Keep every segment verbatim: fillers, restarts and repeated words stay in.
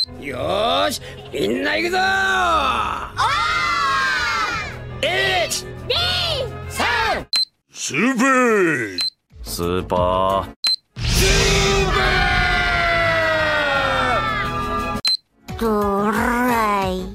よーし、みんな行くぞー。いち、に、さん。 スーパースーパースーパードライ。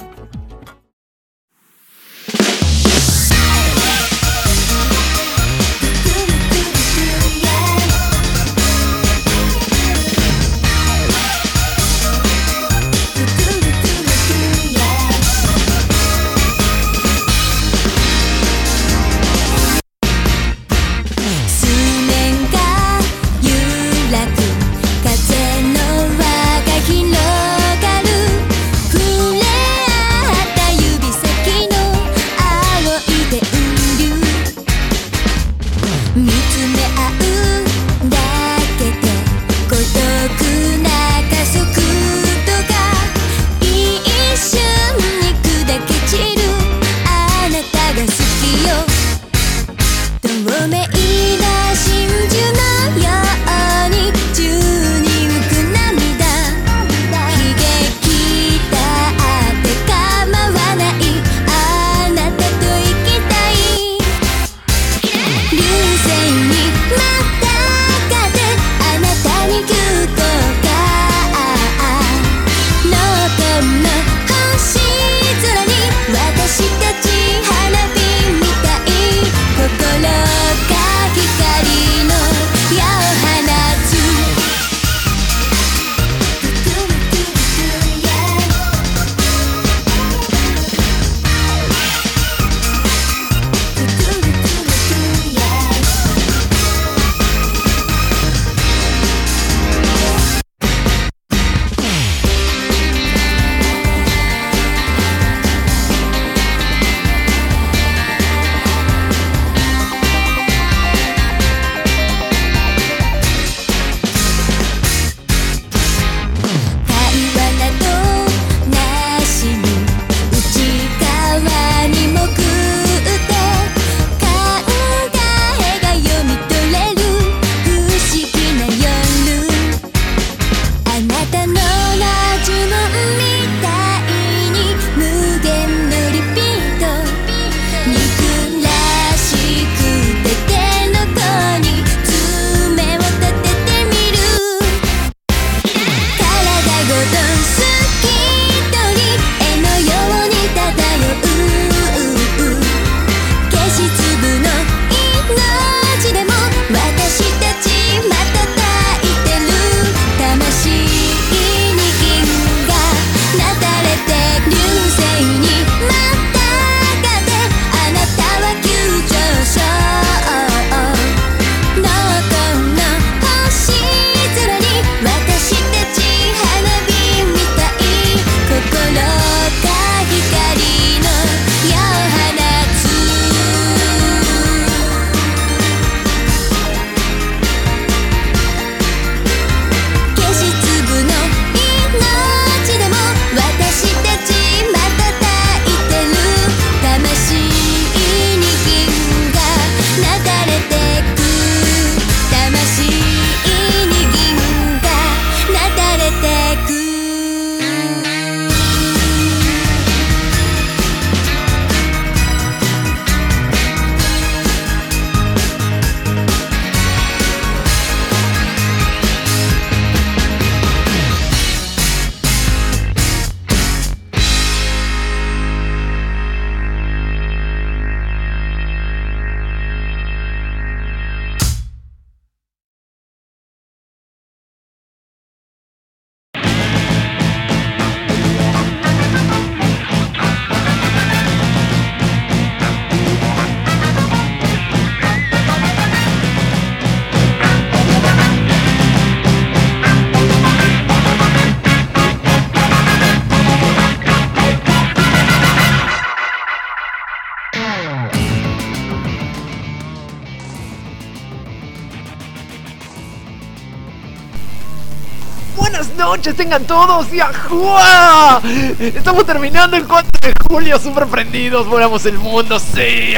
Buenas noches, tengan todos y ¡ajua! Estamos terminando el cuatro de julio, super prendidos, volamos el mundo, sí,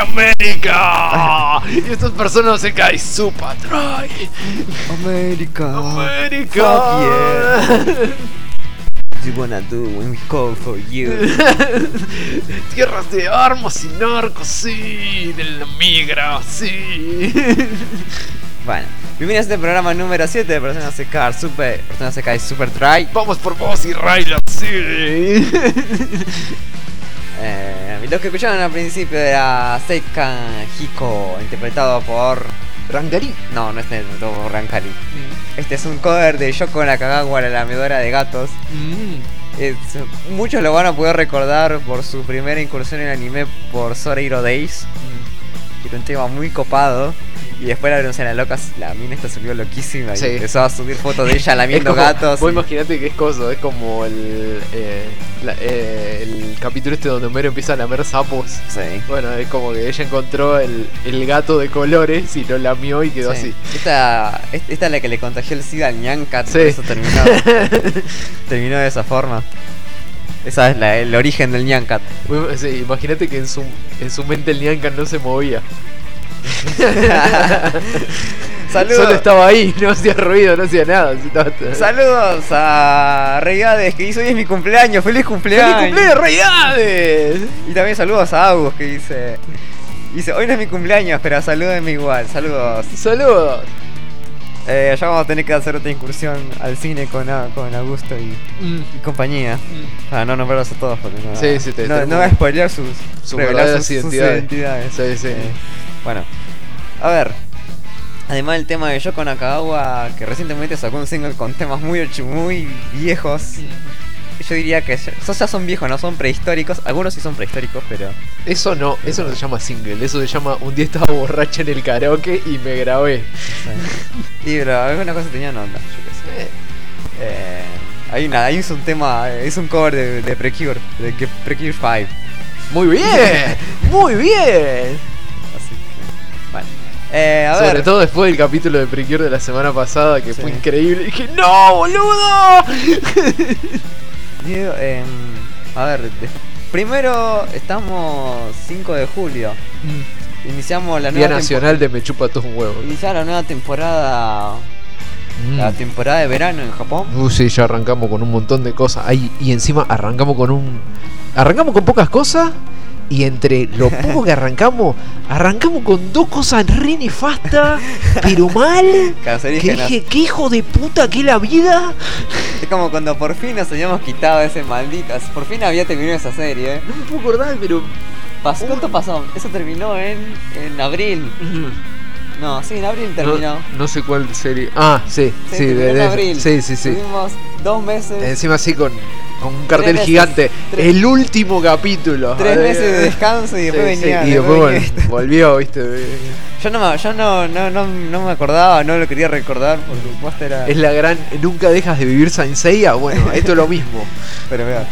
América. Y estas personas se caen super dry. América. América. Fuck yeah. you wanna do when we call for you? Tierras de armas y narcos, sí. De la migra, sí. Bueno, bienvenidos a este programa número siete de Persona C K Super, Persona C K Super Try. Vamos por vos y Rayla, sí. Eh, lo que escucharon al principio era Seikan Hiko, interpretado por Rankari. No, no es interpretado por Rankari. Mm. Este es un cover de Yoko Nakagawa, la lamedora de gatos. Mm. Es, muchos lo van a poder recordar por su primera incursión en anime por Sora Hero Days. Mm. Que era un tema muy copado. Y después la vieron en la loca, la mina esta se volvió loquísima sí. Y empezó a subir fotos de ella lamiendo como, gatos. Vos y... imaginate que es cosa, es como el, eh, la, eh, el capítulo este donde Homero empieza a lamer sapos. Sí. Bueno, es como que ella encontró el, el gato de colores y lo lamió y quedó sí. así. Esta, esta es la que le contagió el SIDA al Nyancat, sí. Por eso terminó, terminó de esa forma. Esa es la, el origen del Nyancat. Sí, imagínate que en su, en su mente el Nyancat no se movía. Saludos. Solo estaba ahí, no hacía ruido, no hacía nada. Saludos a Reigades, que dice hoy es mi cumpleaños. ¡Feliz cumpleaños! ¡Feliz cumpleaños, Reigades! Y también saludos a August, que dice dice hoy no es mi cumpleaños, pero salúdenme igual. Saludos. Saludos. Eh, ya vamos a tener que hacer otra incursión al cine con, con Augusto y, mm. y compañía. Mm. Para no nombrarlos a todos, porque no, sí, sí, te, no, te no va a spoilear sus, su revelar sus, identidades. sus identidades. Sí, sí. Eh, bueno, a ver. Además del tema de Yoko Nakagawa, que recientemente sacó un single con temas muy, muy viejos. Yo diría que esos ya son viejos, no son prehistóricos. Algunos sí son prehistóricos, pero... Eso no, eso no se llama single. Eso se llama un día estaba borracha en el karaoke y me grabé. Sí, pero algunas cosas tenían onda, yo qué sé. Eh, hay una, hay un tema, es un cover de, de Precure, de que Precure cinco. Muy bien, muy bien. Así que, bueno. Eh, a Sobre ver. todo después del capítulo de Precure de la semana pasada, que sí. fue increíble. Y dije, ¡no, boludo! Digo, eh, a ver, de, primero estamos cinco de julio. Mm. Iniciamos la nueva Día Nacional de Me Chupa Todo un Huevo. Iniciamos la nueva temporada. Mm. La temporada de verano en Japón. Uh, sí, ya arrancamos con un montón de cosas. Ay, y encima arrancamos con un. Arrancamos con pocas cosas. Y entre lo poco que arrancamos, arrancamos con dos cosas re nefastas, pero mal. Que dije, qué hijo de puta que la vida. Es como cuando por fin nos habíamos quitado ese maldito. Por fin había terminado esa serie, ¿eh? No me puedo acordar, pero. ¿Pasó? ¿Cuánto pasó? Eso terminó en, en abril. Uh-huh. No, sí, en abril terminó. No, no sé cuál serie. Ah, sí, sí, sí de, en de abril. Sí, sí, sí. Tuvimos dos meses. Encima sí con. Con un cartel meses, gigante, tres, el último capítulo. Tres meses de descanso y después sí, venía. Sí, y después, después venía volvió, viste. Yo no me, yo no, no, no, no me acordaba, no lo quería recordar porque el post era. Es la gran. Nunca dejas de vivir Saint Seiya. Bueno, esto es lo mismo. Pero vea.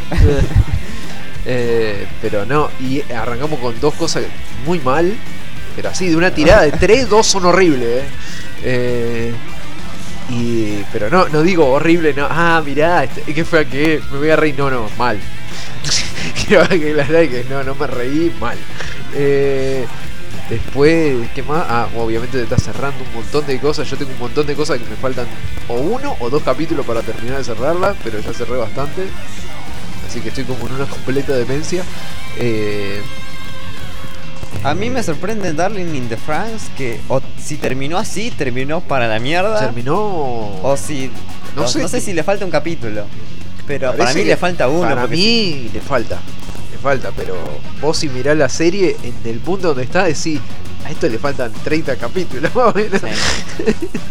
eh, pero no, y arrancamos con dos cosas muy mal. Pero así, de una tirada de tres, dos son horribles. Eh. Eh, Y, pero no, no digo horrible, no. Ah, mirá, este, ¿qué fue a qué? Me voy a reír, no, no, mal. Quiero que la verdad que no, no me reí, mal. Eh, después, ¿qué más? Ah, obviamente te está cerrando un montón de cosas. Yo tengo un montón de cosas que me faltan o uno o dos capítulos para terminar de cerrarlas, pero ya cerré bastante. Así que estoy como en una completa demencia. Eh... A mí me sorprende Darling in the France, que o si terminó así, terminó para la mierda. Terminó... O si... No, o, sé, no sé si le falta un capítulo. Pero para mí le falta uno. Para mí sí. le falta. Le falta, pero vos si mirás la serie, en el punto donde está, decís, a esto le faltan treinta capítulos más o menos. Sí.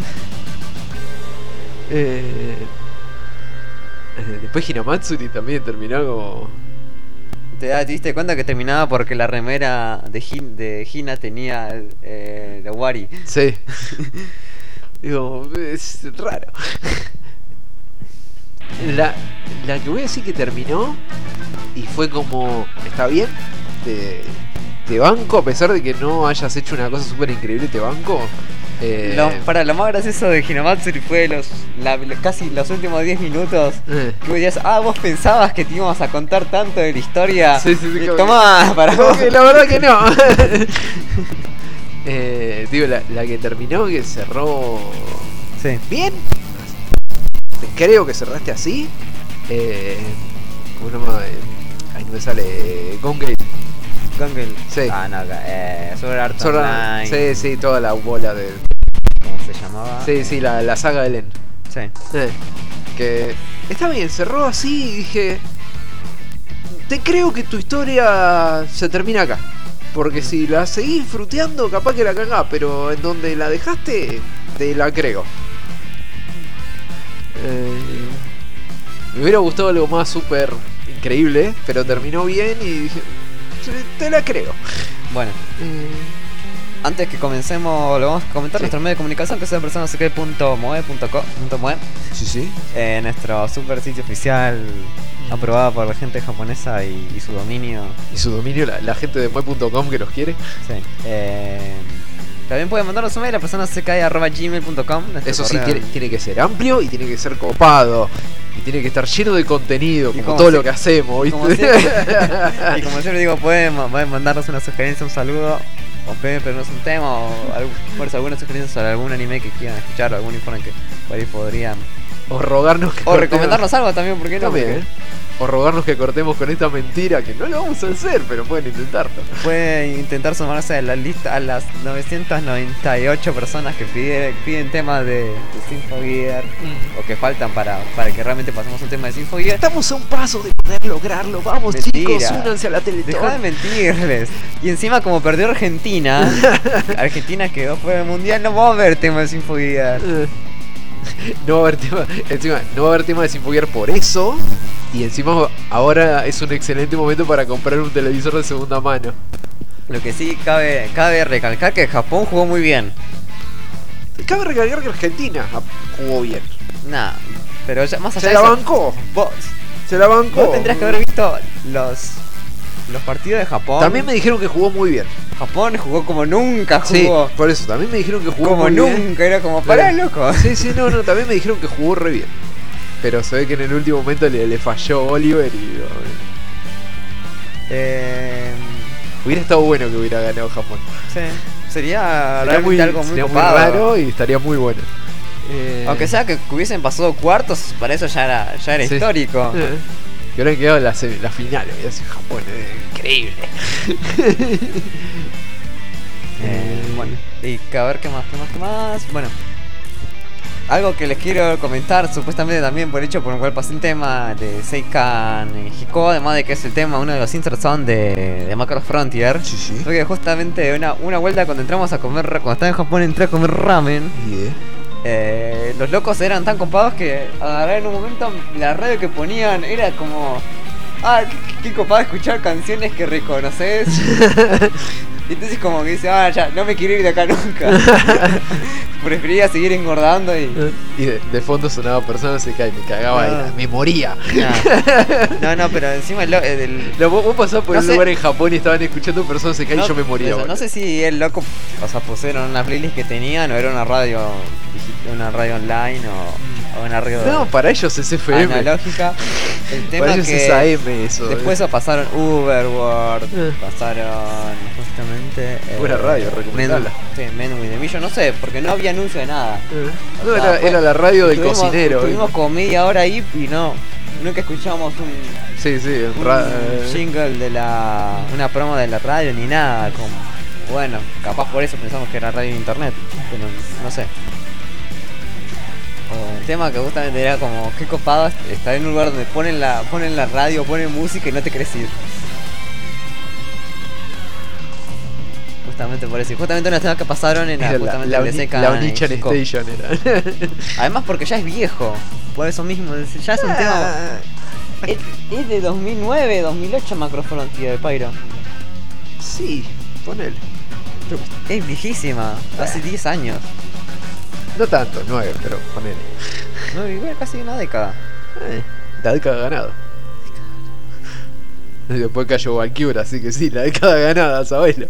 eh, después Hinamatsuri también terminó como... ¿Te, da, ¿Te diste cuenta que terminaba porque la remera de, Hin, de Hina tenía eh, la Wari? Sí. Digo, es raro. La, la que voy a decir que terminó y fue como, está bien, te, te banco, a pesar de que no hayas hecho una cosa súper increíble, te banco. Eh... Lo, para lo más gracioso de Hinamatsuri fue los, la, los casi los últimos diez minutos eh. que vos decías, ah, vos pensabas que te íbamos a contar tanto de la historia. Sí, sí, sí, Tomá, que, para vos. Que la verdad que no. eh, digo, la, la que terminó, que cerró sí. bien. Creo que cerraste así. Eh, ¿Cómo se llama? Eh, ahí no me sale. Gone Gale. Gone Gale. Sí. Ah, no, eh, Sword Art Sword Art- Online. Sí, sí, toda la bola de. ¿Cómo se llamaba? Sí, sí, la, la saga de Len. Sí. Eh, que está bien, cerró así y dije, te creo que tu historia se termina acá. Porque si la seguís fruteando, capaz que la cagás, pero en donde la dejaste, te la creo. Eh, me hubiera gustado algo más súper increíble, pero terminó bien y dije, te la creo. Bueno. Eh, Antes que comencemos, lo vamos a comentar Sí. nuestro medio de comunicación, que es persona secret punto moe punto co punto moe, sí, sí. eh, nuestro super sitio oficial aprobado por la gente japonesa y, y su dominio. Y su dominio, la, la gente de moe punto com que los quiere. Sí. Eh, también pueden mandarnos un mail a persona secret arroba gmail punto com. Eso sí, tiene, tiene que ser amplio y tiene que ser copado. Y tiene que estar lleno de contenido, Y como como todo si- lo que hacemos, ¿viste? Como siempre, y como siempre digo, pueden, ma- pueden mandarnos una sugerencia, un saludo, o pueden pedirnos un tema, o algún, fuerza, alguna sugerencia sobre algún anime que quieran escuchar, o algún informe que por ahí podrían. O rogarnos que O cortemos- recomendarnos algo también, ¿por qué no? También, Porque ¿eh? O rogarnos que cortemos con esta mentira, que no lo vamos a hacer, pero pueden intentarlo. pueden intentar sumarse a la lista, a las novecientas noventa y ocho personas que piden, piden temas de, de Symphogear, o que faltan para, para que realmente pasemos un tema de Symphogear. Estamos a un paso de poder lograrlo. Vamos, Mentira. chicos, únanse a la Dejá de Teletón. mentirles. Y encima como perdió Argentina, Argentina quedó fuera del mundial, no vamos a ver tema de Symphogear. Eh, No va a haber tema, encima, no va a haber tema de Symphogear por eso. Y encima ahora es un excelente momento para comprar un televisor de segunda mano. Lo que sí cabe, cabe recalcar que Japón jugó muy bien. Cabe recalcar que Argentina jugó bien. Nah, pero ya, más allá Se de la eso, bancó. vos, Se la bancó. vos tendrías que haber visto los los partidos de Japón. También me dijeron que jugó muy bien. Japón jugó como nunca Sí, jugó. por eso, también me dijeron que jugó como muy nunca, bien. era como, pará, Pero- loco. Sí, sí, no, no, también me dijeron que jugó re bien. Pero se ve que en el último momento le, le falló Oliver y... Eh, Hubiera estado bueno que hubiera ganado Japón. sí, sería, Sería realmente muy, algo muy sería muy copado. raro y estaría muy bueno. Eh, Aunque sea que hubiesen pasado cuartos, para eso ya era, ya era Sí. histórico. eh, que hubieran quedado en la, semi- la final. Hubiera sido Japón, eh, increíble. Eh, bueno, y que a ver qué más, qué más, qué más. Bueno, algo que les quiero comentar, supuestamente también por hecho por el cual pasé el tema de Seikan Hiko, además de que es el tema, uno de los inserts son de, de Macross Frontier. Sí, sí. Porque justamente una, una vuelta cuando entramos a comer, cuando estaba en Japón entré a comer ramen. Y, eh, Eh, los locos eran tan copados que agarrar en un momento la radio que ponían era como, ah, qué, qué copado escuchar canciones que reconoces. Y entonces como que dice, ah, ya, no me quiero ir de acá nunca. Prefería seguir engordando y... y de, de fondo sonaba personas se cae, me cagaba, No. era- me moría. No, no, pero encima el, lo- el- el- No, vos, vos pasás por No un sé. lugar en Japón y estaban escuchando personas se caen no, y yo me moría. eso, no boludo. sé si el loco, o sea, pusieron una playlist que tenían o era una radio, digi- una radio online o, o una radio No, para ellos es F M. analógica. El tema Para ellos que es A M eso. después eh. pasaron Uberworld, Eh. pasaron justamente eh, Buena radio, recomendala. Men, sí, Men with a Mission, no sé, porque no había anuncio de nada. Eh. O No, sea, era, fue- era la radio del Estuvimos- cocinero. Estuvimos eh. como media hora ahí y no, nunca escuchamos un, Sí, sí, el un ra- eh. jingle de la, una promo de la radio ni nada, como, bueno, capaz por eso pensamos que era radio de internet, pero no sé. Eh, El tema que justamente era como, qué copado estar en un lugar donde ponen la, ponen la radio, ponen música y no te querés ir. Justamente por eso, y justamente unos temas que pasaron en la, Era la, justamente la, el de Oni- Seikan la Onichan Hiko. Station era. Además porque ya es viejo, por eso mismo, ya es un tema... Es, es de dos mil nueve, dos mil ocho Macross Frontier, Pyro. Sí, ponele. Es viejísima, hace diez años. No tanto, nueve, pero ponele. No, igual casi una década. Eh, la década ganada. Y después cayó Valkyura, así que sí, la década ganada, sabelo.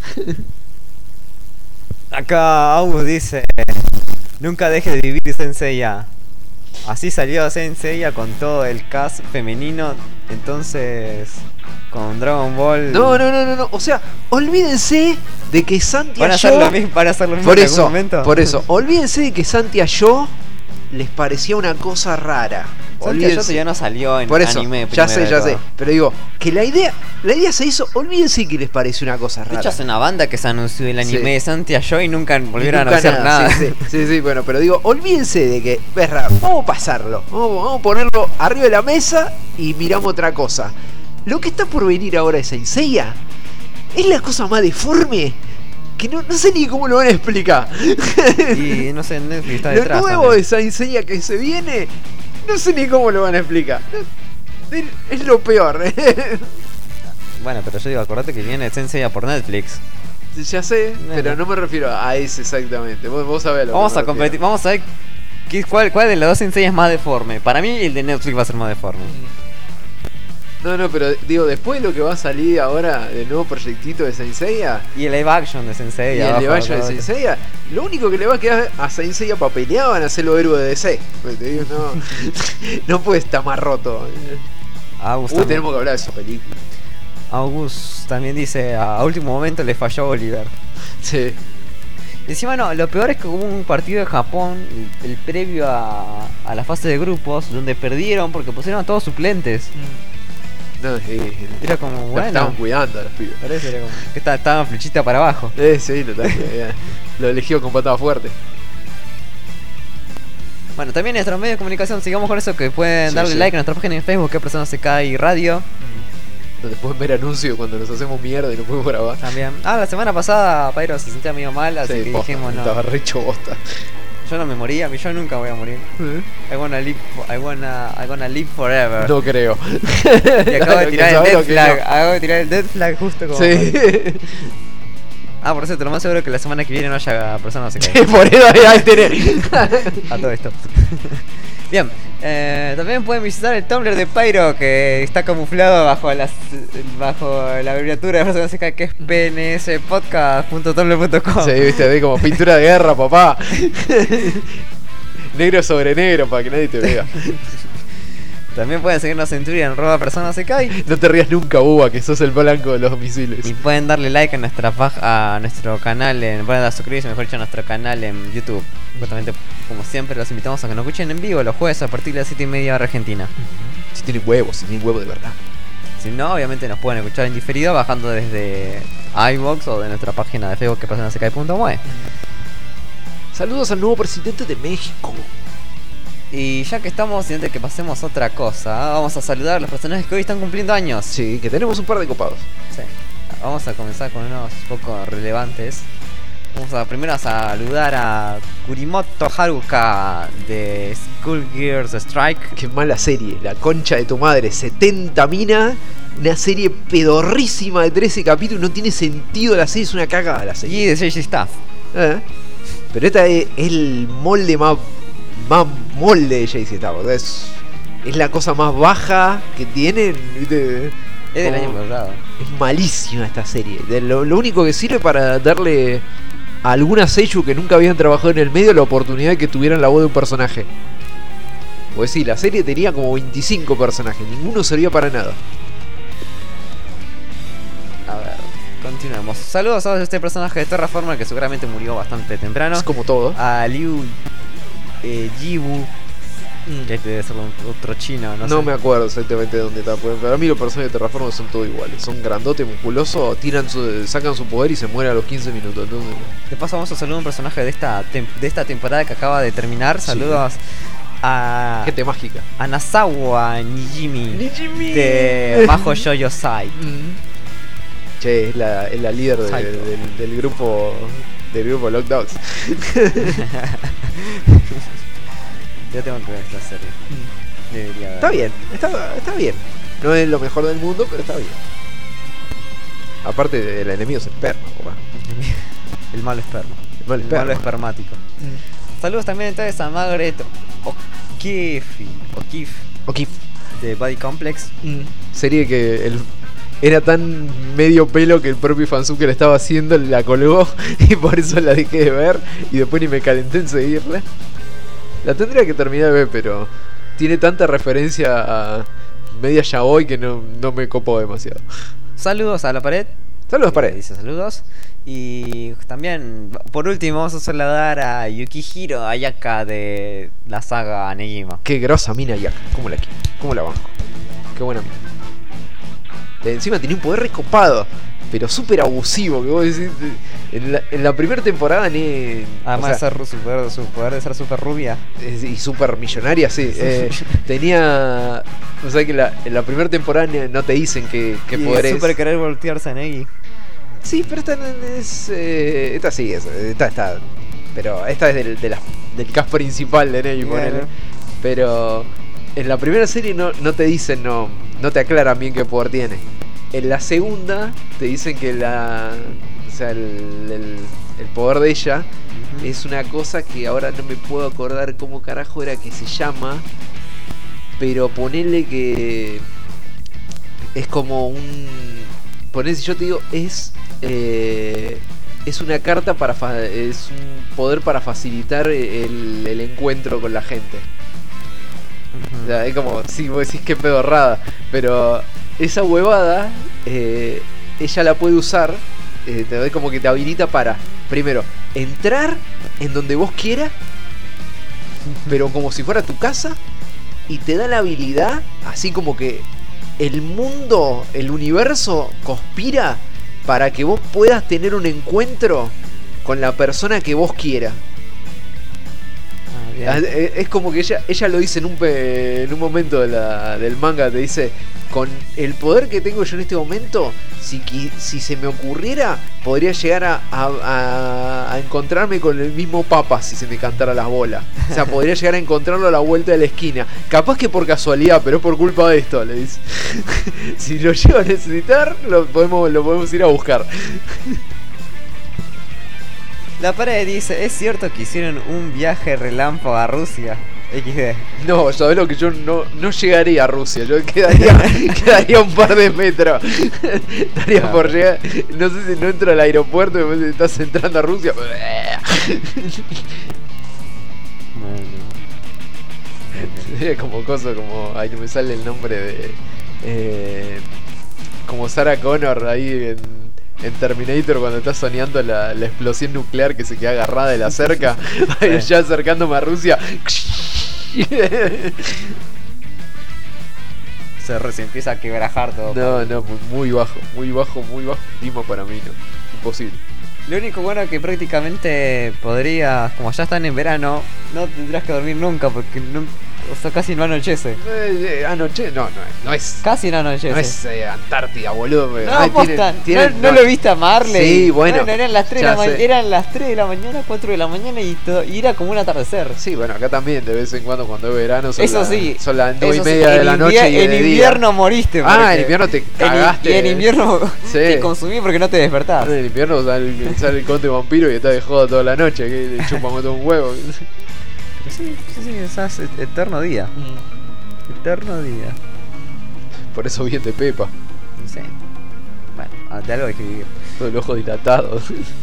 Acá August dice: nunca deje de vivir Senseiya. Así salió Senseiya con todo el cast femenino. Entonces, con Dragon Ball. No, no, no, no, no. O sea, olvídense de que Santi Van a hacer Ayo- lo mismo, van a hacer lo mismo Por en eso, algún momento. por eso, olvídense de que Santi Ayo les parecía una cosa rara. Olvídense. Ya no salió en Por eso, anime. Ya sé, ya todo. sé. Pero digo, que la idea, la idea se hizo, olvídense que les parece una cosa De rara. hecho, hace una banda que se anunció el anime Sí. de Santi Ayo y nunca Y volvieron nunca a anunciar nada. Sí, sí, sí, sí, bueno, pero digo, olvídense de que es raro. Vamos a pasarlo. Vamos, vamos a ponerlo arriba de la mesa y miramos otra cosa. Lo que está por venir ahora de Saint Seiya es la cosa más deforme que no, no sé ni cómo lo van a explicar. Y no sé, Netflix está Lo detrás. nuevo también. de Saint Seiya que se viene, no sé ni cómo lo van a explicar. Es, es lo peor. Bueno, pero yo digo, acordate que viene Sensei por Netflix. Ya sé, Bueno. pero no me refiero a ese exactamente. Vos, vos sabés lo que Vamos me a refiero. competir, vamos a ver qué, cuál, cuál de los dos Sensei es más deforme. Para mí el de Netflix va a ser más deforme. No, no, pero digo, después de lo que va a salir ahora del nuevo proyectito de Saint Seiya Y el live action de Sensei. y el abajo, de Bayo de todo. Saint Seiya, lo único que le va a quedar a Saint Seiya para pelear van a ser los héroes de D C. Porque te digo, no, no puede estar más roto. August, Uy, también, tenemos que hablar de esa película. August también dice, a último momento le falló a Oliver. Sí. Y encima no, lo peor es que hubo un partido de Japón, el, el previo a, a la fase de grupos, donde perdieron porque pusieron a todos suplentes. No, sí, Era como, lo bueno, estaban cuidando a los pibes. parece era como que estaba, estaba flechita para abajo. Eh, sí, lo, estaban cuidando. Lo eligió con patada fuerte. Bueno, también nuestros medios de comunicación, sigamos con eso, que pueden Sí, darle sí. like a nuestra página en Facebook, que es Persona C K y Radio. Donde pueden ver anuncios cuando nos hacemos mierda y no podemos grabar. También. Ah, la semana pasada Pyro se sentía medio mal, así Sí, que posta, dijimos no. estaba re hecho bosta. Yo no me moría, yo nunca voy a morir. I wanna live, I wanna, I wanna live forever. No creo. Y acabo de Lo que tirar el sabes, dead lo que flag, no. acabo de tirar el dead flag justo como. Sí. Ah, por cierto, lo más seguro es que la semana que viene no haya personas no se Sí, por eso ahí tenés. a todo esto. Bien, eh, también pueden visitar el Tumblr de Pyro, que está camuflado bajo las bajo la abreviatura de Persona C K, que es p n s podcast punto tumblr punto com. Sí, viste, ve como pintura de guerra, papá. Negro sobre negro para que nadie te vea. También pueden seguirnos en Twitter en arroba Persona C K No te rías nunca, Buba, que sos el blanco de los misiles. y pueden darle like a nuestra pag- a nuestro canal, en, pueden suscribirse mejor dicho a nuestro canal en YouTube. Justamente, como siempre, los invitamos a que nos escuchen en vivo los jueves a partir de las siete y media hora Argentina. Si tienen huevos, si tienen huevos de verdad. Si no, obviamente nos pueden escuchar en diferido bajando desde iVoox o de nuestra página de Facebook que es persona c k punto mue. Saludos al nuevo presidente de México. Y ya que estamos, antes de que pasemos a otra cosa, vamos a saludar a los personajes que hoy están cumpliendo años. Sí, que tenemos un par de copados. Sí. Vamos a comenzar con unos poco relevantes. Vamos a primero a saludar a Kurimoto Haruka de Skullgirls Strike. Qué mala serie, la concha de tu madre, setenta mina, una serie pedorrísima de trece capítulos, no tiene sentido la serie, es una cagada la serie. Y de J J Staff. Eh, Pero esta es, es el molde más, más molde de J C Staff, o sea, es, es la cosa más baja que tienen, ¿viste? Es del Como- año pasado. Es malísima esta serie, de lo, lo único que sirve para darle a algunas seiyuu que nunca habían trabajado en el medio la oportunidad de que tuvieran la voz de un personaje. Pues sí, la serie tenía como veinticinco personajes, ninguno servía para nada. A ver, continuemos. Saludos a este personaje de Terraformer que seguramente murió bastante temprano. Es como todo. A Liu eh, Jiwu, que debe ser un- otro chino, no, No sé. me acuerdo exactamente dónde está, porque para mí los personajes de Terraform son todos iguales. Son grandotes, musculosos, tiran su, sacan su poder y se mueren a los quince minutos. Entonces, De paso vamos a saludar a un personaje de esta, tem- de esta temporada que acaba de terminar. Sí. Saludos a, gente mágica. a Nasawa Nijimi, Nijimi. de Majo Yoyo Sai. Mm. Che, es la, es la líder de- Psycho. del, del grupo del grupo Lock Dogs. Yo tengo que ver esta serie. Debería ver. Está bien, está, está bien. No es lo mejor del mundo, pero está bien. Aparte del enemigo es el perro, papá. El malo esperma. El malo El esperma. malo espermático. Saludos también entonces a Margaret O'Keefe, O'Keefe Ok. de Body Complex. Serie que el, era tan medio pelo que el propio fansuke la estaba haciendo, la colgó y por eso la dejé de ver y después ni me calenté en seguirla. La tendría que terminar de ver, pero tiene tanta referencia a media yaoi que no, no me copó demasiado. Saludos a la pared. Saludos para él. Dice saludos. Y también, por último, vamos a saludar a Yukihiro Ayaka de la saga Negima. Qué grosa mina Ayaka. ¿Cómo la quiero? ¿Cómo la banco? Qué buena mina. De encima tenía un poder recopado, pero súper abusivo. Que vos decís, en la, en la primera temporada ni. Además o sea, de ser su poder, su poder de ser súper rubia. y súper millonaria, sí. Eh, tenía. O sea que la, en la primera temporada no te dicen qué, qué y poder es. súper querer voltearse a Negi. Sí, pero esta es. Eh, esta sí, es, esta está. Pero esta es del, de la, del cast principal de Negi, Bueno. ponele. Pero en la primera serie no, no te dicen, no, no te aclaran bien qué poder tiene. En la segunda te dicen que la. O sea, el, el, el poder de ella uh-huh. es una cosa que ahora no me puedo acordar cómo carajo era que se llama. Pero ponele que. Es como un. Ponele, si yo te digo, es. Eh, es una carta para. Fa es un poder para facilitar el, el encuentro con la gente. Uh-huh. O sea, es como. Sí, vos decís que pedorrada. Pero esa huevada. Eh, ella la puede usar. Eh, te doy como que te habilita para. Primero, entrar en donde vos quieras. Pero como si fuera tu casa. Y te da la habilidad. Así como que el mundo, el universo conspira para que vos puedas tener un encuentro con la persona que vos quieras. Ah, es como que ella, ella lo dice en un, en un momento de la, del manga. Te dice: con el poder que tengo yo en este momento, si, si se me ocurriera, podría llegar a, a, a encontrarme con el mismo Papa si se me cantara las bolas. O sea, podría llegar a encontrarlo a la vuelta de la esquina. Capaz que por casualidad, pero es por culpa de esto, le dice. Si lo llego a necesitar, lo podemos, lo podemos ir a buscar. La pared dice: ¿es cierto que hicieron un viaje relámpago a Rusia? equis de. No, sabés lo que yo no, no llegaría a Rusia. Yo quedaría, quedaría un par de metros. Estaría no. por llegar. No sé si no entro al aeropuerto y me estás entrando a Rusia. Sería como cosa, como. Ay, no me sale el nombre de. Eh, como Sarah Connor ahí en. En Terminator, cuando está soñando la, la explosión nuclear que se queda agarrada de la cerca. Ahí ya acercándome a Rusia. Se, se empieza a quebrajar todo. No, no, muy, muy bajo, muy bajo, muy bajo. Clima para mí, no. Imposible. Lo único bueno es que prácticamente podrías, como ya están en verano, no tendrás que dormir nunca porque no, o sea, casi no anochece. Eh, eh, anoche, no, no, no es. Casi no anochece. No es eh, Antártida, boludo. No, Ay, posta, tiene, tiene, no, no, no lo viste a Marley. Sí, bueno. Bueno, eran las tres de la ma- sé. eran las tres de la mañana, cuatro de la mañana y, todo, y era como un atardecer. Sí, bueno, acá también de vez en cuando cuando es verano son Eso las, sí, son las nueve y eso media sí, de la invier- noche y en de invierno día. moriste. Ah, en invierno te cagaste. En, y en invierno Sí. te consumí porque no te despertás. En invierno sale, sale el conde vampiro y está de joda toda la noche, que le chupamos todo un huevo. Sí, sí, sí, o sea, es eterno día. Eterno día. Por eso bien de Pepa. No sé. Bueno, de algo hay que vivir. Todo el ojo dilatado.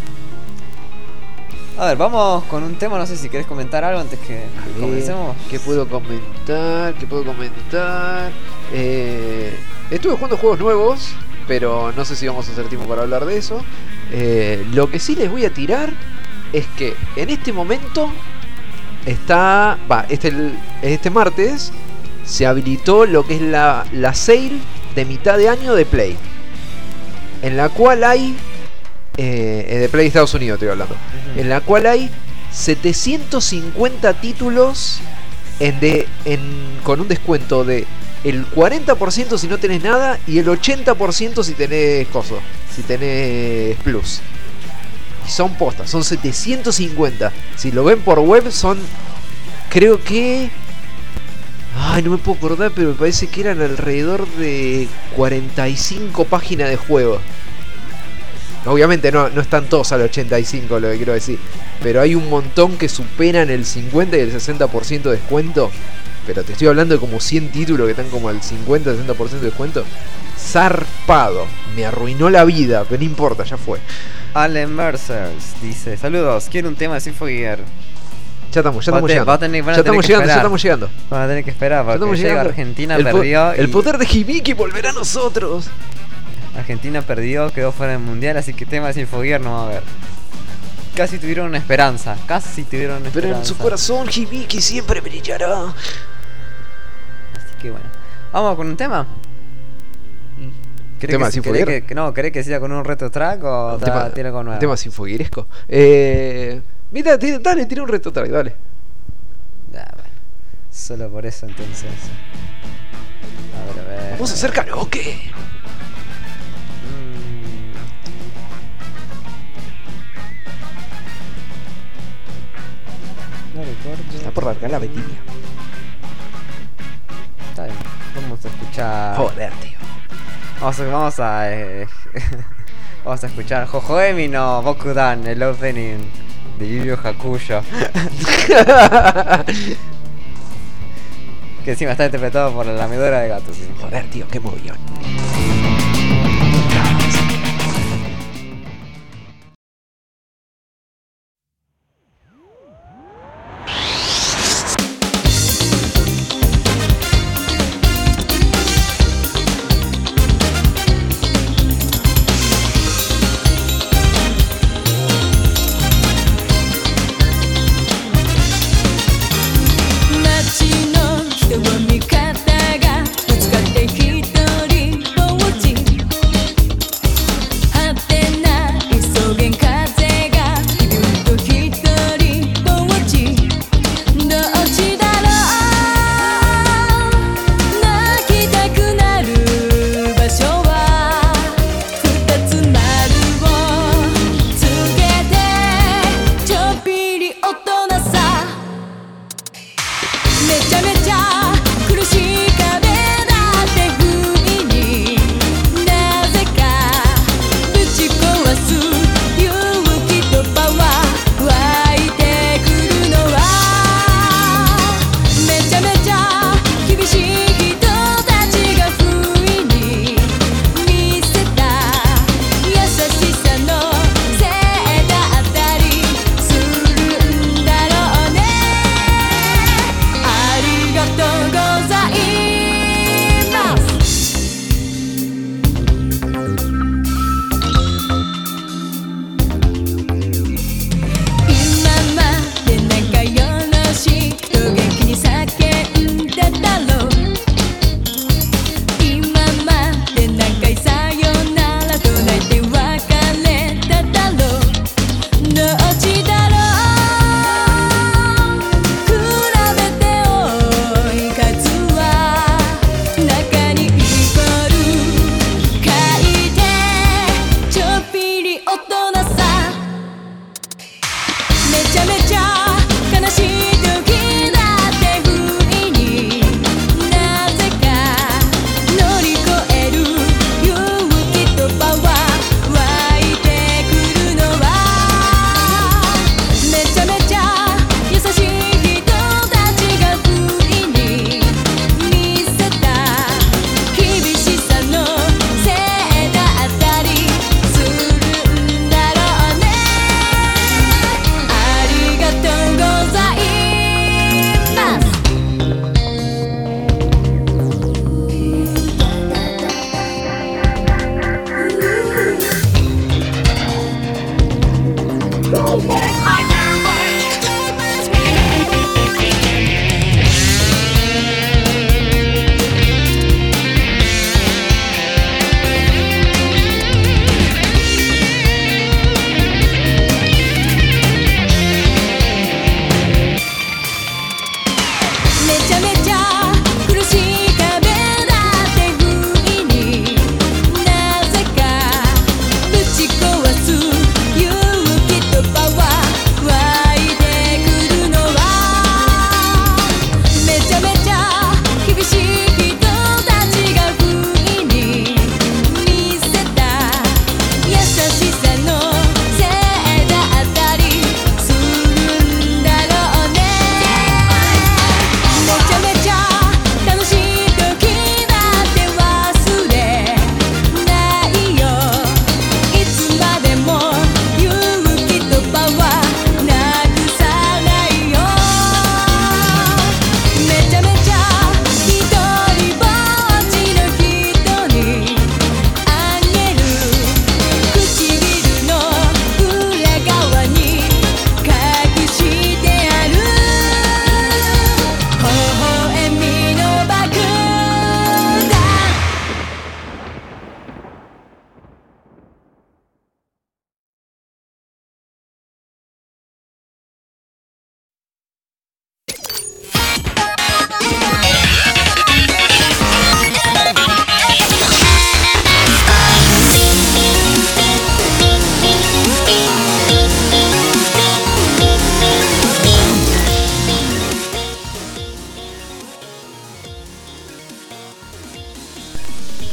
A ver, vamos con un tema, no sé si querés comentar algo antes que, que comencemos. ¿Qué puedo comentar? ¿Qué puedo comentar? Eh, estuve jugando juegos nuevos, pero no sé si vamos a hacer tiempo para hablar de eso. Eh, lo que sí les voy a tirar es que en este momento está... Va, este, este martes se habilitó lo que es la, la sale de mitad de año de Play. En la cual hay... Eh, de Play Estados Unidos estoy hablando. Uh-huh. En la cual hay setecientos cincuenta títulos en de, en, con un descuento de el cuarenta por ciento si no tenés nada y el ochenta por ciento si tenés coso, si tenés plus. Y son postas, son setecientos cincuenta. Si lo ven por web son, creo que... Ay, no me puedo acordar, pero me parece que eran alrededor de cuarenta y cinco páginas de juego. Obviamente no, no están todos al ochenta y cinco, lo que quiero decir. Pero hay un montón que superan el cincuenta y el sesenta por ciento de descuento. Pero te estoy hablando de como cien títulos que están como al cincuenta, sesenta por ciento de descuento. Zarpado. Me arruinó la vida, pero no importa, ya fue. Allen Mercers dice: saludos, quiero un tema de Symphoy Gear. Ya estamos, ya estamos te, llegando. Tener, ya estamos llegando, ya estamos llegando. Van a tener que esperar porque llega Argentina el perdió. El y... poder de Hibiki volverá a nosotros. Argentina perdió, quedó fuera del mundial, así que tema de Infogear no va a haber. Casi tuvieron una esperanza, casi tuvieron una Pero esperanza. en su corazón Hibiki siempre brillará. Así que bueno. Vamos con un tema. ¿Querés ¿Tema que, sinfoguero? querés que, que no, ¿querés que siga con un retro track o Un ta- tema, tiene algo nuevo? un tema sinfoguiresco. Eh, mira, tira- dale, tira un reto track, dale. Ya, bueno. Solo por eso entonces. A ver, a ver. Vamos a hacer karaoke. Mm. No recuerdo. Está por largar la vendimia. Está bien. Vamos a escuchar. Joder, tío. Vamos a. Vamos a, eh, vamos a escuchar Jojoemi no Bokudan, el opening de Yu Yu Hakusho. Que encima está interpretado por la lamedora de gatos. ¿Sí? Joder, tío, qué movión.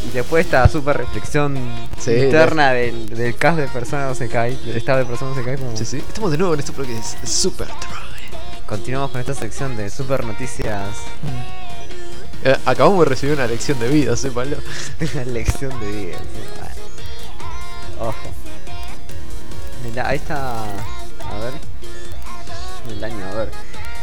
Y después esta super reflexión Sí, interna del, del cast de Persona no se cae, del estado de Persona no se cae. Como... Sí, sí. Estamos de nuevo en esto porque es Super Try. Continuamos con esta sección de super noticias. Eh, acabamos de recibir una lección de vida, sépalo. Una lección de vida. Sí, bueno. Ojo. Mira, ahí está. A ver. El año, a ver.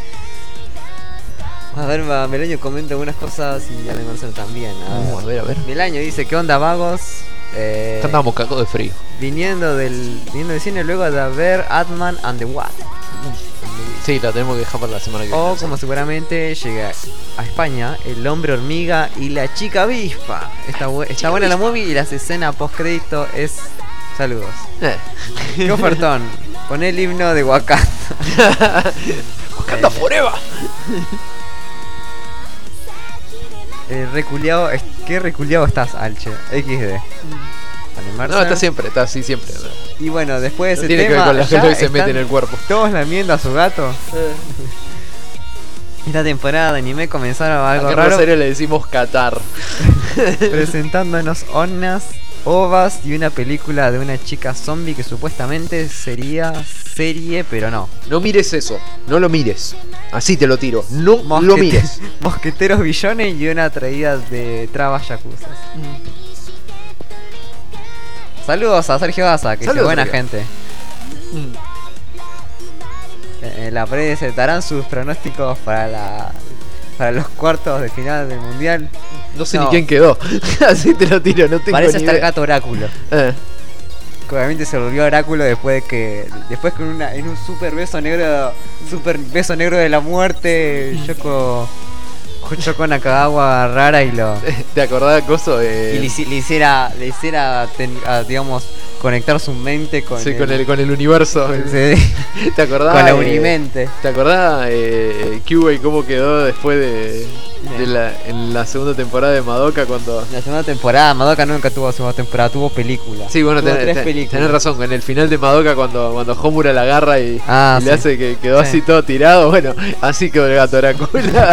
A ver, va, Melaño comenta algunas cosas y Alan Marcelo también. A ver. Uh, a ver, a ver. Melaño dice: ¿qué onda, vagos? Eh, Acá andamos cagados de frío. viniendo del viniendo del cine luego de ver Ant-Man and the Wasp. Sí, la tenemos que dejar para la semana que viene. O como seguramente llega a España, El hombre hormiga y la chica avispa. Está, bu está buena la movie y las escenas post crédito es... Saludos. Eh. Qué ofertón. Poné el himno de Wakanda. Wakanda Forever. Eh, reculeado, es- ¿Qué reculeado estás, Alche? equis de. Animarse. No, está siempre, está así siempre. Y bueno, después No de ese tiene que ver tema, con la ya gente que se están mete en el cuerpo. todos lamiendo a su gato. Esta temporada de anime comenzaron algo Acá en raro, Rosario le decimos Qatar. presentándonos onas, ovas y una película de una chica zombie que supuestamente sería serie, pero no. No mires eso, no lo mires. Así te lo tiro, no Mosquete- lo mires. Mosqueteros billones y una traída de trabas yacuzas. Saludos a Sergio Asa, que es Saludos, buena Sergio. gente. En la pared se darán sus pronósticos para la para los cuartos de final del mundial. No sé No. ni quién quedó. Así te lo tiro, no tengo Parece ni estar el idea. gato oráculo. Eh. Que obviamente se volvió oráculo después de que después con una en un super beso negro, super beso negro de la muerte, Yoko Yoko Nakagawa rara y lo ¿Te acordás, Coso? Eh, y le, hici- le hiciera le hiciera ten- a, digamos conectar su mente con sí, con, el, con el universo. sí, ¿Te acordás? con la eh, unimente. ¿Te acordás eh, Cuba y cómo quedó después de, de la, en la segunda temporada de Madoka cuando... La segunda temporada, Madoka nunca tuvo segunda temporada, tuvo película. Sí, bueno, Tuvo tenés, tres tenés- películas. tenés razón, en el final de Madoka cuando, cuando Homura la agarra y, Ah, y le sí. hace que quedó Sí. así todo tirado, bueno, así quedó el gato oráculo.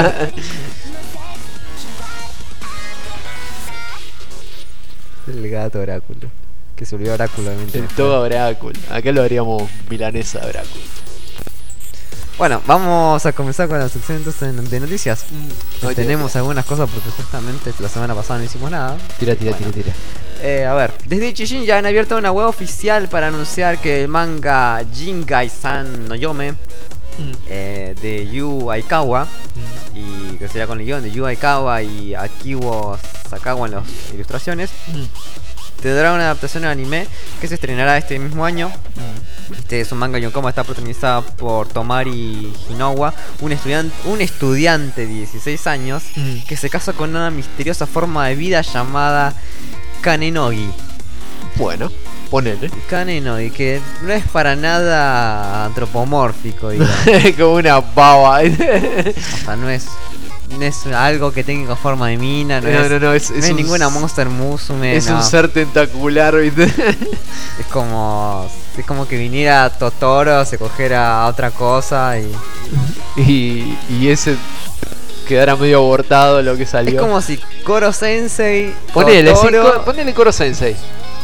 El gato oráculo. Que se volvió oráculo, obviamente. En todo oráculo. Acá lo haríamos milanesa de oráculo. Bueno, vamos a comenzar con la sección entonces de noticias. Ay, Tenemos algunas cosas porque justamente la semana pasada no hicimos nada. Tira, tira, Bueno. tira, tira. Eh, a ver, desde Ichijin ya han abierto una web oficial para anunciar que el manga Jingai-san no Yome eh, de Yu Aikawa y que sería con el guión de Yu Aikawa y Akiwo Sakawa en las ilustraciones tendrá una adaptación al anime que se estrenará este mismo año. Este es un manga Yonkoma, está protagonizada por Tomari Hinowa, un estudiante, un estudiante de dieciséis años que se casa con una misteriosa forma de vida llamada Kanenogi. Bueno, ponele. Kanenogi, que no es para nada antropomórfico, digamos. Como una baba. O sea, no es, no es algo que tenga forma de mina, no, No, es, no, no, es, no es es un, ninguna Monster Musume. es no. un ser tentacular, ¿viste? Es como es como que viniera Totoro, se cogiera a otra cosa y y, y ese quedara medio abortado lo que salió. es como si Koro Sensei, Ponele, sí, Totoro, co- ponele Koro Sensei.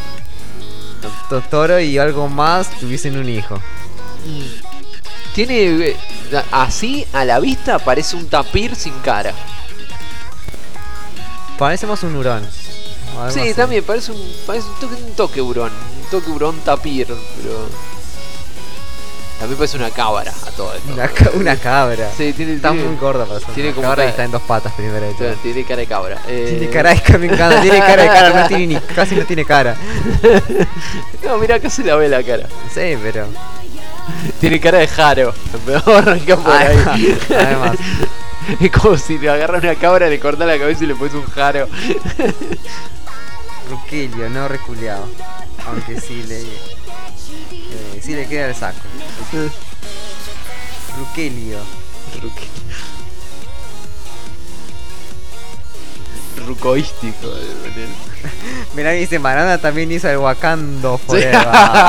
Totoro y algo más tuviesen un hijo. Tiene. eh, Así, a la vista, parece un tapir sin cara. Parece más un hurón. o algo Sí, así. también parece un, parece un toque, un toque hurón. Un toque hurón tapir, pero. También parece una cabra a todo esto. Una, ca- una cabra. Sí, tiene, Está tiene, muy gorda para ser tiene una como cabra y cara- está en dos patas primero de todo. tiene cara de cabra. Eh, Tiene cara de cabra, me encanta. Tiene cara de cara, no tiene ni, casi no tiene cara. No, mira, acá se la ve la cara. Sí, pero. Tiene cara de Jaro. Vamos a arrancar por Además, ahí. además. Es como si le agarras una cabra, le cortas la cabeza y le pones un Jaro. Ruquilio, no reculeado. Aunque sí le. Eh, sí le queda el saco. Ruquelio. Rucoístico. Mirá, dice Marana también hizo el Wakando Forever.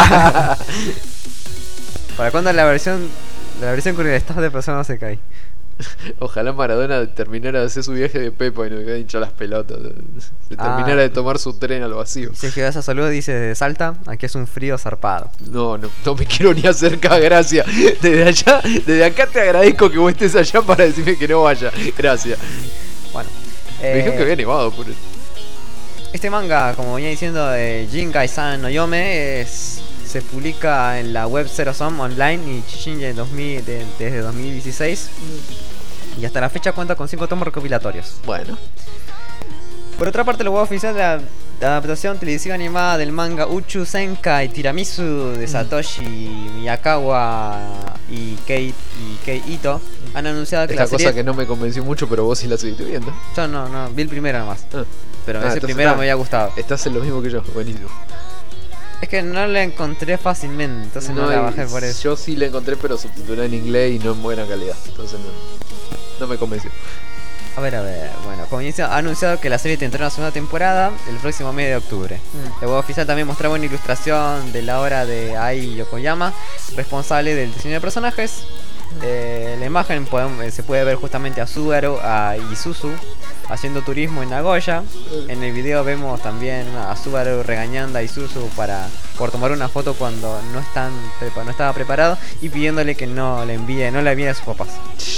¿Para cuándo la versión la versión con el estado de persona se cae? Ojalá Maradona terminara de hacer su viaje de Pepa y no hubiera hinchado las pelotas. Se Ah. terminara de tomar su tren al vacío. Si es que das a salud, dice de Salta, aquí es un frío zarpado. No, no, no me quiero ni acercar, gracias. Desde allá, desde acá te agradezco que vos estés allá para decirme que no vaya. Gracias. Bueno, Me dijeron que eh, había nevado por eso. este manga, como venía diciendo, de Jingai-san no Yome, es, se publica en la web Zero Sum Online y Chichinje dos mil, de- desde dos mil dieciséis. Y hasta la fecha cuenta con cinco tomos recopilatorios. Bueno. Por otra parte, la web oficial de la, la adaptación televisiva animada del manga Uchu Senkai Tiramisu de Satoshi Miyakawa y Kei, y Kei Ito han anunciado que Esta la cosa serie... que no me convenció mucho, pero vos sí la seguiste viendo. Yo no, no, vi el primero nomás. Ah. Pero Ah, ese entonces primero está. me había gustado. Estás en lo mismo que yo, buenísimo. Es que no la encontré fácilmente, entonces no, la y bajé por eso. Yo sí la encontré, pero subtitulada en inglés y no en buena calidad. Entonces no, no me convenció. A ver, a ver, bueno, como dice, ha anunciado que la serie tendrá una segunda temporada el próximo mes de octubre. Mm. La web oficial también mostraba una ilustración de la obra de Ai Yokoyama, responsable del diseño de personajes. Eh, la imagen podemos- eh, se puede ver justamente a Subaru, a Isuzu haciendo turismo en Nagoya. En el video vemos también a Subaru regañando a Isuzu para, por tomar una foto cuando no, están, prepa- no estaba preparado y pidiéndole que no le envíe, no le envíe a sus papás.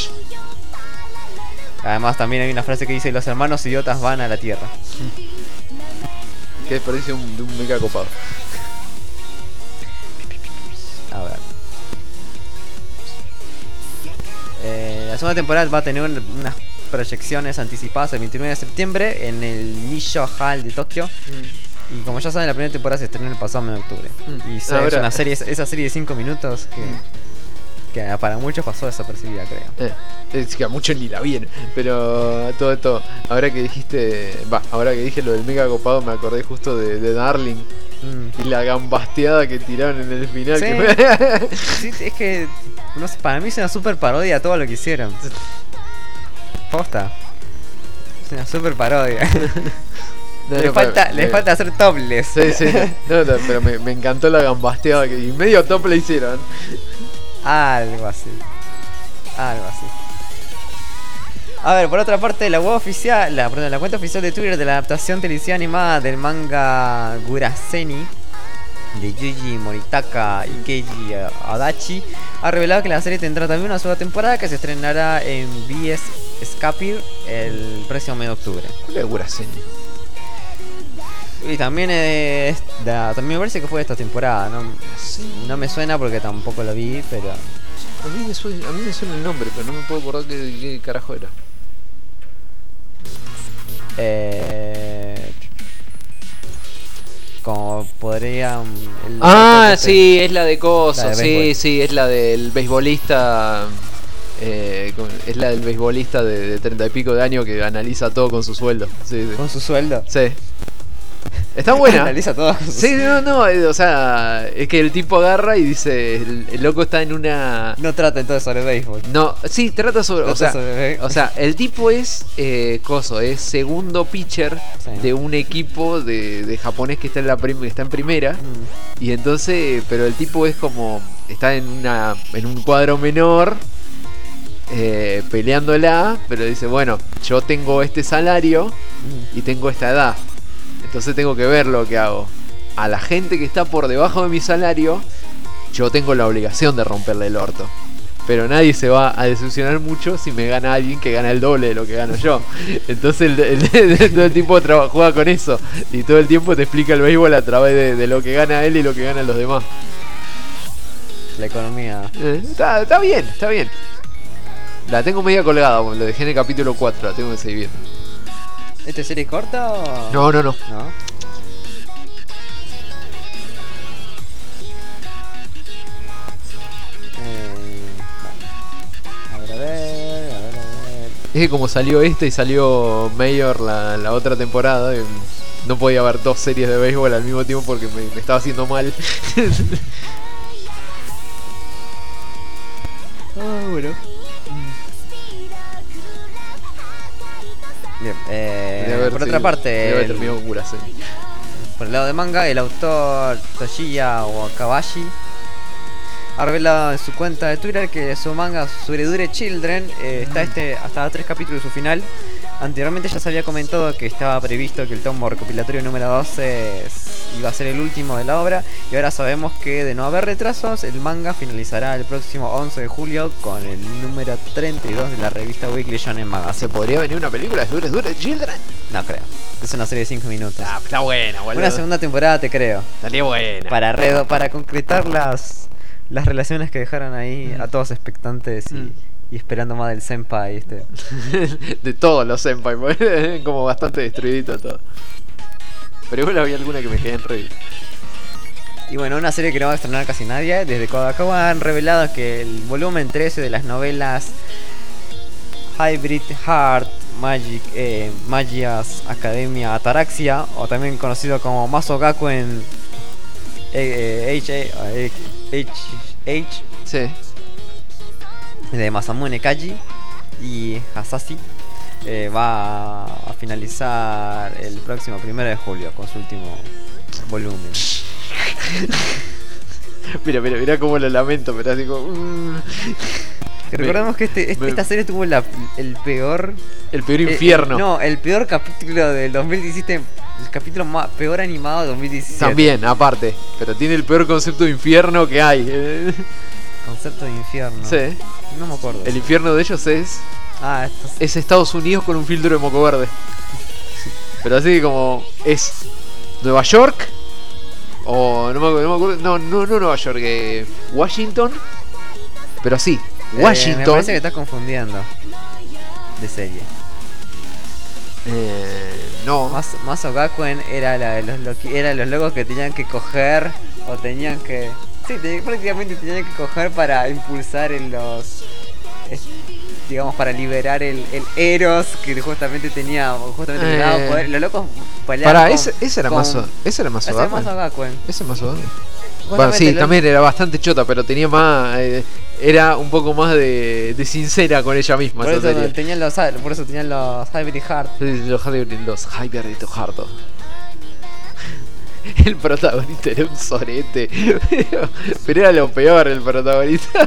Además también hay una frase que dice: los hermanos idiotas van a la tierra. Qué desperdicio un- de un mecha copado. A ver. Eh, la segunda temporada va a tener un- unas proyecciones anticipadas el veintinueve de septiembre en el Nisho Hall de Tokio. Y como ya saben, la primera temporada se estrenó el pasado mes de octubre. Mm. Y se- Ahora- es una serie, esa serie de cinco minutos que, que para muchos pasó desapercibida, creo. Eh, es que a muchos ni la vienen. Pero todo esto, ahora que dijiste, va, ahora que dije lo del mega copado, me acordé justo de, de Darling Mm. y la gambasteada que tiraron en el final. Sí. Que me- Sí, es que no sé, para mí es una super parodia a todo lo que hicieron. Posta. Es una super parodia. No, le no, falta, pero- le eh, falta hacer topless. Sí, sí. No, no, pero me, me encantó la gambasteada que y medio top le hicieron. Algo así. Algo así. A ver, por otra parte, la web oficial, la, perdón, la cuenta oficial de Twitter de la adaptación televisiva animada del manga Guraseni de Yuji Moritaka y Keiji Adachi ha revelado que la serie tendrá también una segunda temporada que se estrenará en B S Scapir el próximo mes de octubre. ¿Cuál es Guraseni? Y también es da- también me parece que fue esta temporada, no, no me suena porque tampoco lo vi, pero A mí me suena, a mí me suena el nombre, pero no me puedo acordar qué, qué carajo era. eh, como podría el- Ah, el- sí, es la de Coso, La de sí, béisbol. sí, es la del beisbolista. Eh, con- es la del beisbolista de, de treinta y pico de años que analiza todo con su sueldo. Sí, sí. con su sueldo. Sí. Está buena. Analiza todo. con su- Sí, no, no, eh, o sea, es que el tipo agarra y dice, el, el loco está en una... No trata entonces sobre béisbol. No, sí, trata sobre... O Trata sea, sobre béisbol. o sea, el tipo es, eh, coso, es segundo pitcher Sí. de un equipo de, de japonés que está en, la prim- que está en primera. Mm. Y entonces, pero el tipo es como, está en, una, en un cuadro menor, eh, peleándola, pero dice, bueno, yo tengo este salario Mm. y tengo esta edad. Entonces tengo que ver lo que hago. A la gente que está por debajo de mi salario, yo tengo la obligación de romperle el orto. Pero nadie se va a decepcionar mucho si me gana alguien que gana el doble de lo que gano yo. Entonces el, el- todo el tiempo traba- juega con eso. Y todo el tiempo te explica el béisbol a través de, de lo que gana él y lo que ganan los demás. La economía. Eh, está, está bien, está bien. La tengo media colgada, porque lo dejé en el capítulo cuatro, la tengo que seguir viendo. ¿Esta serie es corta o...? No, no, no. ¿No? Eh, bueno. A ver, a ver, a ver, a ver. Es que como salió esta y salió Mayor la, la otra temporada, eh, no podía haber dos series de béisbol al mismo tiempo porque me, me estaba haciendo mal. Ah, bueno. Bien, eh, Debe haber por sido- otra parte, debe haber el- terminado con Kurase. por el lado de manga, el autor Toshiya Wakabashi ha revelado en su cuenta de Twitter que su manga Suredure Children eh, está este hasta tres capítulos de su final. Anteriormente ya se había comentado que estaba previsto que el tomo recopilatorio número doce iba a ser el último de la obra, y ahora sabemos que de no haber retrasos el manga finalizará el próximo once de julio con el número treinta y dos de la revista Weekly Shonen Magazine. ¿Se podría venir una película de Suredure Children? No creo, es una serie de cinco minutos. Ah, está buena, boludo. Una segunda temporada te creo. Estaría buena. Para redo, para concretar las las relaciones que dejaron ahí a todos expectantes y, Mm. y esperando más del senpai este. De todos los senpai, porque como bastante destruidito todo. Pero igual había alguna que me quedé en re. Y bueno, una serie que no va a estrenar casi nadie. Desde Kodakawa han revelado que el volumen trece de las novelas Hybrid Heart Magic eh, Magias Academia Ataraxia, o también conocido como Masogakuen eh, eh, H, H, H Sí. de Masamune Kaji y Hasashi, eh, va a finalizar el próximo primero de julio con su último volumen. Mira, mira, mira cómo lo lamento, pero así como... mm. Que recordemos que este, este- me- esta serie tuvo la- el peor... El peor eh, infierno. no, el peor capítulo del dos mil diecisiete. El capítulo más, peor animado de dos mil diecisiete. También, aparte. Pero tiene el peor concepto de infierno que hay. eh. Concepto de infierno. Sí. No me acuerdo. El infierno de ellos es... Ah, esto es- Es Estados Unidos con un filtro de moco verde. Pero así como... Es... Nueva York... O... No me acuerdo... No, me acuerdo, no, no, no Nueva York. Eh, Washington... Pero sí... eh, me Washington... parece que estás confundiendo de serie. eh, no... Mas, Masogakuen era la de los loqui- era los locos que tenían que coger o tenían que sí, te- prácticamente tenían que coger para impulsar en los es- digamos para liberar el, el Eros que justamente tenía justamente Eh. le daba poder. Los locos peleaban Pará, con- ese, ese era con- más... Ese era más ese era Masogakuen. Ese más Bueno, Justamente sí, lo- también era bastante chota, pero tenía más... eh, era un poco más de, de sincera con ella misma. por esa eso serie. tenían los por eso tenían los Hybrid Heart. Sí, Los Hybrid los Hybrid Harto. El protagonista era un sorete. Pero, pero era lo peor el protagonista.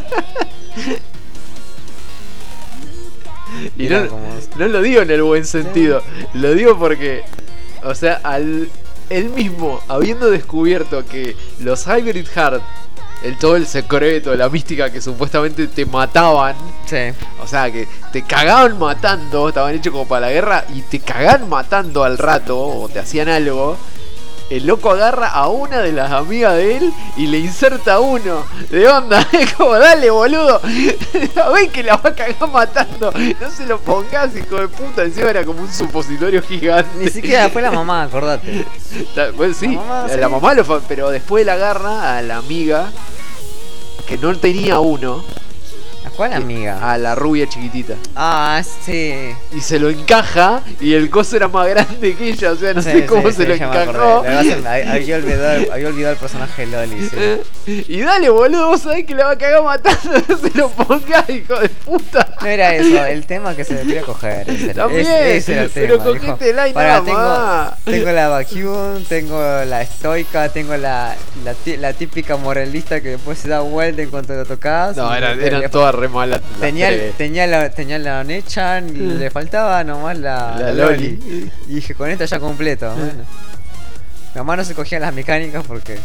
Y Era no, como- no lo digo en el buen sentido. Lo digo porque, o sea, al él mismo habiendo descubierto que los Hybrid Heart, el todo el secreto, la mística que supuestamente te mataban, Sí. o sea, que te cagaban matando, estaban hechos como para la guerra y te cagaban matando al rato o te hacían algo. El loco agarra a una de las amigas de él y le inserta uno de onda. Es como, dale, boludo. Ven que la va a cagar matando. No se lo pongas, hijo de puta. Encima era como un supositorio gigante. Ni siquiera fue la mamá, acordate. Ta- Pues sí, La mamá, la sí. mamá lo fa- pero después la agarra a la amiga que no tenía uno, ¿A cuál amiga? a la rubia chiquitita. Ah, sí. Y se lo encaja y el coso era más grande que ella, o sea, no Sí, sé cómo sí, se sí, lo ya me acordé. encajó. Lo que pasa es que hab- Había olvidado, había olvidado el personaje de Loli. Sí. Y dale, boludo, vos sabés que la va a cagar matando, no se lo pongas, hijo de puta. No era eso, el tema que se le quería coger. Ese era, También, ese- ese era el pero tema. dijo. cogétela y Pará, nada tengo, más. tengo la vacuum, tengo la estoica, tengo la, la, ti- la típica moralista que después se da vuelta en cuanto lo tocas. No, y eran, le- eran le- todas re malas. las Tenía, el- tres. tenía la tenía la Nechan y le faltaba nomás la, La la Loli. Loli. Y dije, con esta ya completo. Bueno. Mi mamá no se cogían las mecánicas porque.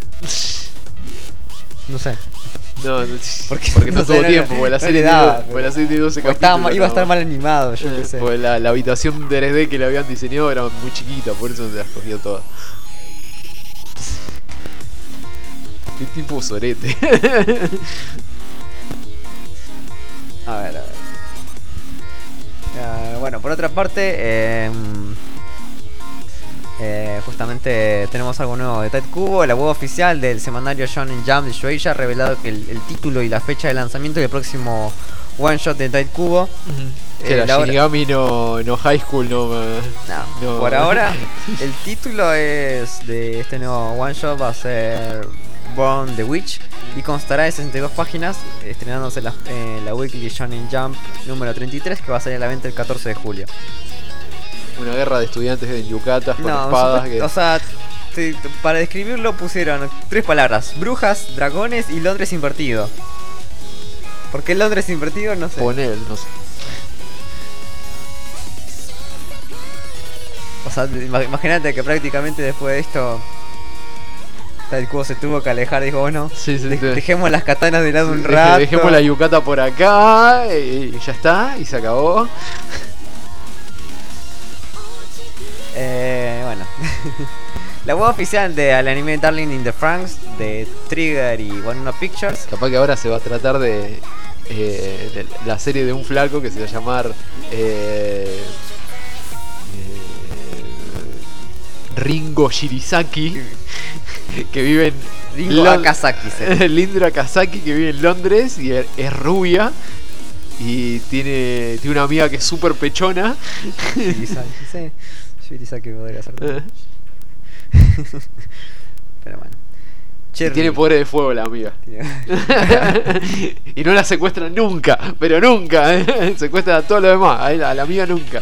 No sé. No, no, Porque, porque no, no sé, tuvo no- tiempo, porque la no serie le daba, tiene- porque la serie tiene doce Porque estaba capítulos. ma- iba a estar no. mal animado, yo qué sé. Porque la, la habitación tres D que le habían diseñado era muy chiquita, por eso se las cogió todas. Qué tipo sorete. A ver, a ver. Eh, bueno, por otra parte, eh, eh, justamente tenemos algo nuevo de Tide Kubo. La web oficial del semanario Shonen Jump de Shueisha ha revelado que el, el título y la fecha de lanzamiento del próximo one shot de Tide Kubo. Que Eh, la la hora- Shinigami no, no High School, no. me- No, No. por ahora el título es de este nuevo one shot va a ser Born the Witch y constará de sesenta y dos páginas, estrenándose en la, en la Weekly Shonen Jump número treinta y tres, que va a salir a la venta el catorce de julio. Una guerra de estudiantes en yucatas con No, espadas. supuest- Que... o sea, Sí, para describirlo pusieron tres palabras: brujas, dragones y Londres invertido. ¿Por qué Londres invertido? No sé. Poner, no sé. O sea, ima- imagínate que prácticamente después de esto el cubo se tuvo que alejar. Dijo, bueno, Sí, sí, de- sí. dejemos las katanas de lado un Deje- rato. Dejemos la yucata por acá y ya está, y se acabó. Eh, bueno. La web oficial del anime Darling in the Franxx de Trigger y One Up Pictures. Capaz que ahora se va a tratar de, eh, de la serie de un flaco que se va a llamar eh, eh, Ringo Shirizaki, que vive en Ringo Lon- Akasaki, se- Lindro Akasaki, que vive en Londres y es, es rubia y tiene, tiene una amiga que es súper pechona. Shirizaki, sí. Shirizaki podría ser. Eh, Pero bueno. y Cherry. tiene poder de fuego la amiga. Tiene- Y no la secuestran nunca, pero nunca, ¿eh? Secuestran a todo lo demás, a, él- a la amiga nunca.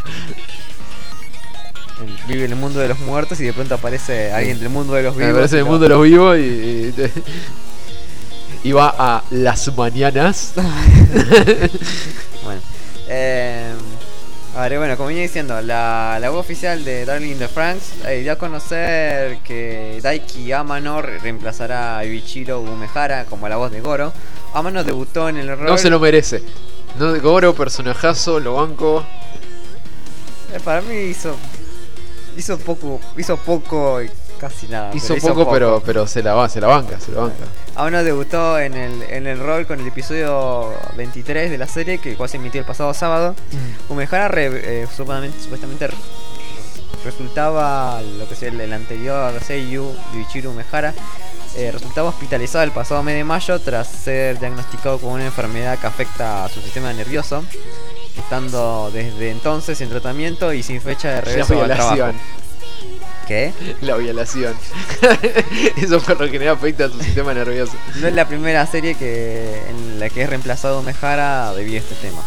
Vive en el mundo de los muertos y de pronto aparece alguien del mundo de los vivos. Me parece y el lo- mundo de los vivos y, y, y va a las mañanas. Bueno. Eh, a ver, bueno, como venía diciendo, la, la web oficial de Darling in the Franxx eh, dio a conocer que Daiki Amano re- reemplazará a Yuichiro Umehara como la voz de Goro. Amano debutó en el rol... No se lo merece. No, Goro, personajazo, lo banco. Eh, para mí hizo... Hizo poco, hizo poco y casi nada. Hizo pero poco, pero pero se la va, se la banca, se la banca. Amano debutó en el, en el rol con el episodio veintitrés de la serie, que cual se emitió el pasado sábado. Umehara re- eh, supuestamente, supuestamente re- resultaba, lo que es el, el anterior Seiyu, Yuichiro Umehara, eh, resultaba hospitalizado el pasado mes de mayo tras ser diagnosticado con una enfermedad que afecta a su sistema nervioso, estando desde entonces en tratamiento y sin fecha de La regreso al trabajo. violación. ¿Qué? La violación. Eso por lo general afecta a tu sistema nervioso. No es la primera serie que en la que es reemplazado Umehara debido a este tema.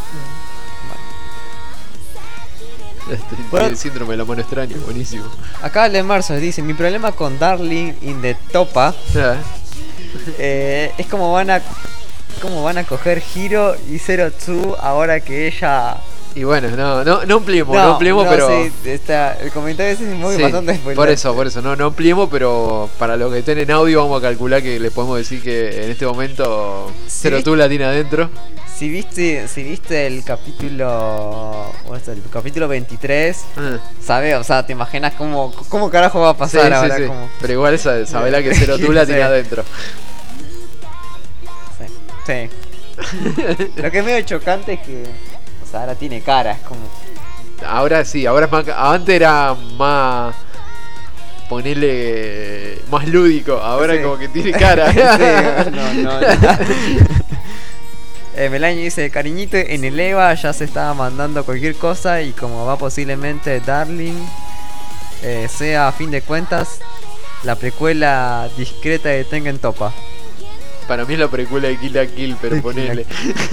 Este, Bueno. el síndrome de la mano extraña, buenísimo. Acá Le Mercer dice: mi problema con Darling in the Topa Ah, eh, es como van a cómo van a coger Hiro y Zero Two ahora que ella... Y bueno, no, no, no ampliemos, no, ampliemos, no, pero. sí, está, el comentario ese es muy Sí, bastante spoiler. por eso, por eso, no, no ampliemos, pero para los que estén en audio vamos a calcular que le podemos decir que en este momento Sí. Zero Two la tiene adentro. Si viste, si viste el capítulo... ¿cómo es el capítulo veintitrés, Ah, ¿sabes? O sea, te imaginas cómo, cómo carajo va a sí, pasar sí, ahora. sí. Como... Pero igual esa, sabela que Zero Two la tiene Sí. adentro. Sí. Sí. Lo que es medio chocante es que... O sea, ahora tiene cara, es como... Ahora sí, ahora es más. Antes era más. Ponerle más lúdico, ahora Sí. como que tiene cara. Sí, no, no, no. Eh, Melaño dice: cariñito, en el EVA ya se estaba mandando cualquier cosa y como va posiblemente Darling eh, sea a fin de cuentas la precuela discreta de Tengen Toppa. Para mí es la precuela de Kill la Kill, pero De Kill ponele.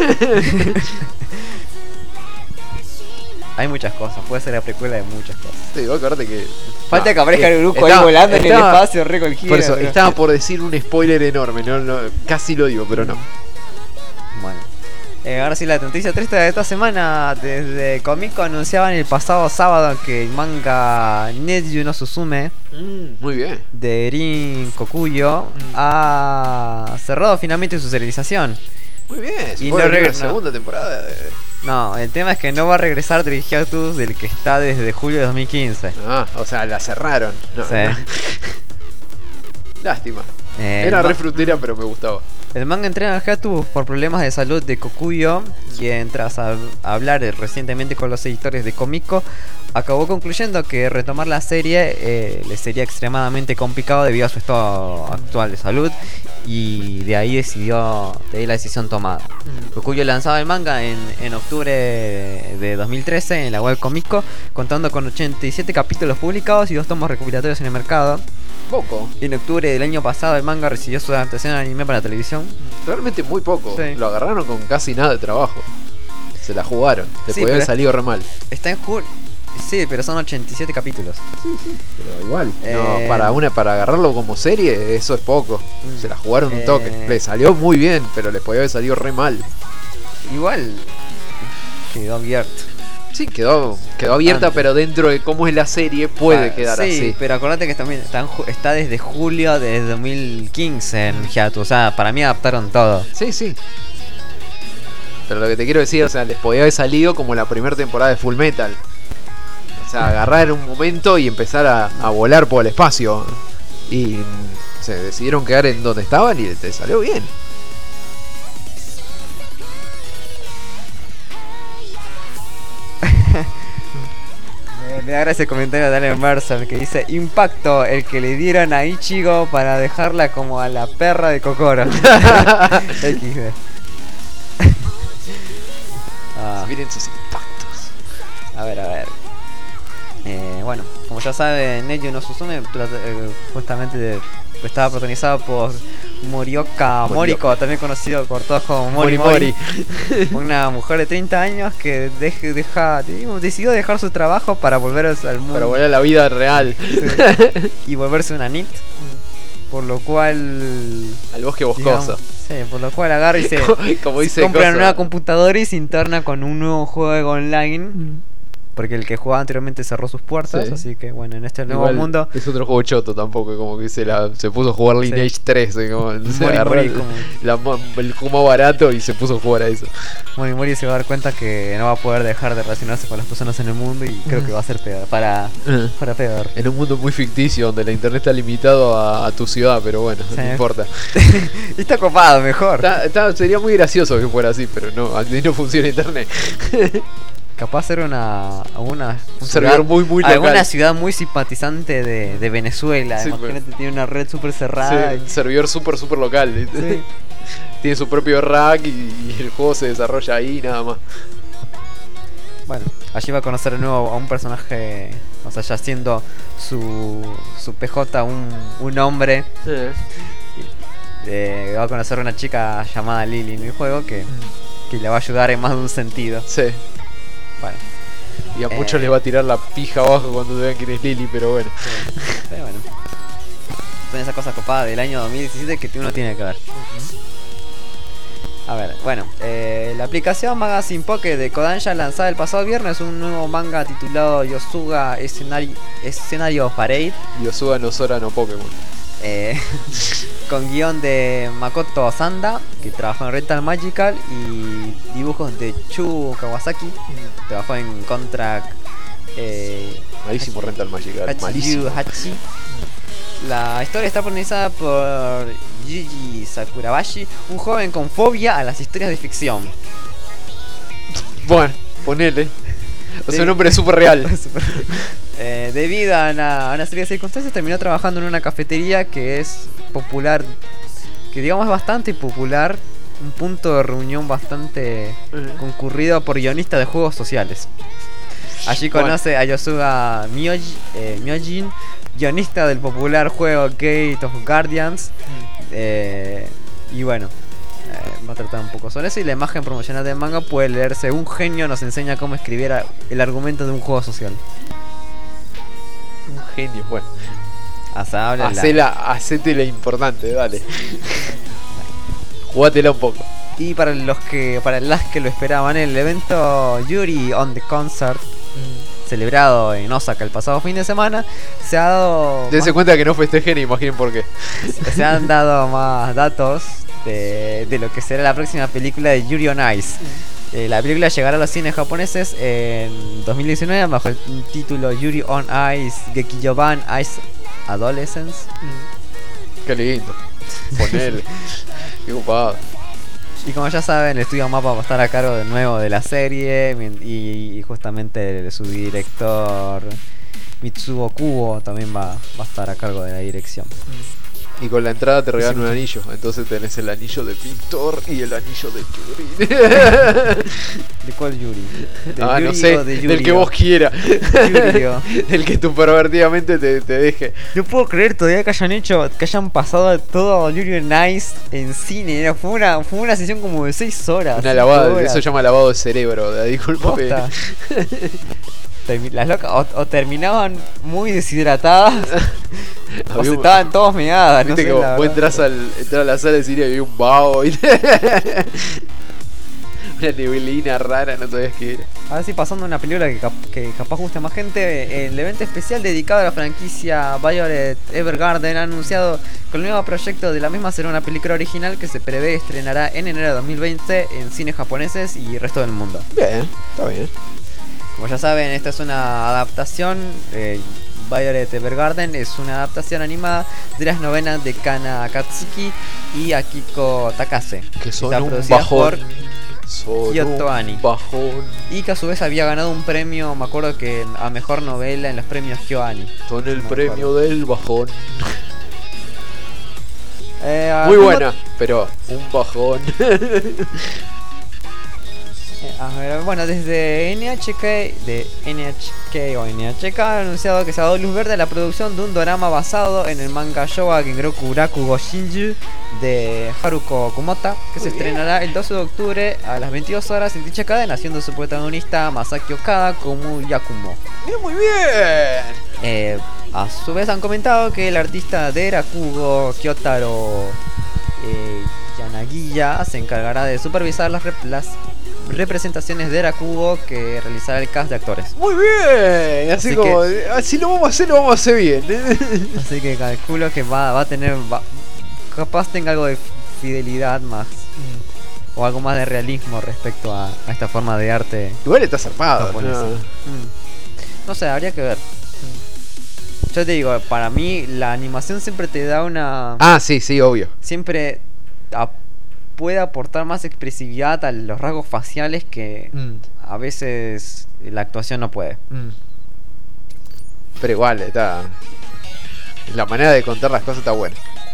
Hay muchas cosas, puede ser la precuela de muchas cosas. Sí, vos acordate que. Falta Ah, que aparezca eh, el grupo estaba- ahí volando en el estaba- espacio, re cualquiera. Por eso, pero- estaba por decir un spoiler enorme, no, no, casi lo digo, pero no. Bueno. Eh, ahora sí, la noticia triste de esta semana. Desde Comico anunciaban el pasado sábado que el manga Netju no Suzume Muy bien. de Rin Kokuyo ha cerrado finalmente su serialización. Muy bien. Y Y no no la regresa. segunda temporada. de- No, el tema es que no va a regresar del hiatus del que está desde julio de dos mil quince. Ah, o sea, la cerraron. No, Sí. no. Lástima. Eh, Era el ma- re frutera, pero me gustaba. El manga entrega al hiatus por problemas de salud de Kokuyo, quien tras hab- hablar recientemente con los editores de Comico, acabó concluyendo que retomar la serie eh, le sería extremadamente complicado debido a su estado actual de salud, y de ahí decidió, de ahí la decisión tomada. Kokuyo lanzaba el manga en, en octubre de dos mil trece en la web Comico, contando con ochenta y siete capítulos publicados y dos tomos recopilatorios en el mercado. Poco. En octubre del año pasado el manga recibió su adaptación al anime para televisión. Realmente muy poco. Sí. Lo agarraron con casi nada de trabajo. Se la jugaron. Le Sí, podía haber pero- salido re mal. Está en julio. Sí, pero son ochenta y siete capítulos. Pero igual. Eh, No, para una para agarrarlo como serie, eso es poco. Mm. Se la jugaron un Eh. toque. Le salió muy bien, pero les podía haber salido re mal. Igual quedó abierto. Sí, quedó, quedó abierta, Bastante. pero dentro de cómo es la serie puede Ah, quedar sí, así. pero acordate que también está, en ju- está desde julio de dos mil quince en hiatus. O sea, para mí adaptaron todo. Sí, sí. Pero lo que te quiero decir, o sea, les podía haber salido como la primera temporada de Full Metal. O sea, agarrar en un momento y empezar a, a volar por el espacio. Y se decidieron quedar en donde estaban y te salió bien. Me, me agarra ese comentario de Allen Mercer que dice: impacto, el que le dieron a Ichigo para dejarla como a la perra de Kokoro. equis de. Ah, Miren sus impactos. a ver, a ver. Eh, bueno, como ya saben, Neji no Suzume trata- eh, justamente de- estaba protagonizado por Morioka Moriko, también conocido por todos como Mori Mori. Una mujer de treinta años que deje, deja, digamos, decidió dejar su trabajo para volver al mundo Para volver a la vida real. y volverse una N I T. Por lo cual. Al bosque digamos, boscoso. sí, por lo cual agarra y se, Como dice compra una Coso. nueva computadora y se interna con un nuevo juego online. Porque el que jugaba anteriormente cerró sus puertas. Sí. Así que bueno, en este nuevo Igual mundo. es otro juego choto tampoco, como que se la se puso a jugar Lineage Sí. tres, eh, como, se Mori agarró Mori el, como- la ma- el juego más barato y se puso a jugar a eso. Mori Mori se va a dar cuenta que no va a poder dejar de relacionarse con las personas en el mundo. Y creo que va a ser peor. Para, para peor. En un mundo muy ficticio donde la internet está limitado a, a tu ciudad, pero bueno, Sí. no importa. Y está copado, mejor. Está- está- sería muy gracioso que fuera así, pero no, así no funciona internet. Capaz ser una. una Un servidor muy, muy local. Alguna ciudad muy simpatizante de, de Venezuela. Sí, Imagínate, tiene una red súper cerrada. Sí, un servidor súper, súper local. Sí. Tiene su propio rack y, y el juego se desarrolla ahí nada más. Bueno, allí va a conocer de nuevo a un personaje, o sea, ya siendo su, su P J un, un hombre. Eh, va a conocer a una chica llamada Lily en el juego que, que le va a ayudar en más de un sentido. Sí. Bueno, Y a Eh. muchos les va a tirar la pija abajo cuando vean quién es Lily, pero bueno. pero bueno. Son esas cosas copadas del año dos mil diecisiete que uno tiene que ver. A ver, bueno, eh, la aplicación Magazine Pocket de Kodansha lanzada el pasado viernes un nuevo manga titulado Yosuga Escenario, Escenario Parade. Yosuga no Sora no Pokémon. eh, con guión de Makoto Sanda, que trabajó en Rental Magical, y dibujos de Chu Kawasaki, trabajó en Contract eh, Malísimo Rental Magical. Hachiyu Malísimo. Hachi. La historia está protagonizada por Yuji Sakurabashi, un joven con fobia a las historias de ficción. Bueno, ponele. O sea, Sí. un hombre súper real. Eh, debido a una, a una serie de circunstancias, terminó trabajando en una cafetería que es popular, que digamos es bastante popular, un punto de reunión bastante concurrido por guionistas de juegos sociales. Allí Bueno. conoce a Yosuga Myoji, eh, Myojin, guionista del popular juego Gate of Guardians. eh, y bueno, eh, va a tratar un poco sobre eso. Y la imagen promocional del manga puede leerse: un genio nos enseña cómo escribir a- el argumento de un juego social. Un genio, bueno. O sea, habla la- Hacela, hacetela importante, dale. Jugátela un poco. Y para los que para las que lo esperaban, el evento Yuri on the Concert, celebrado en Osaka el pasado fin de semana, se ha dado Dense más- cuenta que no festejen e imaginen por qué. se han dado más datos de, de lo que será la próxima película de Yuri on Ice. Eh, la película llegará a los cines japoneses en dos mil diecinueve bajo el título Yuri on Ice Gekiyoban Ice Adolescence. Qué lindo. Ponele. Qué ocupado. Y como ya saben, el estudio Mapa va a estar a cargo de nuevo de la serie, mien- y, y justamente su director Mitsuo Kubo también va, va a estar a cargo de la dirección. Y con la entrada te regalan un anillo. Entonces tenés el anillo de pintor y el anillo de Yuri. ¿De cuál Yuri? ¿De Ah, no Yuri sé. o de Del Yurio? que vos quieras. Yurio. El que tú pervertidamente te, te deje. No puedo creer todavía que hayan hecho, que hayan pasado todo Yuri on Ice en cine. Era- Fue una, fue una sesión como de seis horas. Una cinco lavada, horas. eso se llama lavado de cerebro. De disculpa. Posta. termi- las locas o, o terminaban muy deshidratadas o se un- estaban todos meadas, no Viste sé, que la vos verdad. entras, al, entras a la sala de cine y había un vaho y una neblina rara, no sabías qué era. Ahora sí, pasando a una película que, cap- que capaz guste a más gente, el evento especial dedicado a la franquicia Violet Evergarden ha anunciado que el nuevo proyecto de la misma será una película original que se prevé estrenará en enero de dos mil veinte en cines japoneses y resto del mundo. Bien, está bien. Como ya saben, esta es una adaptación, eh, Violet Evergarden es una adaptación animada de las novelas de Kana Katsuki y Akiko Takase. Que son Está un producida bajón. por- Son Kyoto un Ani. bajón. Y que a su vez había ganado un premio, me acuerdo que a mejor novela en los premios KyoAni. Son el No me premio acuerdo. del bajón. Eh, Muy hablando- buena, pero un bajón. eh, a ver, bueno, desde N H K, de N H K o N H K ha anunciado que se ha dado luz verde a la producción de un dorama basado en el manga Showa Genroku Raku Go Shinju de Haruko Kumota, que se estrenará el doce de octubre a las veintidós horas en dicha cadena, siendo su protagonista Masaki Okada como Yakumo. Mira, muy bien. Eh, a su vez han comentado que el artista de Rakugo, Kyotaro eh, Yanagiya, se encargará de supervisar las, rep- las representaciones de Rakugo que realizará el cast de actores. Muy bien. Así, Así como, así lo vamos a hacer, lo vamos a hacer bien. Así que calculo que va, va a tener... va- capaz tenga algo de fidelidad más. O algo más de realismo respecto a, a esta forma de arte Igual está zarpado. japonesa. ¿no? Mm. No sé, habría que ver. Yo te digo, para mí la animación siempre te da una... Ah, sí, sí, obvio. Siempre a- puede aportar más expresividad a los rasgos faciales que Mm, a veces la actuación no puede. mm. Pero igual, está. La manera de contar las cosas está buena.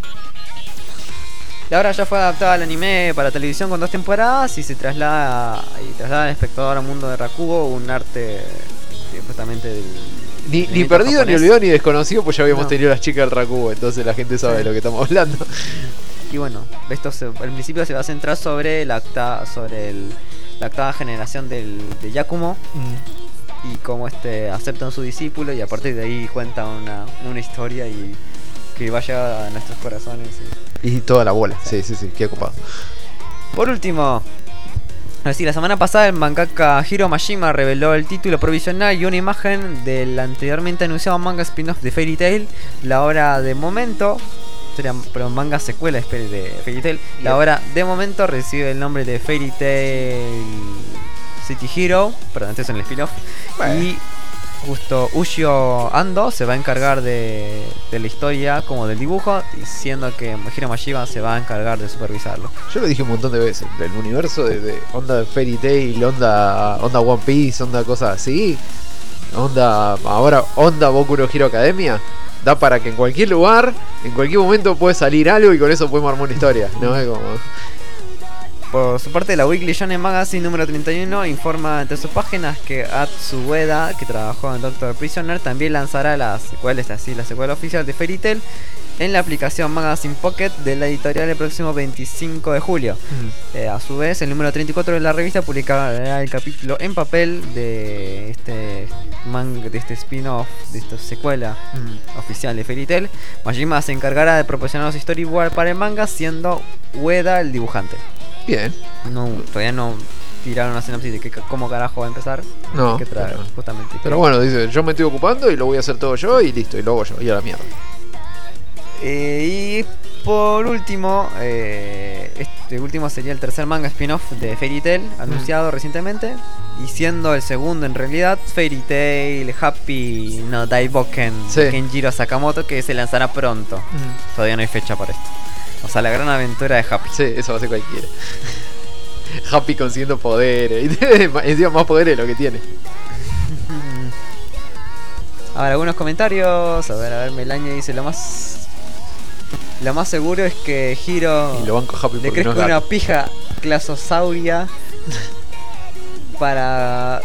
Y ahora ya fue adaptada al anime para televisión con dos temporadas y se traslada y traslada al espectador al mundo de Rakugo, un arte eh, justamente del Ni, ni movimiento perdido, japonés. ni olvidado, ni desconocido, pues ya habíamos No. tenido las chicas del Rakugo, entonces la gente sabe Sí. de lo que estamos hablando. Y bueno, esto se, al principio se va a centrar sobre la octa- sobre el, la octava generación del, de Yakumo y cómo este aceptan su discípulo y a partir de ahí cuenta una, una historia y que va a llegar a nuestros corazones. y- Y toda la bola, sí, sí, sí, qué ocupado. Por último, así la semana pasada el mangaka Hiro Mashima reveló el título provisional y una imagen del anteriormente anunciado manga spin-off de Fairy Tail, la obra de momento, sería, pero manga secuela espere, de Fairy Tail, la Bien. obra de momento recibe el nombre de Fairy Tail City Hero, perdón, este es en el spin-off, Bueno. y justo Ushio Ando se va a encargar de, de la historia como del dibujo, siendo que Hiro Mashima se va a encargar de supervisarlo. Yo lo dije un montón de veces, el universo de, de onda Fairy Tail, onda, onda One Piece, onda cosas así, onda, ahora onda Boku no Hero Academia, da para que en cualquier lugar, en cualquier momento puede salir algo y con eso podemos armar una historia, ¿no? Es como... Por su parte, la Weekly Shonen Magazine número treinta y uno informa entre sus páginas que Atsu Ueda, que trabajó en Doctor Prisoner, también lanzará la secuela, esta sí, la secuela oficial de Fairy Tail en la aplicación Magazine Pocket de la editorial el próximo veinticinco de julio. Eh, a su vez, el número treinta y cuatro de la revista publicará el capítulo en papel de este manga, de este spin-off, de esta secuela oficial de Fairy Tail. Majima se encargará de proporcionar los storyboards para el manga, siendo Ueda el dibujante. Bien, No, todavía no tiraron una sinopsis de que, cómo carajo va a empezar. no, que traer, pero, justamente. pero bueno, dice, yo me estoy ocupando y lo voy a hacer todo yo y listo, y lo hago yo, y a la mierda. Eh, y por último, eh, este último sería el tercer manga spin-off de Fairy Tail, anunciado recientemente. Y siendo el segundo en realidad, Fairy Tail Happy no Daiboken Sí. de Kenjiro Sakamoto, que se lanzará pronto. Todavía no hay fecha para esto. O sea, la gran aventura de Happy. Sí, eso va a ser cualquiera. Happy consiguiendo poderes, encima más poderes de lo que tiene. A ver, algunos comentarios. A ver, a ver, Melania dice lo más. Lo más seguro es que Hiro Y lo banco Happy le porque no crezca es una gato. pija clasosauria para.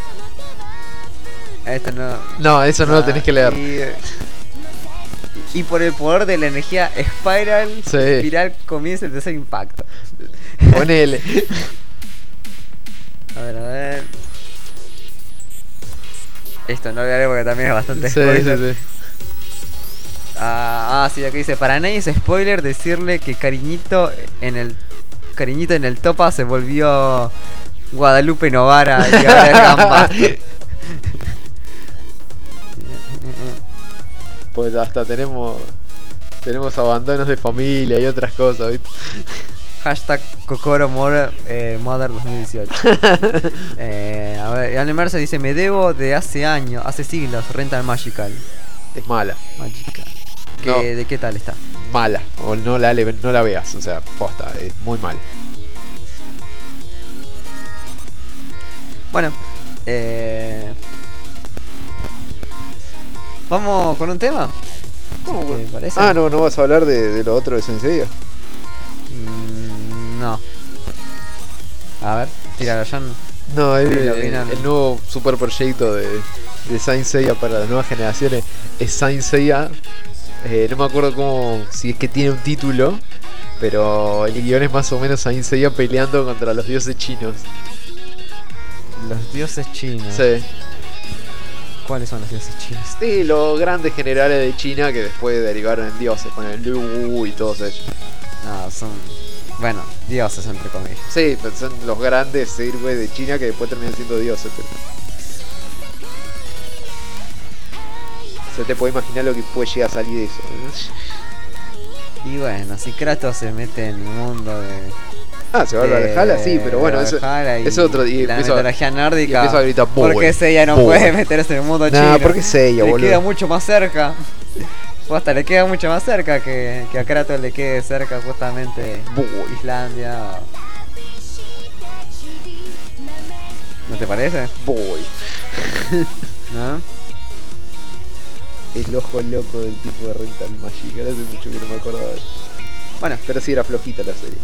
Esto no. No, eso no lo tenés que leer. Y, y por el poder de la energía Spiral, Sí. Espiral comienza el tercer impacto. Ponele. A ver, a ver. Esto no lo haré porque también es bastante Sí, spoiler. sí, sí. Ah, ah, sí, aquí dice, para nadie es spoiler decirle que Cariñito en el Cariñito en el Topa se volvió Guadalupe Novara y ahora es Gamba. Pues hasta tenemos tenemos abandonos de familia y otras cosas, ¿viste? Hashtag Kokoro Mother, eh, Mother dos mil dieciocho. eh, a ver, Anne se dice, me debo de hace años, hace siglos, Rental Magical. Es mala, Magical. ¿Qué, No. ¿De qué tal está? mala. O no la, le- no la veas, o sea, posta, es muy mala. Bueno, eh... vamos con un tema. ¿Cómo, ¿Te parece? Ah, no, no vas a hablar de, de lo otro de Sensei. Mm, no. A ver, tíralo, John. No, es Sí, el, lo opinan. el nuevo super proyecto de, de Saint Seiya para las nuevas generaciones. Es Saint Seiya. Eh, no me acuerdo cómo, si es que tiene un título, pero el guión es más o menos Saint Seiya peleando contra los dioses chinos. Los dioses chinos. Sí. ¿Cuáles son los dioses chinos? Sí, los grandes generales de China que después derivaron en dioses, con el Liu Wu y todos ellos. No, son... Bueno, dioses entre comillas. Sí, pero son los grandes héroes de China que después terminan siendo dioses. Pero... se te puede imaginar lo que puede llegar a salir de eso, ¿no? Y bueno, si Kratos se mete en el mundo de... Ah, se va a de- Valhalla, sí, pero bueno, de eso, Valhalla y eso otro. Y la empiezo a- mitología y nórdica. empiezo a gritar, ¿Por "Boy, qué Seiya no boy". puede meterse en el mundo Nah, chino? porque Seiya, Le boludo. queda mucho más cerca. O hasta le queda mucho más cerca que, que a Kratos le quede cerca justamente Boy. Islandia. ¿No te parece? Boy. ¿No? El ojo loco del tipo de Rental Magic. Hace mucho que no me acordaba de eso. Bueno, Pero sí era flojita la serie.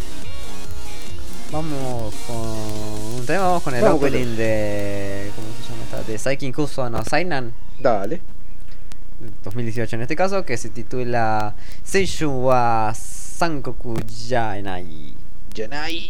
vamos con un tema, vamos con el Vamos con opening de... ¿Cómo se llama esta? De Saikin Kuso no Sainan Dale. dos mil dieciocho en este caso, que se titula Seishu wa Sankoku Janai. Yanai.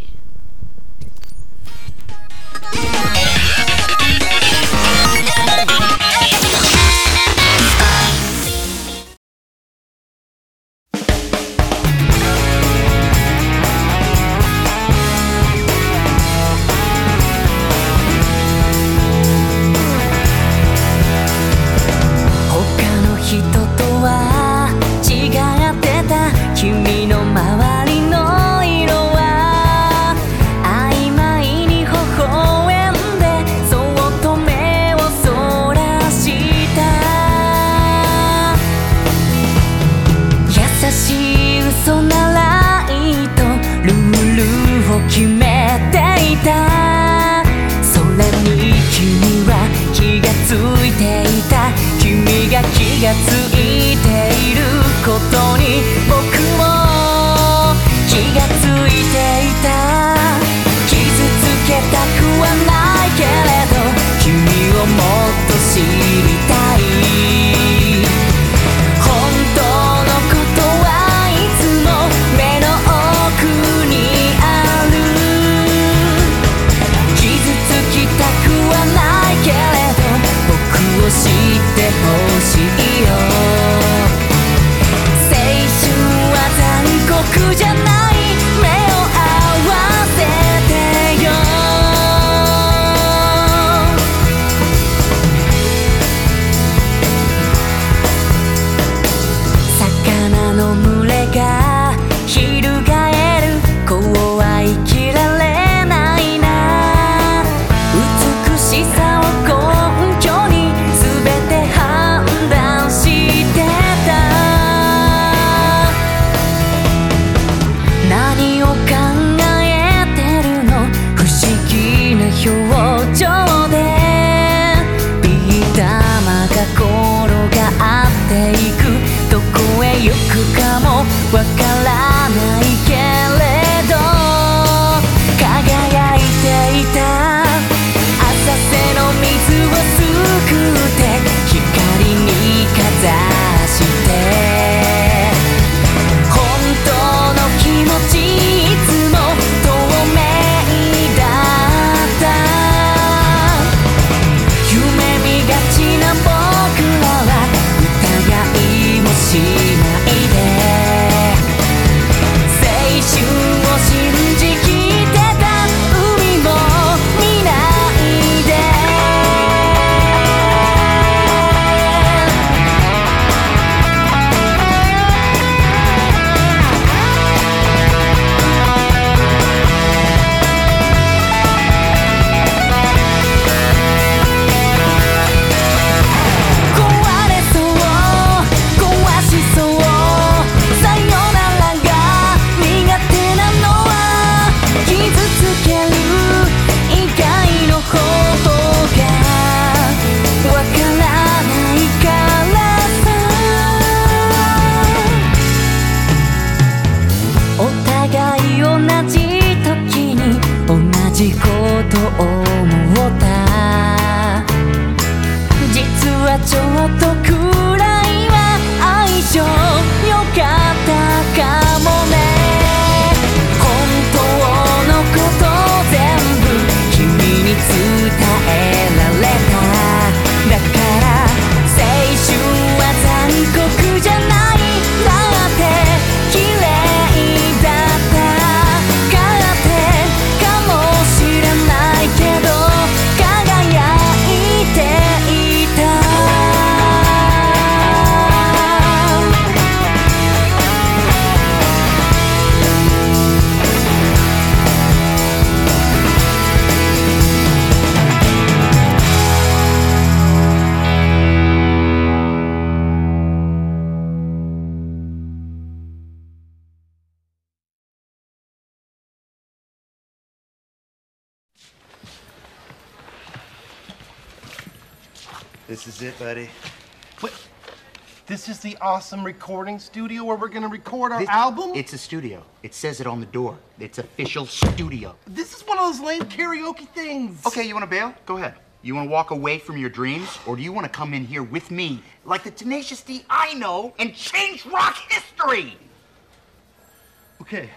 This is it, buddy. What? This is the awesome recording studio where we're gonna record our This- album? It's a studio. It says it on the door. It's official studio. This is one of those lame karaoke things. Okay, you wanna bail? Go ahead. You wanna walk away from your dreams, or do you wanna come in here with me, like the Tenacious D I know, and change rock history? Okay.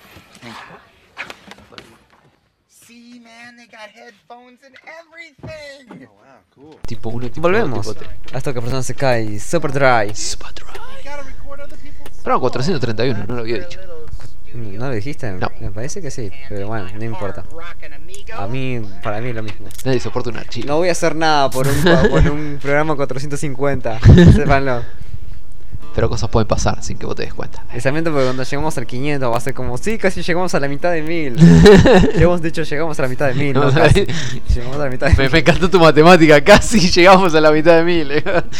See, man, they got headphones and everything. Oh, wow, cool. Tipo uno, tipo Volvemos tipo a esto que persona se cae. Super Dry. Super Dry. Gotta record other people's Pero cuatrocientos treinta y uno, no lo había dicho. ¿No lo dijiste? No. Me parece que sí, pero bueno, no importa. A mí, para mí es lo mismo. Nadie soporta un archivo. No voy a hacer nada por un, por un programa cuatrocientos cincuenta. Sépanlo. Pero cosas pueden pasar sin que vos te des cuenta. Exactamente, porque cuando llegamos al quinientos va a ser como, sí, casi llegamos a la mitad de mil. Ya hemos dicho, llegamos a la mitad de mil, no, No, casi. Llegamos a la mitad de Me, mil. me encantó tu matemática, casi llegamos a la mitad de mil.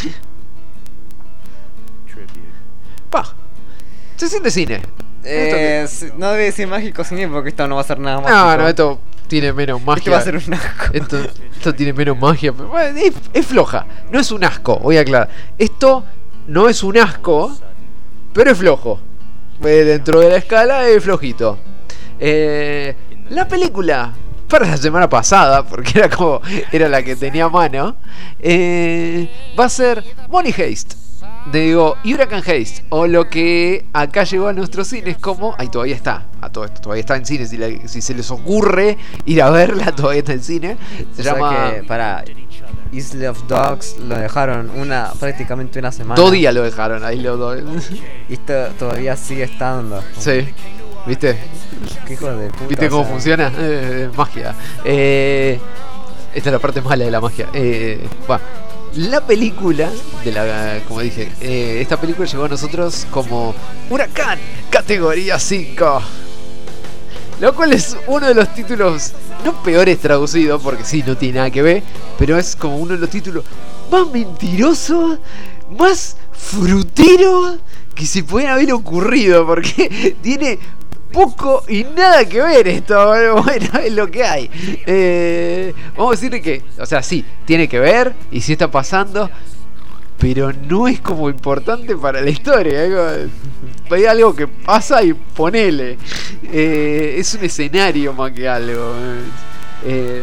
Pa, se siente cine. Eh, sí, no debe decir mágico cine porque esto no va a ser nada mágico. No, no, esto tiene menos magia. Esto va a ser un asco. Esto, esto tiene menos magia. Pero bueno, es, es floja. No es un asco, voy a aclarar. Esto no es un asco, pero es flojo. Eh, dentro de la escala es flojito. Eh, la película para la semana pasada, porque era como era la que tenía a mano, eh, va a ser Money Heist. Digo, Hurricane Heist, o lo que acá llegó a nuestros cines como... Ay, todavía está, a todo esto, todavía está en cine. Si, la- si se les ocurre ir a verla, todavía está en cine. Se O sea llama... que para Isle of Dogs lo dejaron una prácticamente una semana. Dos días lo dejaron ahí los dos. Y esto todavía sigue estando. Sí, ¿viste? Qué hijo de puta. ¿Viste o cómo sea. funciona? Eh, magia. Eh, esta es la parte mala de la magia. Eh, bueno, la película, de la, como dije, eh, esta película llegó a nosotros como Huracán, categoría cinco. Lo cual es uno de los títulos, no peores traducidos, porque sí, no tiene nada que ver, pero es como uno de los títulos más mentirosos, más frutero que se pueden haber ocurrido, porque tiene poco y nada que ver esto. Bueno, es lo que hay. Eh, vamos a decirle que, o sea, sí, tiene que ver y sí está pasando, pero no es como importante para la historia. ¿eh? Hay algo que pasa y ponele. Eh, es un escenario más que algo. Eh,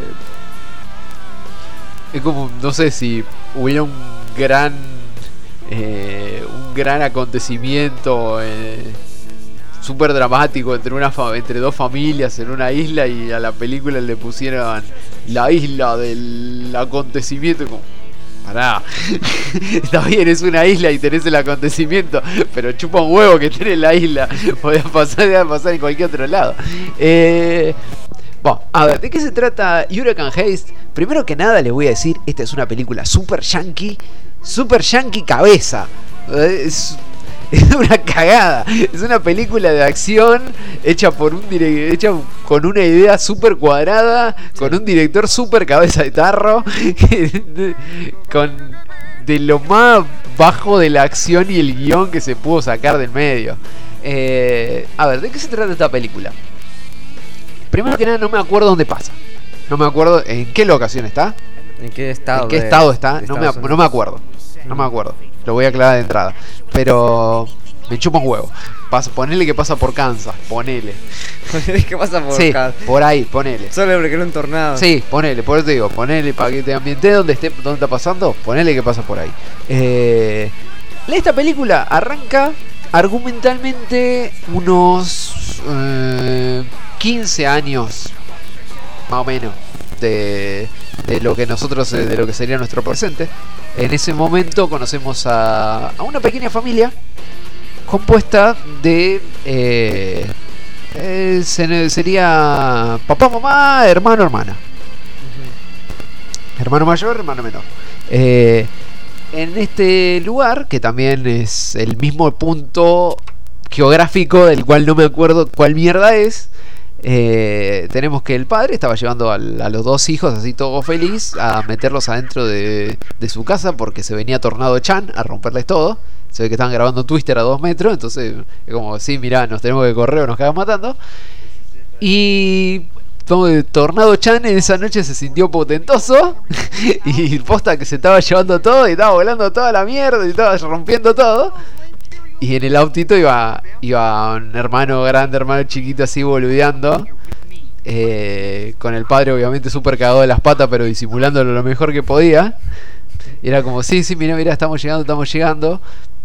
es como, no sé si hubiera un gran, eh, un gran acontecimiento eh, súper dramático entre, una fa- entre dos familias en una isla y a la película le pusieran la isla del acontecimiento. Como, pará, está bien, es una isla y tenés el acontecimiento, pero chupa un huevo que tenés la isla. Podría pasar, podría pasar en cualquier otro lado. Eh, bueno, a ver, ¿de qué se trata Hurricane Heist? Primero que nada les voy a decir, esta es una película super yankee, super yankee cabeza. Es, es una cagada. Es una película de acción hecha por un dire- hecha con una idea super cuadrada, con un director super cabeza de tarro, con de lo más bajo de la acción y el guión que se pudo sacar del medio. Eh, a ver, ¿de qué se trata esta película? Primero que nada, no me acuerdo dónde pasa. No me acuerdo en qué locación está. ¿En qué estado? ¿En qué de- estado está? de No me, Estados ac- no me acuerdo. No me acuerdo. Lo voy a aclarar de entrada. Pero me chupa un huevo. Pasa, ponele que pasa por Kansas. Ponele. Unidos? ¿Qué pasa por Sí, acá? por ahí, ponele. Solo porque era un tornado. Sí, ponele, por eso te digo, ponele para que te ambiente donde esté, donde está pasando, ponele que pasa por ahí. Eh, esta película arranca argumentalmente unos eh, quince años más o menos de, de lo que nosotros, eh, de lo que sería nuestro presente. En ese momento conocemos a, a una pequeña familia compuesta de eh, eh, se- sería papá, mamá, hermano, hermana. Hermano mayor, hermano menor. Eh, en este lugar, que también es el mismo punto geográfico del cual no me acuerdo cuál mierda es, eh, tenemos que el padre estaba llevando al- a los dos hijos, así todo feliz, a meterlos adentro de, de su casa porque se venía Tornado Chan a romperles todo. Se ve que estaban grabando Twister a dos metros, entonces es como, sí, mirá, nos tenemos que correr o nos cagan matando. Y Tornado Chan en esa noche se sintió potentoso y posta que se estaba llevando todo y estaba volando toda la mierda y estaba rompiendo todo. Y en el autito iba, iba un hermano grande, hermano chiquito así boludeando. Eh, con el padre obviamente súper cagado de las patas, pero disimulándolo lo mejor que podía. Y era como, sí, sí, mira, mira, estamos llegando, estamos llegando.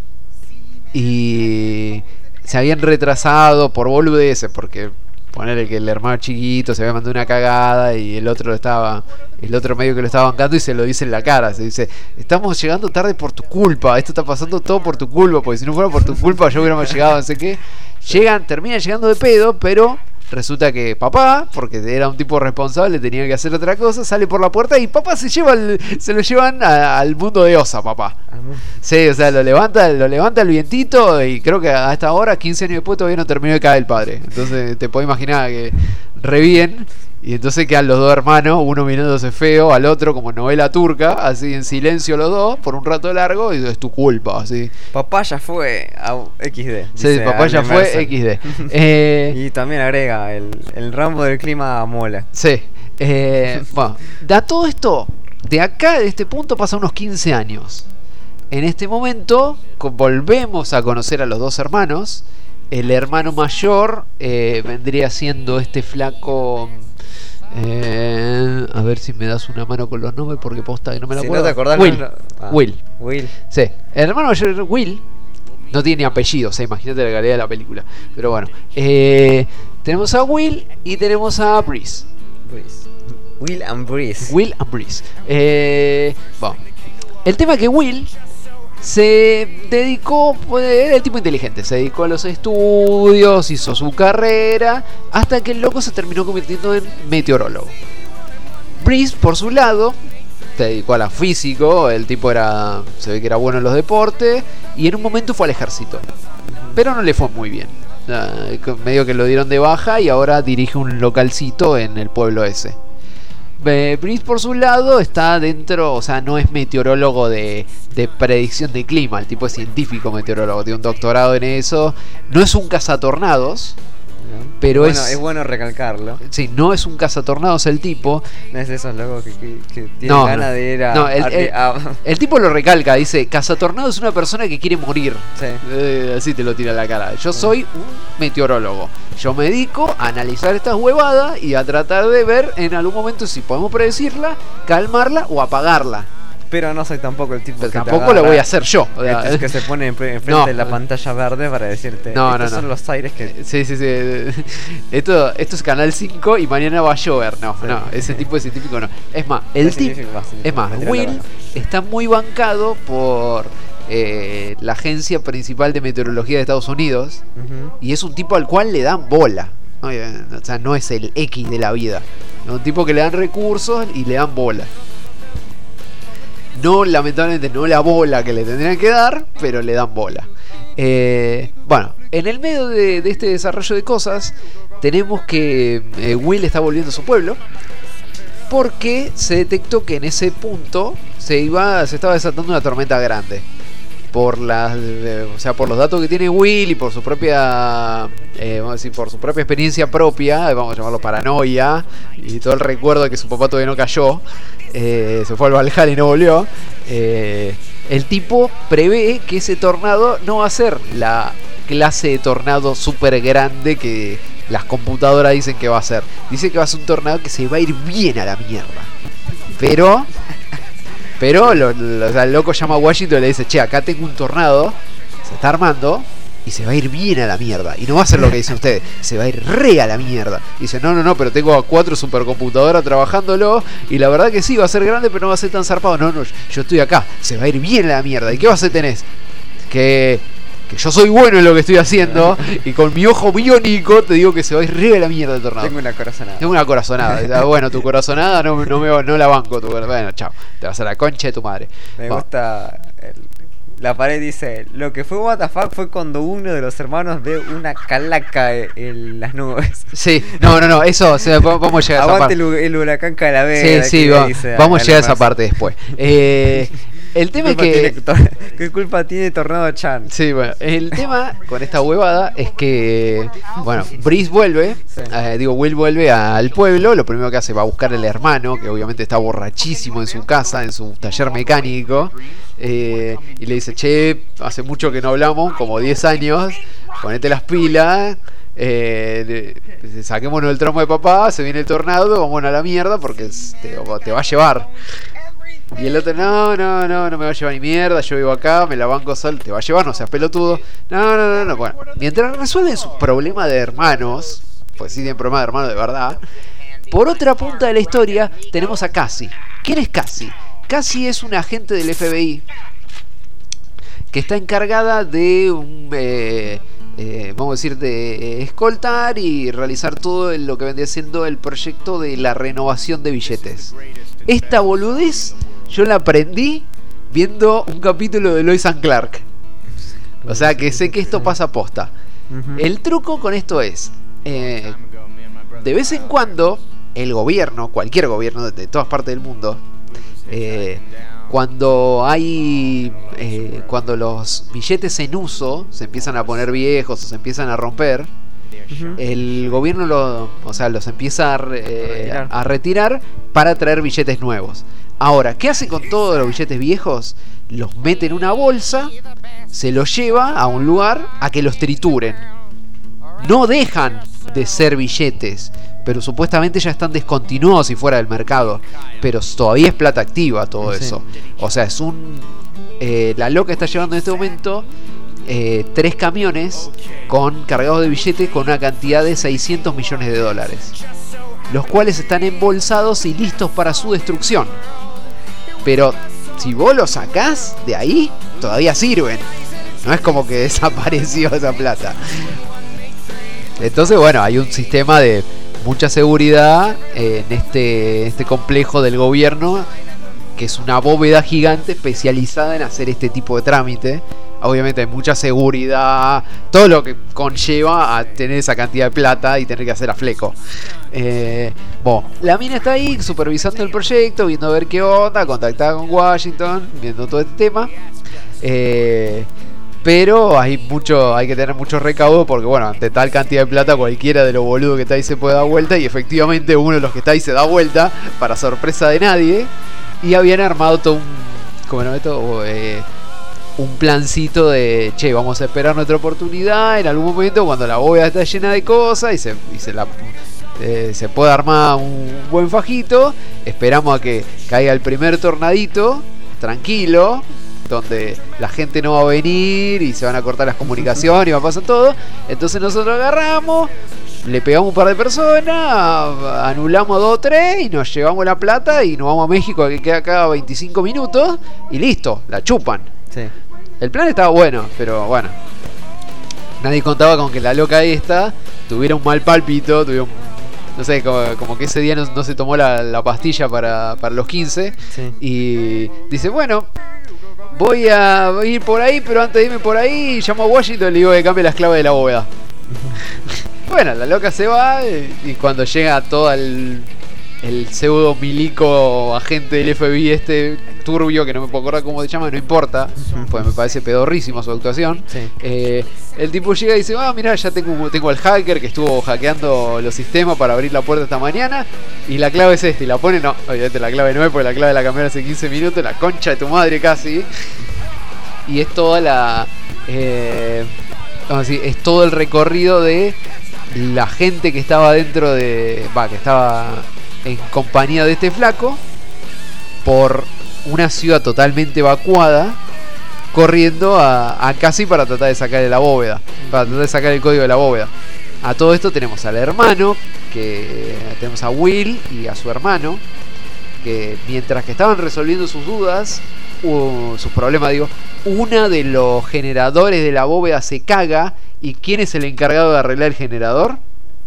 Y se habían retrasado por boludeces, porque ponerle que el hermano chiquito se había mandado una cagada y el otro lo estaba, el otro medio que lo estaba bancando y se lo dice en la cara, se dice, estamos llegando tarde por tu culpa, esto está pasando todo por tu culpa, porque si no fuera por tu culpa yo hubiéramos llegado, no sé qué. Llegan, terminan llegando de pedo, pero resulta que papá, porque era un tipo responsable, tenía que hacer otra cosa, sale por la puerta y papá se lleva el, se lo llevan a, al mundo de Osa, papá. Sí, o sea, lo levanta, lo levanta el vientito y creo que a esta hora, quince años después, todavía no terminó de caer el padre. Entonces te puedo imaginar que re bien. Y entonces quedan los dos hermanos, uno mirándose feo al otro como novela turca, así en silencio los dos, por un rato largo, y es tu culpa, así. Papá ya fue a equis de. Sí, papá ya fue equis de. eh, y también agrega, el, el Rambo del clima mola. Sí. Eh, bueno, da todo esto, de acá, de este punto, pasa unos quince años. En este momento, volvemos a conocer a los dos hermanos. El hermano mayor eh, vendría siendo este flaco... Eh, a ver si me das una mano con los nombres porque posta que no me la si acuerdo. No te acordás, Will. No, ah, Will. Will. Sí. El hermano mayor Will no tiene ni apellido, o sea, imagínate la calidad de la película. Pero bueno, eh, tenemos a Will y tenemos a Breeze. Breeze. Will and Breeze. Will and Breeze. Eh, bueno, el tema es que Will se dedicó, era el tipo inteligente, se dedicó a los estudios, hizo su carrera, hasta que el loco se terminó convirtiendo en meteorólogo. Breeze, por su lado, se dedicó a la físico, el tipo era, se ve que era bueno en los deportes, y en un momento fue al ejército, pero no le fue muy bien. Medio que lo dieron de baja y ahora dirige un localcito en el pueblo ese. Breeze por su lado está dentro, o sea, no es meteorólogo de, de predicción de clima, el tipo es científico meteorólogo, tiene un doctorado en eso, no es un cazatornados, pero bueno, es... es bueno recalcarlo. Sí, no es un cazatornados el tipo. No es de esos locos que, que, que tienen no, ganas no, de ir a... No, el, el, a, el tipo lo recalca, dice, cazatornados es una persona que quiere morir. Sí. Eh, así te lo tira a la cara. Yo soy un meteorólogo. Yo me dedico a analizar estas huevadas y a tratar de ver en algún momento si podemos predecirla, calmarla o apagarla. Pero no soy tampoco el tipo pero que tampoco lo voy a hacer yo. O sea, es que se pone enfrente no, de la pantalla verde para decirte, no, estos no, no. son los aires que... Sí, sí, sí. Esto, esto es Canal cinco y mañana va a llover. No, sí. no, ese tipo de científico no. Es más, el tipo... Es más, Will está muy bancado por eh, la agencia principal de meteorología de Estados Unidos. Uh-huh. Y es un tipo al cual le dan bola. O sea, no es el X de la vida. Es un tipo que le dan recursos y le dan bola. No, lamentablemente, no la bola que le tendrían que dar, pero le dan bola. Eh, bueno, en el medio de, de este desarrollo de cosas, tenemos que eh, Will está volviendo a su pueblo, porque se detectó que en ese punto se iba, se estaba desatando una tormenta grande. Por las, eh, o sea, por los datos que tiene Will y por su propia, eh, vamos a decir, por su propia experiencia propia, vamos a llamarlo paranoia, y todo el recuerdo de que su papá todavía no cayó, eh, se fue al Valhalla y no volvió. Eh, el tipo prevé que ese tornado no va a ser la clase de tornado súper grande que las computadoras dicen que va a ser. Dice que va a ser un tornado que se va a ir bien a la mierda. Pero... Pero lo, lo, o sea, el loco llama a Washington y le dice, che, acá tengo un tornado, se está armando y se va a ir bien a la mierda. Y no va a ser lo que dicen ustedes, se va a ir re a la mierda. Y dice, no, no, no, pero tengo a cuatro supercomputadoras trabajándolo y la verdad que sí, va a ser grande, pero no va a ser tan zarpado. No, no, yo estoy acá, se va a ir bien a la mierda. ¿Y qué base tenés? Que... que yo soy bueno en lo que estoy haciendo y con mi ojo biónico te digo que se va a ir re a la mierda el tornado. Tengo una corazonada. Tengo una corazonada. Bueno, tu corazonada no, no, me, no la banco. Tu, bueno, chao. Te vas a la concha de tu madre. Me Va. gusta... El, la pared dice, lo que fue what the fuck fue cuando uno de los hermanos ve una calaca en las nubes. Sí, no, no, no, eso, o sea, vamos a llegar a esa parte. Aguante el, el huracán Calavera. Sí, sí, va, dice, vamos a llegar a esa más. parte después. Eh, El tema es ¿Qué que... culpa tiene Tor- ¿Qué culpa tiene Tornado-chan? Sí, bueno, el tema con esta huevada es que, bueno, Brice vuelve, Sí. eh, digo, Will vuelve al pueblo, lo primero que hace va a buscar al hermano, que obviamente está borrachísimo en su casa, en su taller mecánico, eh, y le dice, che, hace mucho que no hablamos, como diez años, ponete las pilas, eh, de- saquémonos el tramo de papá, se viene el tornado, vámonos a la mierda porque te, te va a llevar. Y el otro, no, no, no, no me va a llevar ni mierda, yo vivo acá, me la banco sol, te va a llevar, no seas pelotudo. No, no, no, no, bueno. Mientras resuelven su problema de hermanos, pues sí tienen problema de hermanos de verdad, por otra punta de la historia tenemos a Cassie. ¿Quién es Cassie? Cassie es una agente del F B I que está encargada de un... Eh, eh, vamos a decir, de eh, escoltar y realizar todo lo que vendría siendo el proyecto de la renovación de billetes. Esta boludez yo la aprendí viendo un capítulo de Lois and Clark. O sea que sé que esto pasa posta. Ujú. El truco con esto es, eh, de vez en cuando, el gobierno, cualquier gobierno de, de todas partes del mundo, eh, cuando hay, eh, cuando los billetes en uso se empiezan a poner viejos o se empiezan a romper, Ujú. el gobierno lo, o sea, los empieza a, re- eh, retirar. a retirar para traer billetes nuevos. Ahora, ¿qué hace con todos los billetes viejos? Los mete en una bolsa, se los lleva a un lugar a que los trituren. No dejan de ser billetes, pero supuestamente ya están descontinuados y fuera del mercado. Pero todavía es plata activa todo Sí. eso. O sea, es un... eh, la loca está llevando en este momento eh, tres camiones con cargados de billetes con una cantidad de seiscientos millones de dólares, los cuales están embolsados y listos para su destrucción. Pero si vos los sacás de ahí, todavía sirven. No es como que desapareció esa plata. Entonces, bueno, hay un sistema de mucha seguridad en este, este complejo del gobierno, que es una bóveda gigante especializada en hacer este tipo de trámite. Obviamente hay mucha seguridad, todo lo que conlleva a tener esa cantidad de plata y tener que hacer a fleco. Eh, bueno, la mina está ahí supervisando el proyecto, viendo a ver qué onda, contactada con Washington, viendo todo este tema. Eh, pero hay mucho, hay que tener mucho recaudo porque, bueno, ante tal cantidad de plata cualquiera de los boludos que está ahí se puede dar vuelta, y efectivamente uno de los que está ahí se da vuelta para sorpresa de nadie. Y habían armado todo un, ¿cómo no? Esto, eh, un plancito de, che, vamos a esperar nuestra oportunidad en algún momento cuando la bóveda está llena de cosas y se, y se, la, eh, se puede armar un buen fajito. Esperamos a que caiga el primer tornadito, tranquilo, donde la gente no va a venir y se van a cortar las comunicaciones y va a pasar todo. Entonces nosotros agarramos, le pegamos un par de personas, anulamos dos o tres y nos llevamos la plata y nos vamos a México, que queda cada veinticinco minutos, y listo, la chupan. Sí. El plan estaba bueno, pero bueno, nadie contaba con que la loca esta tuviera un mal pálpito, tuviera un, no sé, como, como que ese día no, no se tomó la, la pastilla para, para los quince. Sí. Y dice, bueno, voy a ir por ahí, pero antes de irme por ahí llamo a Washington y le digo que cambie las claves de la bóveda. Bueno, la loca se va y, y cuando llega todo el, el pseudo milico agente del F B I este turbio, que no me puedo acordar cómo se llama, no importa, pues me parece pedorrísimo su actuación. Sí. Eh, el tipo llega y dice, ah, mira, ya tengo, tengo al hacker que estuvo hackeando los sistemas para abrir la puerta esta mañana, y la clave es esta, y la pone, no, obviamente la clave no es, porque la clave la cambiaron hace quince minutos, la concha de tu madre casi. Y es toda la... Eh, vamos a decir, es todo el recorrido de la gente que estaba dentro de... Va, que estaba en compañía de este flaco por una ciudad totalmente evacuada, corriendo a, a casi para tratar de sacar la bóveda, para tratar de sacar el código de la bóveda. A todo esto tenemos al hermano, que tenemos a Will y a su hermano, que mientras que estaban resolviendo sus dudas, uh, sus problemas, digo, una de los generadores de la bóveda se caga. ¿Y quién es el encargado de arreglar el generador?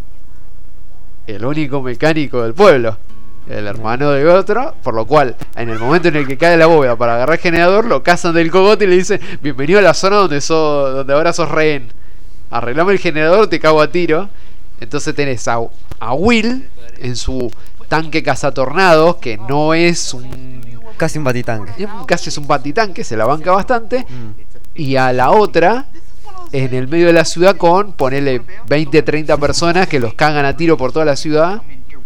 El único mecánico del pueblo, el hermano de otro, por lo cual en el momento en el que cae la bóveda para agarrar el generador, lo cazan del cogote y le dicen, bienvenido a la zona donde, sos, donde ahora sos rehén, arreglame el generador, te cago a tiro. Entonces tenés a, a Will en su tanque cazatornados, que no es un casi un batitanque. Casi es un batitanque, se la banca bastante. Mm. Y a la otra, en el medio de la ciudad, con ponele veinte, treinta personas que los cagan a tiro por toda la ciudad.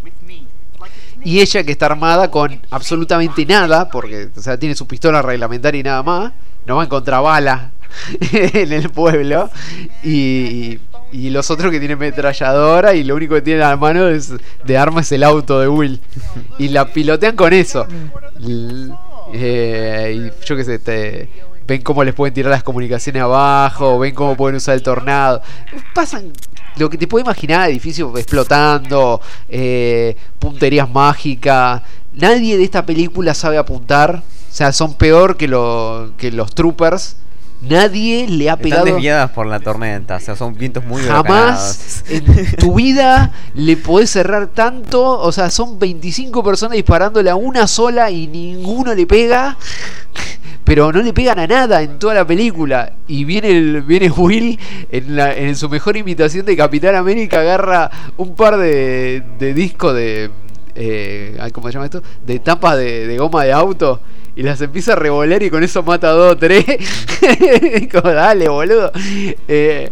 Y ella que está armada con absolutamente nada, porque o sea, tiene su pistola reglamentaria y nada más. No va a encontrar balas en el pueblo. Y, y los otros que tienen metralladora y lo único que tienen a la mano es, de arma es el auto de Will. Y la pilotean con eso. L eh, y yo qué sé, te, ven cómo les pueden tirar las comunicaciones abajo, ven cómo pueden usar el tornado. Pasan lo que te puedes imaginar, edificios explotando, eh, punterías mágicas. Nadie de esta película sabe apuntar. O sea, son peor que, lo, que los troopers. Nadie le ha pegado. Están desviadas por la tormenta, o sea, son vientos muy jamás en tu vida le podés cerrar tanto. O sea, son veinticinco personas disparándole a una sola y ninguno le pega. Pero no le pegan a nada en toda la película. Y viene el, viene Will en, la, en su mejor imitación de Capitán América. Agarra un par de, de discos de eh, ¿cómo se llama esto? De tapas de, de goma de auto. Y las empieza a revolear y con eso mata a dos o tres. Como dale, boludo. Eh,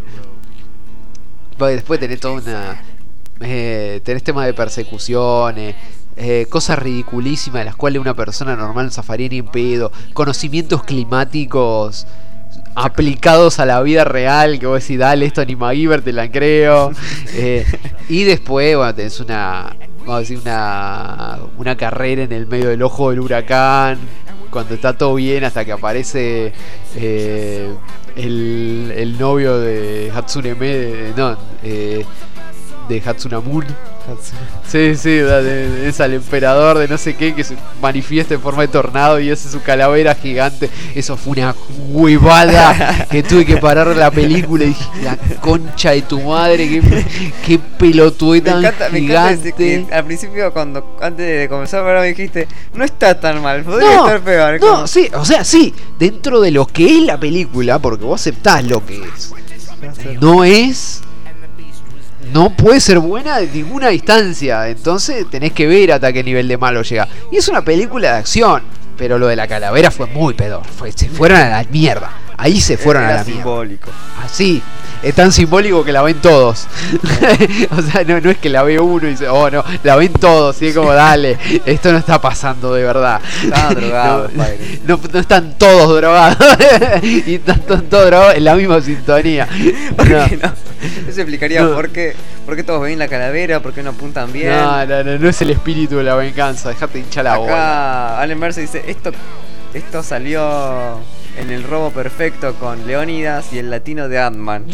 después tenés toda una... Eh, tenés temas de persecuciones, eh, cosas ridiculísimas de las cuales una persona normal no zafaría ni en pedo. Conocimientos climáticos aplicados a la vida real, que vos decís, dale, esto ni MacGyver te la creo. Eh, y después, bueno, tenés una... Vamos a decir una, una carrera en el medio del ojo del huracán, cuando está todo bien, hasta que aparece eh, el, el novio de Hatsune Miku, no, eh, de Hatsune Miku. Sí, sí, de, es al emperador de no sé qué, que se manifiesta en forma de tornado y hace su calavera gigante. Eso fue una huevada que tuve que parar la película y dije, la concha de tu madre, qué, qué pelotude tan me encanta, gigante. Me encanta que al principio, cuando antes de comenzar, me dijiste, no está tan mal, podría no, estar peor. No, como... sí, o sea, sí, dentro de lo que es la película, porque vos aceptás lo que es, no es... No puede ser buena de ninguna distancia. Entonces tenés que ver hasta qué nivel de malo llega. Y es una película de acción, pero lo de la calavera fue muy pedor. Fue, se fueron a la mierda. Ahí se fueron Era a la simbólico. mierda. Así. Es tan simbólico que la ven todos. O sea, no, no es que la ve uno y dice, oh no, la ven todos. Y es como, dale, esto no está pasando de verdad. Estaban drogados, no, padre. No, no están todos drogados. Y están todos drogados en la misma sintonía. ¿Por No. qué no? Eso explicaría No. por qué, por qué todos ven la calavera, por qué no apuntan bien. No, no, no, no es el espíritu de la venganza. Dejate hinchar la bola. Acá Allen Mercer dice, esto, esto salió en El robo perfecto con Leónidas y el latino de Ant-Man.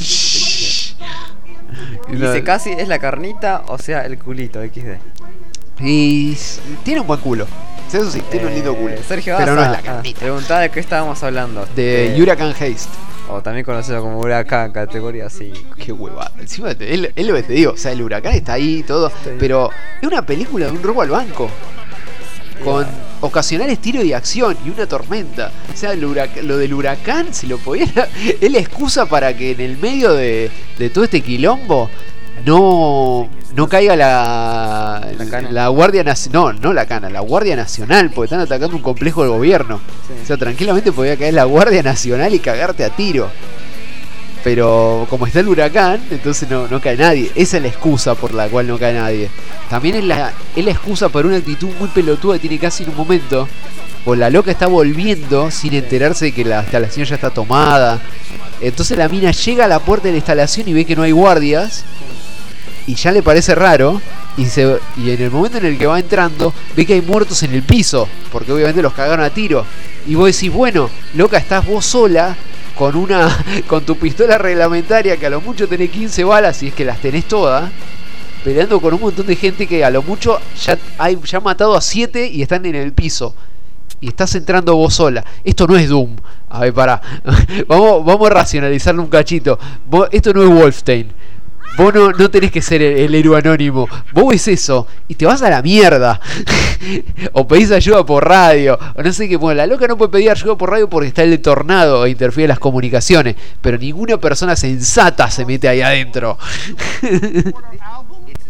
Y dice, casi es la carnita, o sea, el culito, equis de. Y tiene un buen culo. Eso sí, tiene un lindo culo. Eh, Sergio pero no Asa, es la carnita. ah, preguntaba de qué estábamos hablando. De Eh, Hurricane Haste. O también conocido como Huracán, categoría cinco. Qué huevada. Encima, es es lo que te digo. O sea, el huracán está ahí y todo. Pero es una película de un robo al banco. Con ocasionales tiros de acción y una tormenta. O sea, el hurac- lo del huracán, si lo pudiera, es la excusa para que en el medio de, de todo este quilombo no, no caiga la, La cana. la Guardia Nacional. No, no la cana, la Guardia Nacional, porque están atacando un complejo del gobierno. Sí. O sea, tranquilamente podía caer la Guardia Nacional y cagarte a tiro. Pero como está el huracán, entonces no, no cae nadie. Esa es la excusa por la cual no cae nadie. También es la, es la excusa para una actitud muy pelotuda que tiene casi en un momento. O la loca está volviendo sin enterarse de que la instalación ya está tomada. Entonces la mina llega a la puerta de la instalación y ve que no hay guardias. Y ya le parece raro. Y, se, y en el momento en el que va entrando, ve que hay muertos en el piso. Porque obviamente los cagaron a tiro. Y vos decís, bueno, loca, estás vos sola. Con una con tu pistola reglamentaria que a lo mucho tenés quince balas, si es que las tenés todas, peleando con un montón de gente que a lo mucho ya hay ya han matado a siete y están en el piso. Y estás entrando vos sola. Esto no es Doom. A ver, pará. Vamos, vamos a racionalizarlo un cachito. Vos, esto no es Wolfenstein. Vos no, no tenés que ser el, el héroe anónimo. Vos ves eso y te vas a la mierda. O pedís ayuda por radio. O no sé qué. Bueno, la loca no puede pedir ayuda por radio porque está el de tornado e interfiere en las comunicaciones. Pero ninguna persona sensata se mete ahí adentro.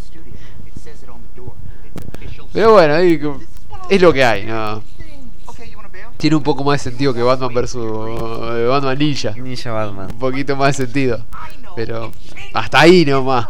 Pero bueno, es lo que hay, ¿no? tiene un poco más de sentido que Batman versus eh, Batman Ninja. Ninja Batman. Un poquito más de sentido. Pero hasta ahí nomás.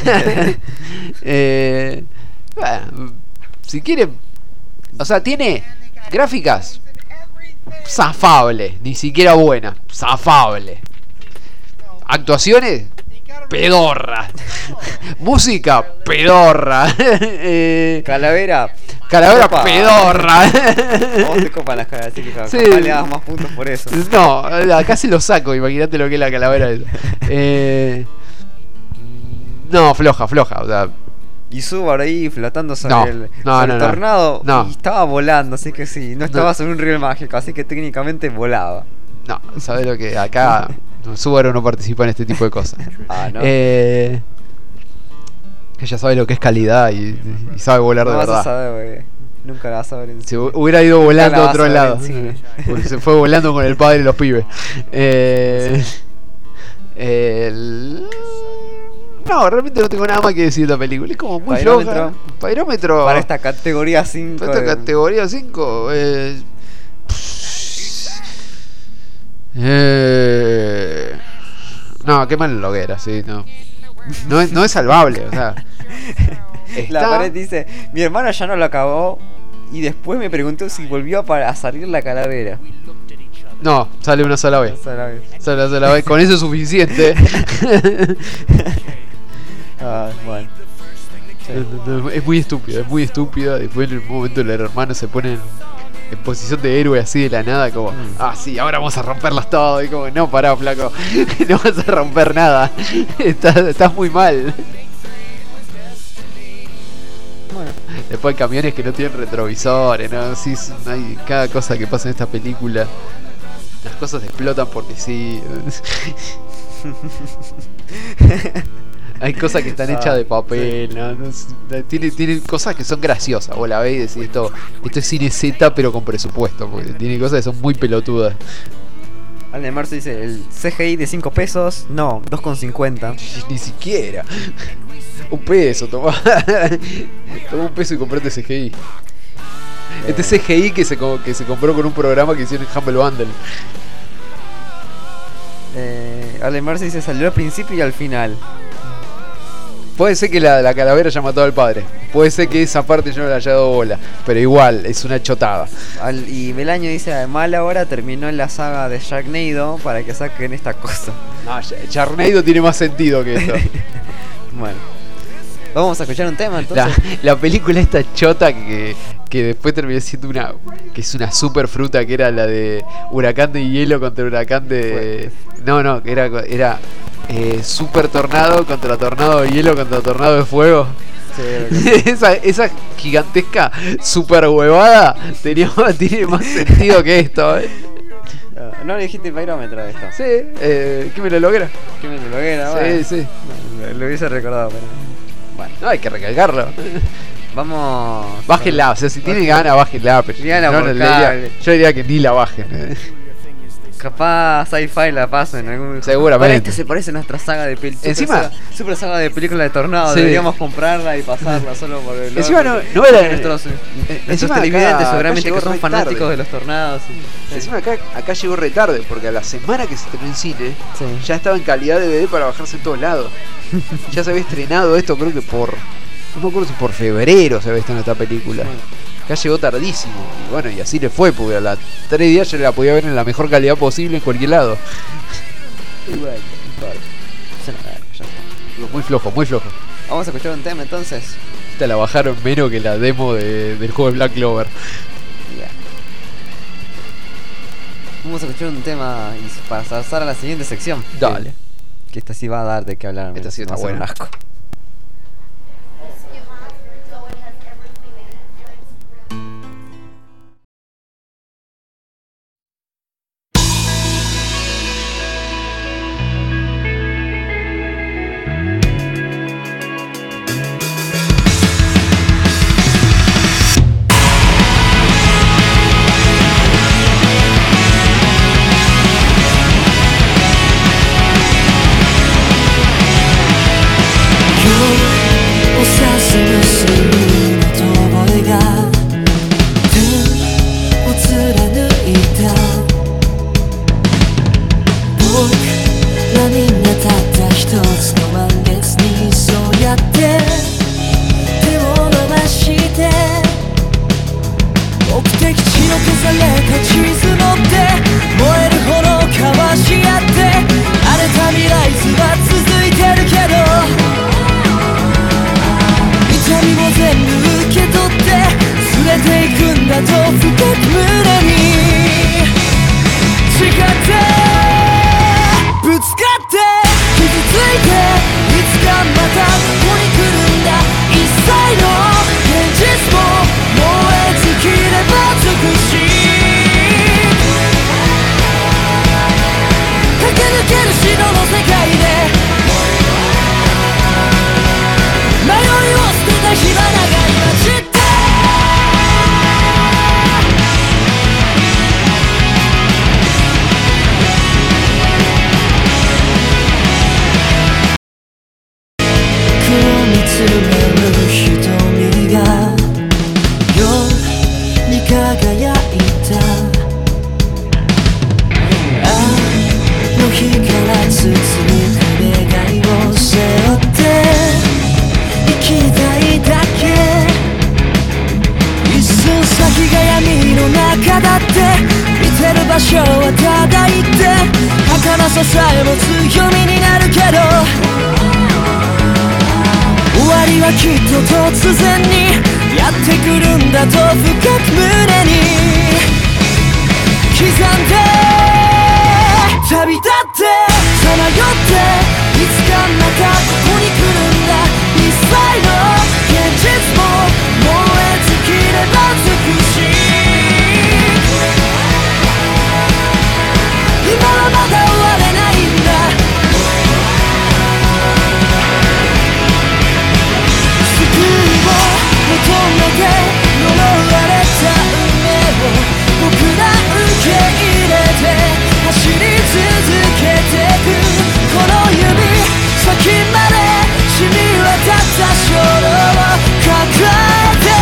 eh, bueno, si quieren. O sea, tiene gráficas zafables. Ni siquiera buenas. Zafables. Actuaciones pedorra. Música pedorra. eh, Calavera. Calavera Copa. pedorra. Vos te copan las caras, así que capaz Sí. le das más puntos por eso. No, acá se lo saco, imagínate lo que es la calavera esa. Eh, no, floja, floja. O sea, Y Subaru ahí flotando sobre No, el, no, sobre no, el no. tornado. No. Y estaba volando, así que sí. No estaba No. sobre un riel mágico, así que técnicamente volaba. no, sabes lo que acá Subaru no participa en este tipo de cosas. Ah, no. Eh, ella sabe lo que es calidad y, y sabe volar no de vas verdad. a saber, porque nunca la vas a ver en Si cine. hu- hubiera ido volando la a vas otro a ver lado. en cine. Porque se fue volando con el padre y los pibes. Eh, el- No, realmente no tengo nada más que decir de esta película. Es como muy floja. Pairómetro. Pairómetro. Para esta categoría cinco. Para esta de- categoría cinco. Eh... Eh... No, qué mal lo que era, sí, no. No es, no es salvable, o sea. La Está... pared dice, mi hermano ya no lo acabó. Y después me preguntó si volvió a, pa- a salir la calavera. No, sale una sola vez. O sea, la vez. Sale una sola vez. Con eso es suficiente. Ah, bueno. Es muy estúpida, es muy estúpida. Después en un momento el hermano se pone en, en posición de héroe así de la nada, como, Mm. ah sí, ahora vamos a romperlas todo. Y como, no, pará, flaco, no vas a romper nada. Estás, estás muy mal. Bueno. Después hay camiones que no tienen retrovisores, ¿no? Sí, es- hay cada cosa que pasa en esta película. Las cosas explotan porque sí. Hay cosas que están hechas de papel, ¿no? No sé, tiene, tiene cosas que son graciosas. Vos la ves y decís, esto, esto es cine Z pero con presupuesto, porque tiene cosas que son muy pelotudas. Alde Marzo dice, el C G I de cinco pesos, no, dos con cincuenta. Ni siquiera. Un peso, tomá. Toma un peso y comprate C G I. Este C G I que se, co- que se compró con un programa que hicieron en Humble Bundle. Eh, Alde Marzo dice, salió al principio y al final. Puede ser que la, la calavera haya matado al padre. Puede ser que esa parte yo no le haya dado bola. Pero igual, es una chotada. Al- y Belaño dice, mala hora terminó la saga de Sharknado para que saquen esta cosa. No, Sharknado tiene más sentido que esto. Bueno. Vamos a escuchar un tema La, entonces. la película esta chota que, que después terminó siendo una. Que es una super fruta, que era la de Huracán de hielo contra Huracán de. No, no, que era. era eh, super tornado contra tornado de hielo contra tornado de fuego. Sí, lo que- esa, esa gigantesca super huevada tenía, tiene más sentido que esto. ¿eh? Ah, no le dijiste el pairómetro de esto. Sí, eh, ¿qué me lo logra? Que me lo loguera, Sí, bueno. sí. Lo, lo hubiese recordado, pero. Bueno, No, hay que recalcarlo. vamos. Bájenla, o sea, si tienen ganas, bájenla. Pero Díganla no, por no, le diría- cable. yo diría que ni la bajen. ¿eh? Capaz sci-fi la paso en algún. Seguramente. Para este se parece a nuestra saga de películas. Encima- Super saga de película de tornado. Sí. Deberíamos comprarla y pasarla solo por el. Encima no, no era. Nuestros, nuestros encima acá- televidentes acá seguramente llegó que son re fanáticos tarde. de los tornados. y- Encima acá, acá llegó re tarde, porque a la semana que se estrenó en cine, Sí. ya estaba en calidad D V D para bajarse en todos lados. Ya se había estrenado esto, creo que por. No me acuerdo si por febrero se había estrenado esta película. Acá llegó tardísimo. Y bueno, y así le fue, porque a las tres días yo la podía ver en la mejor calidad posible en cualquier lado. Y bueno, importa. Ya no, ya está. Muy flojo, muy flojo. Vamos a escuchar un tema entonces. Esta la bajaron menos que la demo de- del juego de Black Clover. Ya. Vamos a escuchar un tema y para pasar a la siguiente sección. Dale. Que, que esta sí va a dar de qué hablar. Esta sí va está a ser un buena. asco. We'll be right back. 瞳が夜に輝いたあの日から続く願いを背負って生きたいだけ一寸先が闇の中だって見てる場所はただ一点儚ささえも強みになるけど終わりはきっと突然にやってくるんだと深く胸に刻んで旅立ってさまよっていつかまたここに来るんだ一切の現実も燃え尽きれば美しい今はまだ終われないんだ救いを求めて呪われた夢を僕ら受け入れて走り続けてくこの指先まで染み渡った衝動を抱えて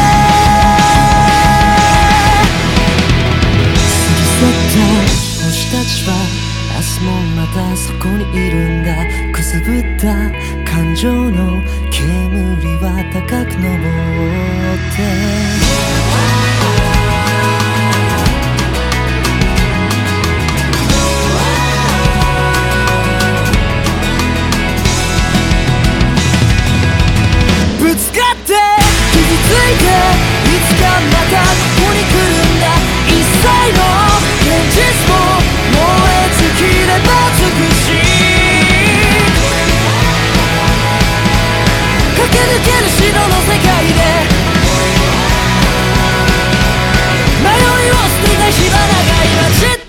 過ぎ去った星たちは明日もまたそこにいるんだくすぶった感情の煙は高く昇ってぶつかって傷ついていつかまたここに来るんだ一切の現実も燃え尽きれば美しい駆け抜ける城の世界で迷いを捨てた火花が今散って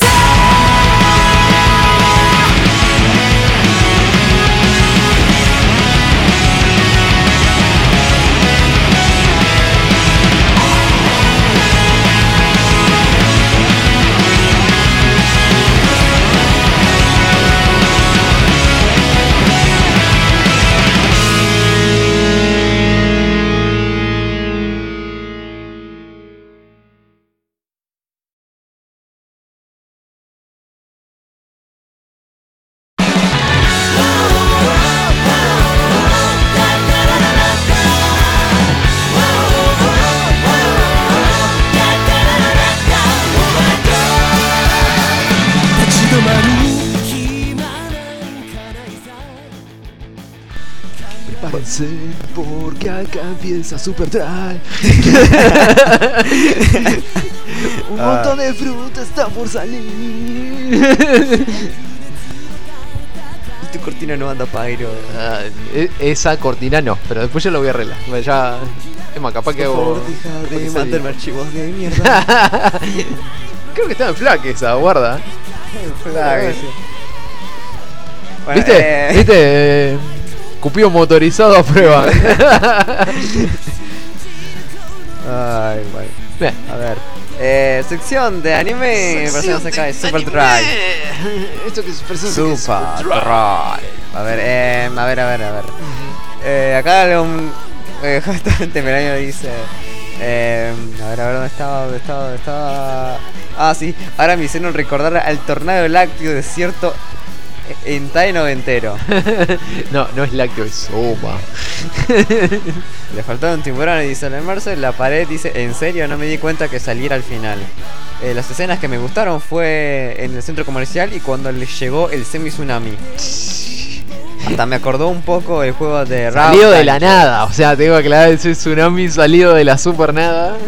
porque acá empieza Superdrive. Un montón de fruta está por salir. Y tu cortina no anda, Pyro. Ah, esa cortina no, pero después yo lo voy a arreglar. Ya, es más, capaz que hago. Deja de mandarme archivos de mierda. Creo que está en FLAC esa, guarda. FLAC, sí. Bueno, ¿Viste? Eh... ¿Viste? Cupido motorizado a prueba. Ay, bueno. Bien. A ver. Eh, sección de anime versión acá de Superdrive. Esto que es Superdrive. A ver, eh, a ver, a ver, a ver. Uh-huh. eh, acá un eh, justamente Melaño dice. Eh, a ver, a ver dónde estaba, dónde estaba, dónde estaba. Ah, sí. Ahora me hicieron recordar al tornado lácteo de cierto hentai noventero. No, no es lácteo, es sopa. Le faltaba un tiburón y dice el marzo en la pared, dice, en serio no me di cuenta que saliera al final. Eh, las escenas que me gustaron fue en el centro comercial y cuando les llegó el semi tsunami. Hasta me acordó un poco el juego de Raw. Salido de la nada, o sea, tengo que aclarar ese tsunami salido de la super nada.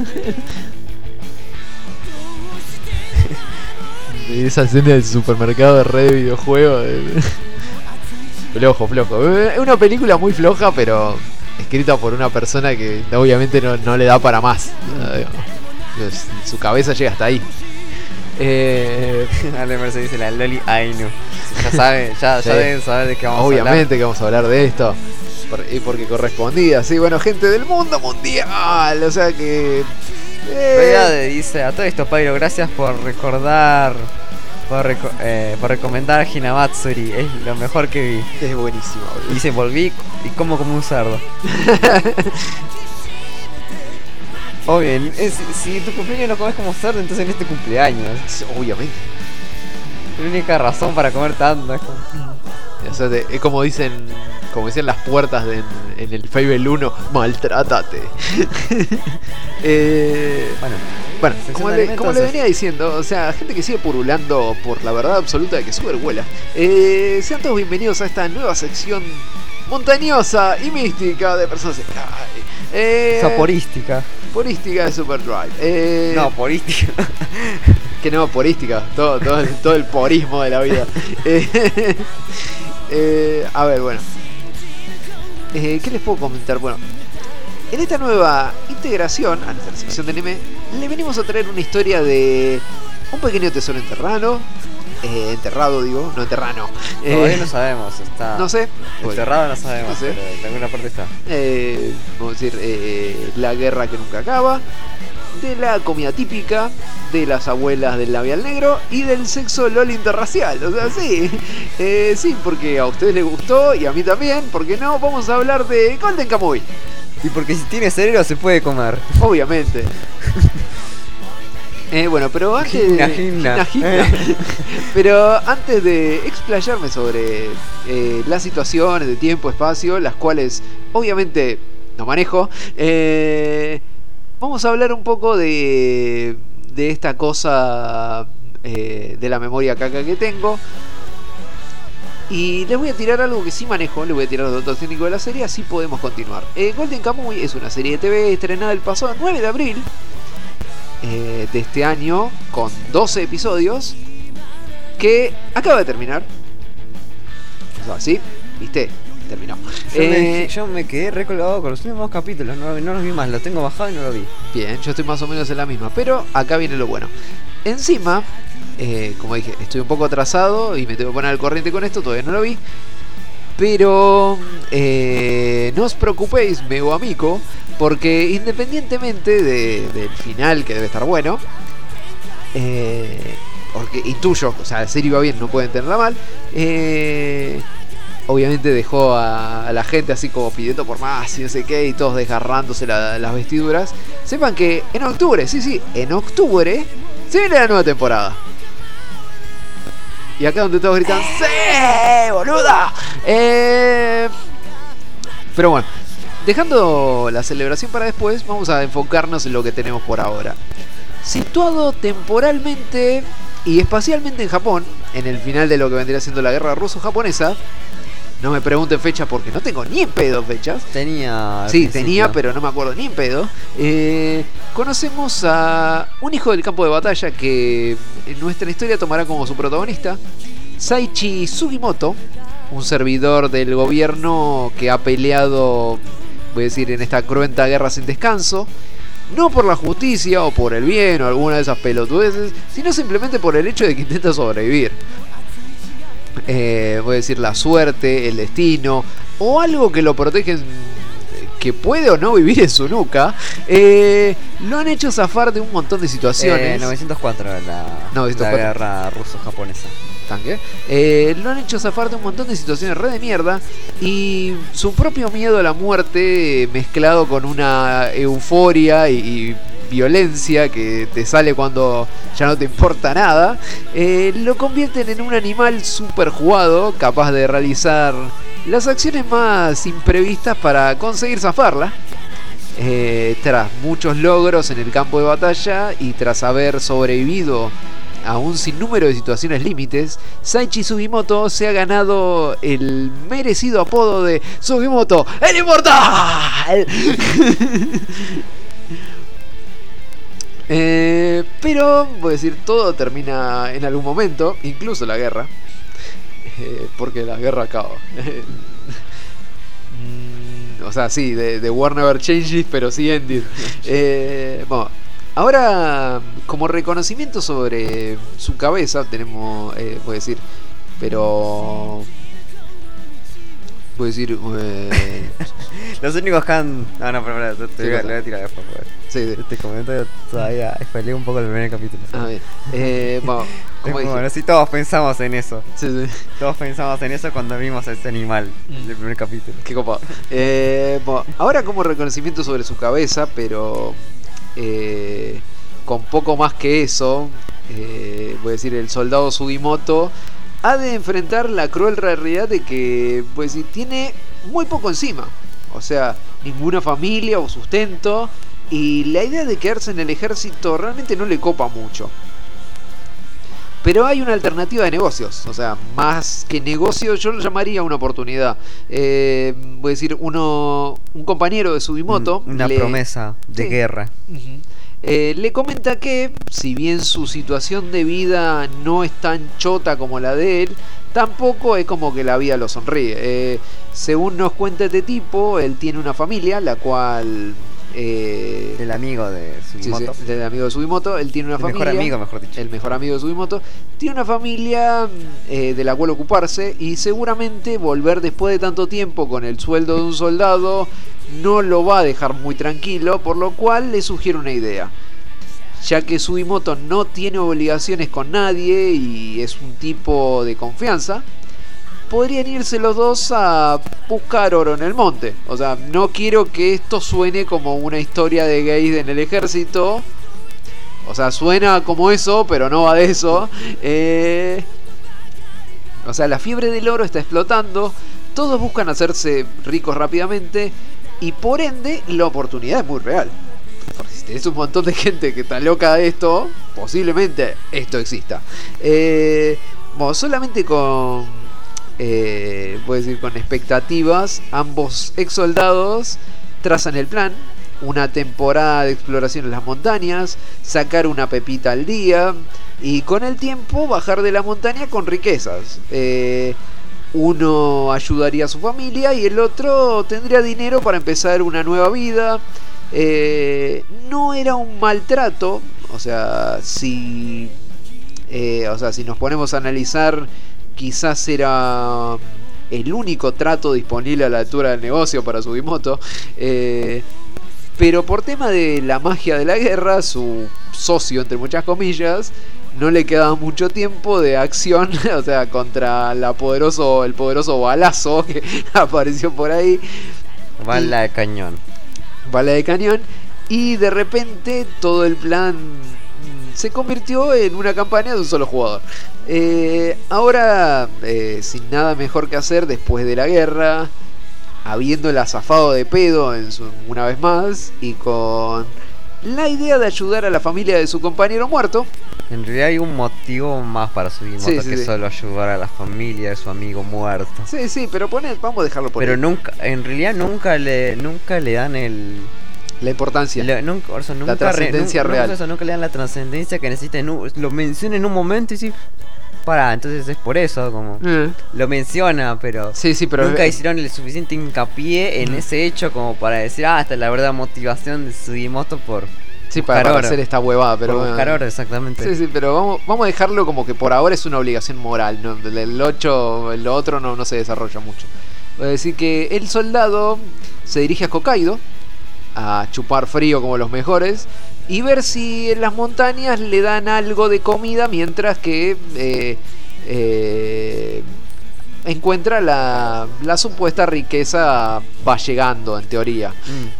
Esa escena del supermercado de red de videojuegos. Flojo, flojo. Es una película muy floja, pero escrita por una persona que obviamente no, no le da para más. Su cabeza llega hasta ahí. Eh... Ale Mercedes dice la Loli Ainu. Ya saben, ya, sí. ya deben saber de qué vamos obviamente a hablar. Obviamente que vamos a hablar de esto. Por, y porque correspondía, sí, bueno, gente del mundo mundial. O sea que... Eh... dice, a todo esto, Pyro, gracias por recordar Por, reco eh, por recomendar Hinamatsuri, es lo mejor que vi. Es buenísimo, boludo. Y se volví y como como un cerdo. Obvio, es, si tu cumpleaños lo comes como cerdo, entonces en este cumpleaños. Obviamente. La única razón para comer tanto es como... O sea, de, es como dicen, como dicen las puertas de, en, en el Fable uno, maltrátate. eh, bueno, bueno como, le, como le venía diciendo, o sea, gente que sigue purulando por la verdad absoluta de que Super vuela. Eh, sean todos bienvenidos a esta nueva sección montañosa y mística de Persona Sky. Eh, Saporística. Porística de Super Drive. Eh, no, porística. Que no, porística. Todo, todo, el, todo el porismo de la vida. eh, eh, a ver, bueno. Eh, ¿Qué les puedo comentar? Bueno, en esta nueva integración a nuestra sección de anime, le venimos a traer una historia de un pequeño tesoro enterrado. Eh, enterrado, digo, no enterrano. Eh, Todavía no sabemos, está. No sé. Enterrado no sabemos, no sé. Pero en alguna parte está. Eh, vamos a decir, eh, la guerra que nunca acaba, de la comida típica, de las abuelas del labial negro y del sexo LOL interracial. O sea, sí, eh, sí, porque a ustedes les gustó y a mí también, porque no, vamos a hablar de Golden Kamuy. Y porque si tiene cerebro se puede comer. Obviamente. Eh, bueno, pero antes gimna, de, gimna. Gimna, gimna. Pero antes de explayarme sobre eh, las situaciones de tiempo, espacio, las cuales obviamente no manejo, eh, vamos a hablar un poco de, de esta cosa eh, de la memoria caca que tengo. Y les voy a tirar algo que sí manejo, les voy a tirar los datos técnicos de la serie, así podemos continuar. Eh, Golden Kamuy es una serie de T V estrenada el pasado nueve de abril eh, de este año, con doce episodios, que acaba de terminar. O sea, ¿sí? ¿Viste? Terminó. Yo, eh, me, yo me quedé recolgado con los últimos capítulos, no, no los vi más, los tengo bajado y no lo vi. Bien, yo estoy más o menos en la misma, pero acá viene lo bueno. Encima, eh, como dije, estoy un poco atrasado y me tengo que poner al corriente con esto, todavía no lo vi. Pero eh, no os preocupéis, Mego Amico, porque independientemente de, del final, que debe estar bueno, eh, porque intuyo, o sea, la serie iba bien, no pueden tenerla mal, eh, obviamente dejó a, a la gente así como pidiendo por más y no sé qué, y todos desgarrándose la, las vestiduras. Sepan que en octubre, sí, sí, en octubre se viene la nueva temporada. Y acá donde todos gritan ¡sí, boluda! Eh... Pero bueno, dejando la celebración para después, vamos a enfocarnos en lo que tenemos por ahora. Situado temporalmente y espacialmente en Japón, en el final de lo que vendría siendo la guerra ruso-japonesa. No me pregunten fechas porque no tengo ni en pedo fechas. Tenía. Sí, tenía, pero no me acuerdo ni en pedo. Eh, conocemos a un hijo del campo de batalla que en nuestra historia tomará como su protagonista, Saichi Sugimoto, un servidor del gobierno que ha peleado, voy a decir, en esta cruenta guerra sin descanso. No por la justicia o por el bien o alguna de esas pelotudeces, sino simplemente por el hecho de que intenta sobrevivir. Eh, voy a decir la suerte, el destino o algo que lo protege, que puede o no vivir en su nuca, eh, lo han hecho zafar de un montón de situaciones. eh, novecientos cuatro la, novecientos cuatro. La guerra ruso-japonesa. Tanque. Eh, lo han hecho zafar de un montón de situaciones re de mierda, y su propio miedo a la muerte, eh, mezclado con una euforia y, y violencia que te sale cuando ya no te importa nada, eh, lo convierten en un animal super jugado, capaz de realizar las acciones más imprevistas para conseguir zafarla. Eh, tras muchos logros en el campo de batalla y tras haber sobrevivido a un sinnúmero de situaciones límites, Saichi Sugimoto se ha ganado el merecido apodo de Sugimoto el Inmortal. Eh, pero, voy a decir, todo termina en algún momento, incluso la guerra, eh, porque la guerra acaba. mm, o sea, sí, de, de War Never Changes, pero sí ended. Eh, bueno, ahora, como reconocimiento sobre su cabeza, tenemos, eh, voy a decir, pero... Voy a decir... Eh, Los únicos que han... No, no, pero, pero te, te, le voy a tirar después. Sí, este comentario todavía spoileé un poco el primer capítulo. A ver, eh, bueno, como dije. Bueno, sí, todos pensamos en eso. Sí, sí. Todos pensamos en eso cuando vimos a ese animal del primer capítulo. Qué copado. Eh, bueno, ahora como reconocimiento sobre su cabeza, pero eh, con poco más que eso, eh, voy a decir, el soldado Sugimoto ha de enfrentar la cruel realidad de que, pues, tiene muy poco encima. O sea, ninguna familia o sustento. Y la idea de quedarse en el ejército realmente no le copa mucho. Pero hay una alternativa de negocios. O sea, más que negocios, yo lo llamaría una oportunidad. Eh, voy a decir, uno, un compañero de Sugimoto. Una le, promesa de sí. guerra. Uh-huh. Eh, le comenta que, si bien su situación de vida no es tan chota como la de él, tampoco es como que la vida lo sonríe. Eh, según nos cuenta este tipo, él tiene una familia, la cual... Eh, del amigo de Sugimoto. Sí, sí, del amigo de Sugimoto. Él tiene una el familia. mejor amigo, mejor dicho. El mejor amigo de Sugimoto. Tiene una familia eh, de la cual ocuparse. Y seguramente volver después de tanto tiempo con el sueldo de un soldado no lo va a dejar muy tranquilo. Por lo cual le sugiere una idea. Ya que Sugimoto no tiene obligaciones con nadie y es un tipo de confianza, podrían irse los dos a buscar oro en el monte. O sea, no quiero que esto suene como una historia de gays en el ejército. O sea, suena como eso, pero no va de eso. Eh... O sea, la fiebre del oro está explotando. Todos buscan hacerse ricos rápidamente. Y por ende, la oportunidad es muy real. Porque si tenés un montón de gente que está loca de esto, posiblemente esto exista. Eh... Bueno, solamente con... Eh, voy a decir, con expectativas, ambos ex soldados trazan el plan: una temporada de exploración en las montañas, sacar una pepita al día y con el tiempo bajar de la montaña con riquezas. Eh, uno ayudaría a su familia y el otro tendría dinero para empezar una nueva vida. Eh, no era un maltrato, o sea, si, eh, o sea, si nos ponemos a analizar, quizás era el único trato disponible a la altura del negocio para Sugimoto. Eh, pero por tema de la magia de la guerra, su socio, entre muchas comillas, no le quedaba mucho tiempo de acción, o sea, contra la poderoso, el poderoso balazo que apareció por ahí. Bala de cañón. Bala de cañón. Y de repente todo el plan se convirtió en una campaña de un solo jugador. Eh, ahora, eh, sin nada mejor que hacer después de la guerra, habiéndola zafado de pedo en su, una vez más, y con la idea de ayudar a la familia de su compañero muerto. En realidad hay un motivo más para Sugimoto, sí, sí, que sí. solo ayudar a la familia de su amigo muerto. Sí, sí, pero pone, vamos a dejarlo por Pero ahí. nunca, en realidad nunca le, nunca le dan el... La importancia, le, nunca, o sea, nunca la trascendencia re, real. Nunca, eso, nunca le dan la trascendencia que necesita. Lo menciona en un momento y sí, para, entonces es por eso, como mm. lo menciona, pero, sí, sí, pero nunca eh, hicieron el suficiente hincapié en mm. ese hecho como para decir, ah, esta es la verdad motivación de Sugimoto por sí, para, para hacer esta huevada, pero por buscar oro, exactamente. Sí, sí, pero vamos, vamos a dejarlo como que por ahora es una obligación moral, ¿no? El ocho, lo otro no, no se desarrolla mucho. Voy a decir que el soldado se dirige a Hokkaido a chupar frío como los mejores y ver si en las montañas le dan algo de comida mientras que eh, eh, encuentra la, la supuesta riqueza va llegando, en teoría. Mm.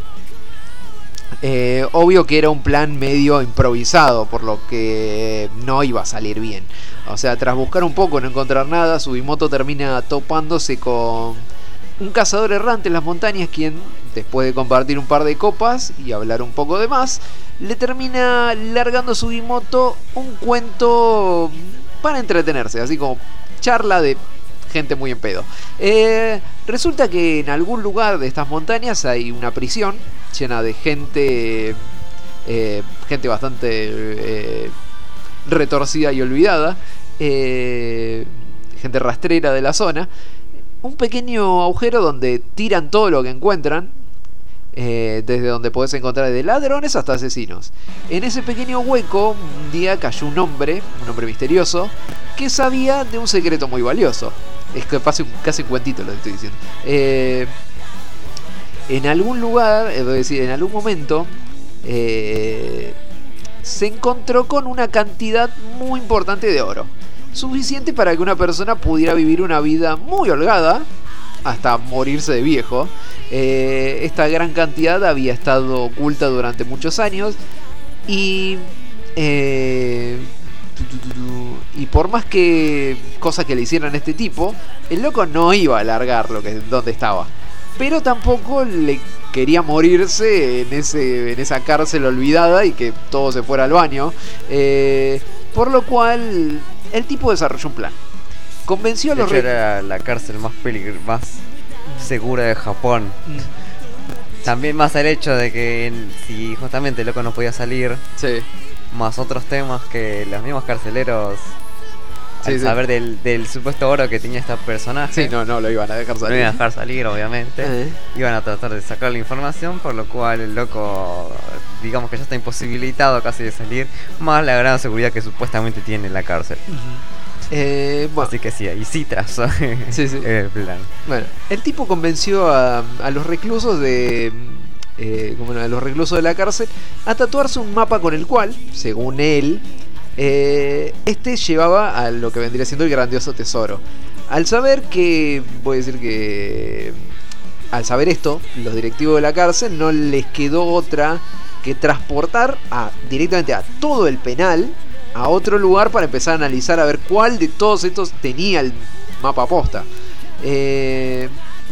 Eh, obvio que era un plan medio improvisado, por lo que no iba a salir bien. O sea, tras buscar un poco y no encontrar nada, Sugimoto termina topándose con un cazador errante en las montañas, quien, después de compartir un par de copas y hablar un poco de más, le termina largando a Sugimoto un cuento para entretenerse, así como charla de gente muy en pedo. Eh, resulta que en algún lugar de estas montañas hay una prisión llena de gente, eh, gente bastante eh, retorcida y olvidada, eh, gente rastrera de la zona. Un pequeño agujero donde tiran todo lo que encuentran, eh, desde donde podés encontrar de ladrones hasta asesinos. En ese pequeño hueco un día cayó un hombre, un hombre misterioso, que sabía de un secreto muy valioso. Es que pase un, casi un cuentito lo que estoy diciendo. Eh, en algún lugar, es decir, en algún momento, eh, se encontró con una cantidad muy importante de oro, suficiente para que una persona pudiera vivir una vida muy holgada hasta morirse de viejo. Eh, esta gran cantidad había estado oculta durante muchos años y eh, y por más que cosa que le hicieran a este tipo, el loco no iba a largar lo que donde estaba, pero tampoco le quería morirse en ese en esa cárcel olvidada y que todo se fuera al baño, eh, por lo cual el tipo desarrolló un plan. Convenció a los reyes. Era la cárcel más peligr más segura de Japón. Mm. También más el hecho de que si justamente el loco no podía salir, sí, más otros temas que los mismos carceleros, sí, al sí. saber del, del supuesto oro que tenía este personaje, sí, no, no lo iban a dejar salir. No iban a dejar salir, obviamente. Uh-huh. Iban a tratar de sacar la información, por lo cual el loco, digamos que ya está imposibilitado casi de salir, más la gran seguridad que supuestamente tiene en la cárcel. Uh-huh. Eh, bueno. Así que sí, y sí trazó sí, sí. el plan. Bueno, el tipo convenció a, a los reclusos de eh, como no, a los reclusos de la cárcel a tatuarse un mapa con el cual, según él, eh, este llevaba a lo que vendría siendo el grandioso tesoro. Al saber que, voy a decir que, al saber esto, los directivos de la cárcel no les quedó otra que transportar a, directamente a todo el penal a otro lugar para empezar a analizar a ver cuál de todos estos tenía el mapa posta. Eh,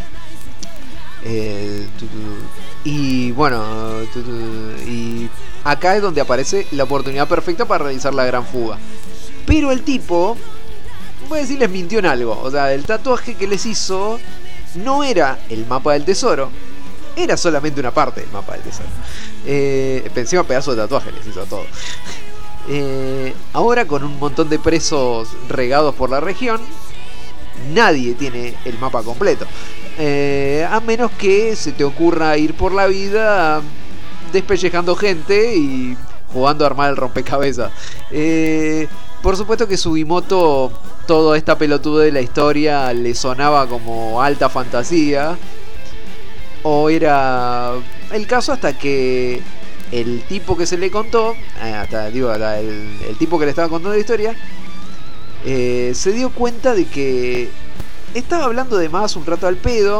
eh, tu, tu, y bueno, tu, tu, y acá es donde aparece la oportunidad perfecta para realizar la gran fuga. Pero el tipo, voy a decir, les mintió en algo. O sea, el tatuaje que les hizo no era el mapa del tesoro, era solamente una parte del mapa del tesoro. Eh, encima pedazo de tatuaje les hizo todo. Eh, ahora, con un montón de presos regados por la región, nadie tiene el mapa completo, eh, a menos que se te ocurra ir por la vida despellejando gente y jugando a armar el rompecabezas. Eh, por supuesto que Sugimoto, toda esta pelotuda de la historia le sonaba como alta fantasía, o era el caso hasta que el tipo que se le contó, hasta, digo, hasta el, el tipo que le estaba contando la historia, eh, se dio cuenta de que estaba hablando de más un rato al pedo,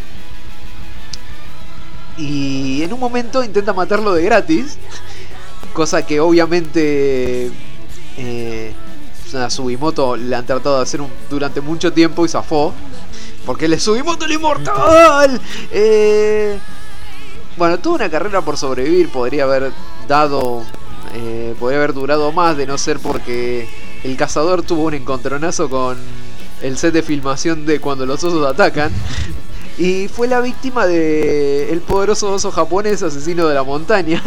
y en un momento intenta matarlo de gratis, cosa que obviamente eh, a Sugimoto le han tratado de hacer un, durante mucho tiempo y zafó, porque él es Sugimoto el inmortal. eh... Bueno, tuvo una carrera por sobrevivir, podría haber dado, eh, podría haber durado más, de no ser porque el cazador tuvo un encontronazo con el set de filmación de Cuando los osos atacan, y fue la víctima de el poderoso oso japonés asesino de la montaña.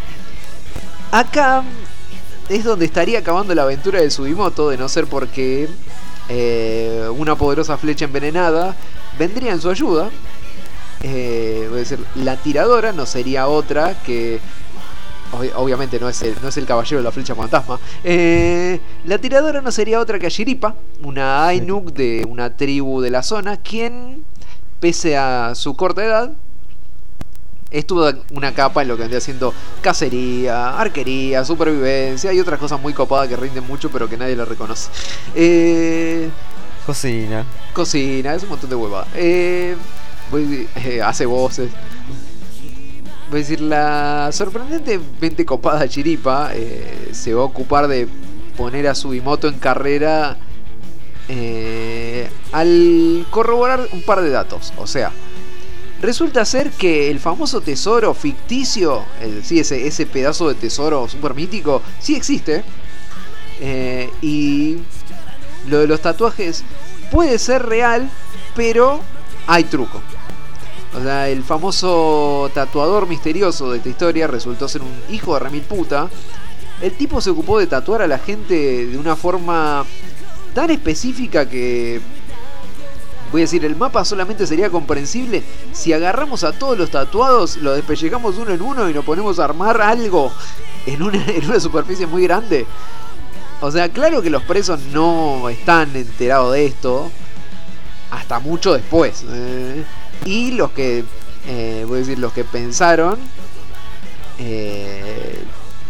Acá es donde estaría acabando la aventura de Sugimoto, de no ser porque eh, una poderosa flecha envenenada vendría en su ayuda. Eh, voy a decir, la tiradora no sería otra que, ob- obviamente no es el, no es el caballero de la flecha fantasma. Eh, la tiradora no sería otra que Ashiripa, una Ainuk de una tribu de la zona, quien, pese a su corta edad, estuvo una capa en lo que vendría siendo cacería, arquería, supervivencia y otras cosas muy copadas que rinden mucho pero que nadie le reconoce. Eh, cocina. Cocina, es un montón de huevada. Eh... Eh, hace voces. Voy a decir, la sorprendentemente copada Chiripa eh, se va a ocupar de poner a Sugimoto en carrera eh, al corroborar un par de datos. O sea, resulta ser que el famoso tesoro ficticio, el, sí, ese, ese pedazo de tesoro super mítico, sí existe. Eh, y lo de los tatuajes puede ser real, pero hay truco. O sea, el famoso tatuador misterioso de esta historia resultó ser un hijo de remil puta. El tipo se ocupó de tatuar a la gente de una forma tan específica que, voy a decir, el mapa solamente sería comprensible si agarramos a todos los tatuados, los despellejamos uno en uno y nos ponemos a armar algo en una, en una superficie muy grande. O sea, claro que los presos no están enterados de esto hasta mucho después. Eh, y los que, eh, voy a decir, los que pensaron, eh,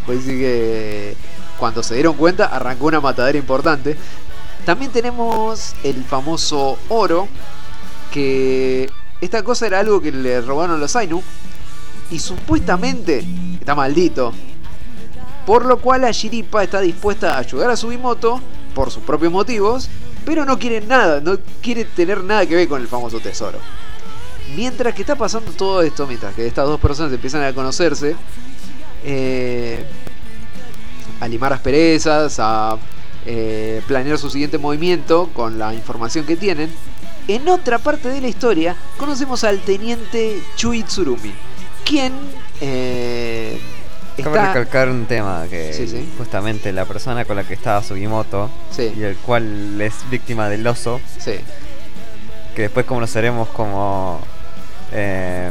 Puede decir que cuando se dieron cuenta arrancó una matadera importante. También tenemos el famoso oro, que esta cosa era algo que le robaron los Ainu y supuestamente está maldito, por lo cual la Shiripa está dispuesta a ayudar a Sugimoto por sus propios motivos, pero no quiere nada, no quiere tener nada que ver con el famoso tesoro. Mientras que está pasando todo esto, mientras que estas dos personas empiezan a conocerse, eh, a limar asperezas, a eh, planear su siguiente movimiento con la información que tienen, en otra parte de la historia conocemos al teniente Chui Tsurumi, quien eh, Cabe está... recalcar un tema, que Sí, sí. justamente la persona con la que estaba Sugimoto, Sí. y el cual es víctima del oso, Sí. que después conoceremos como eh,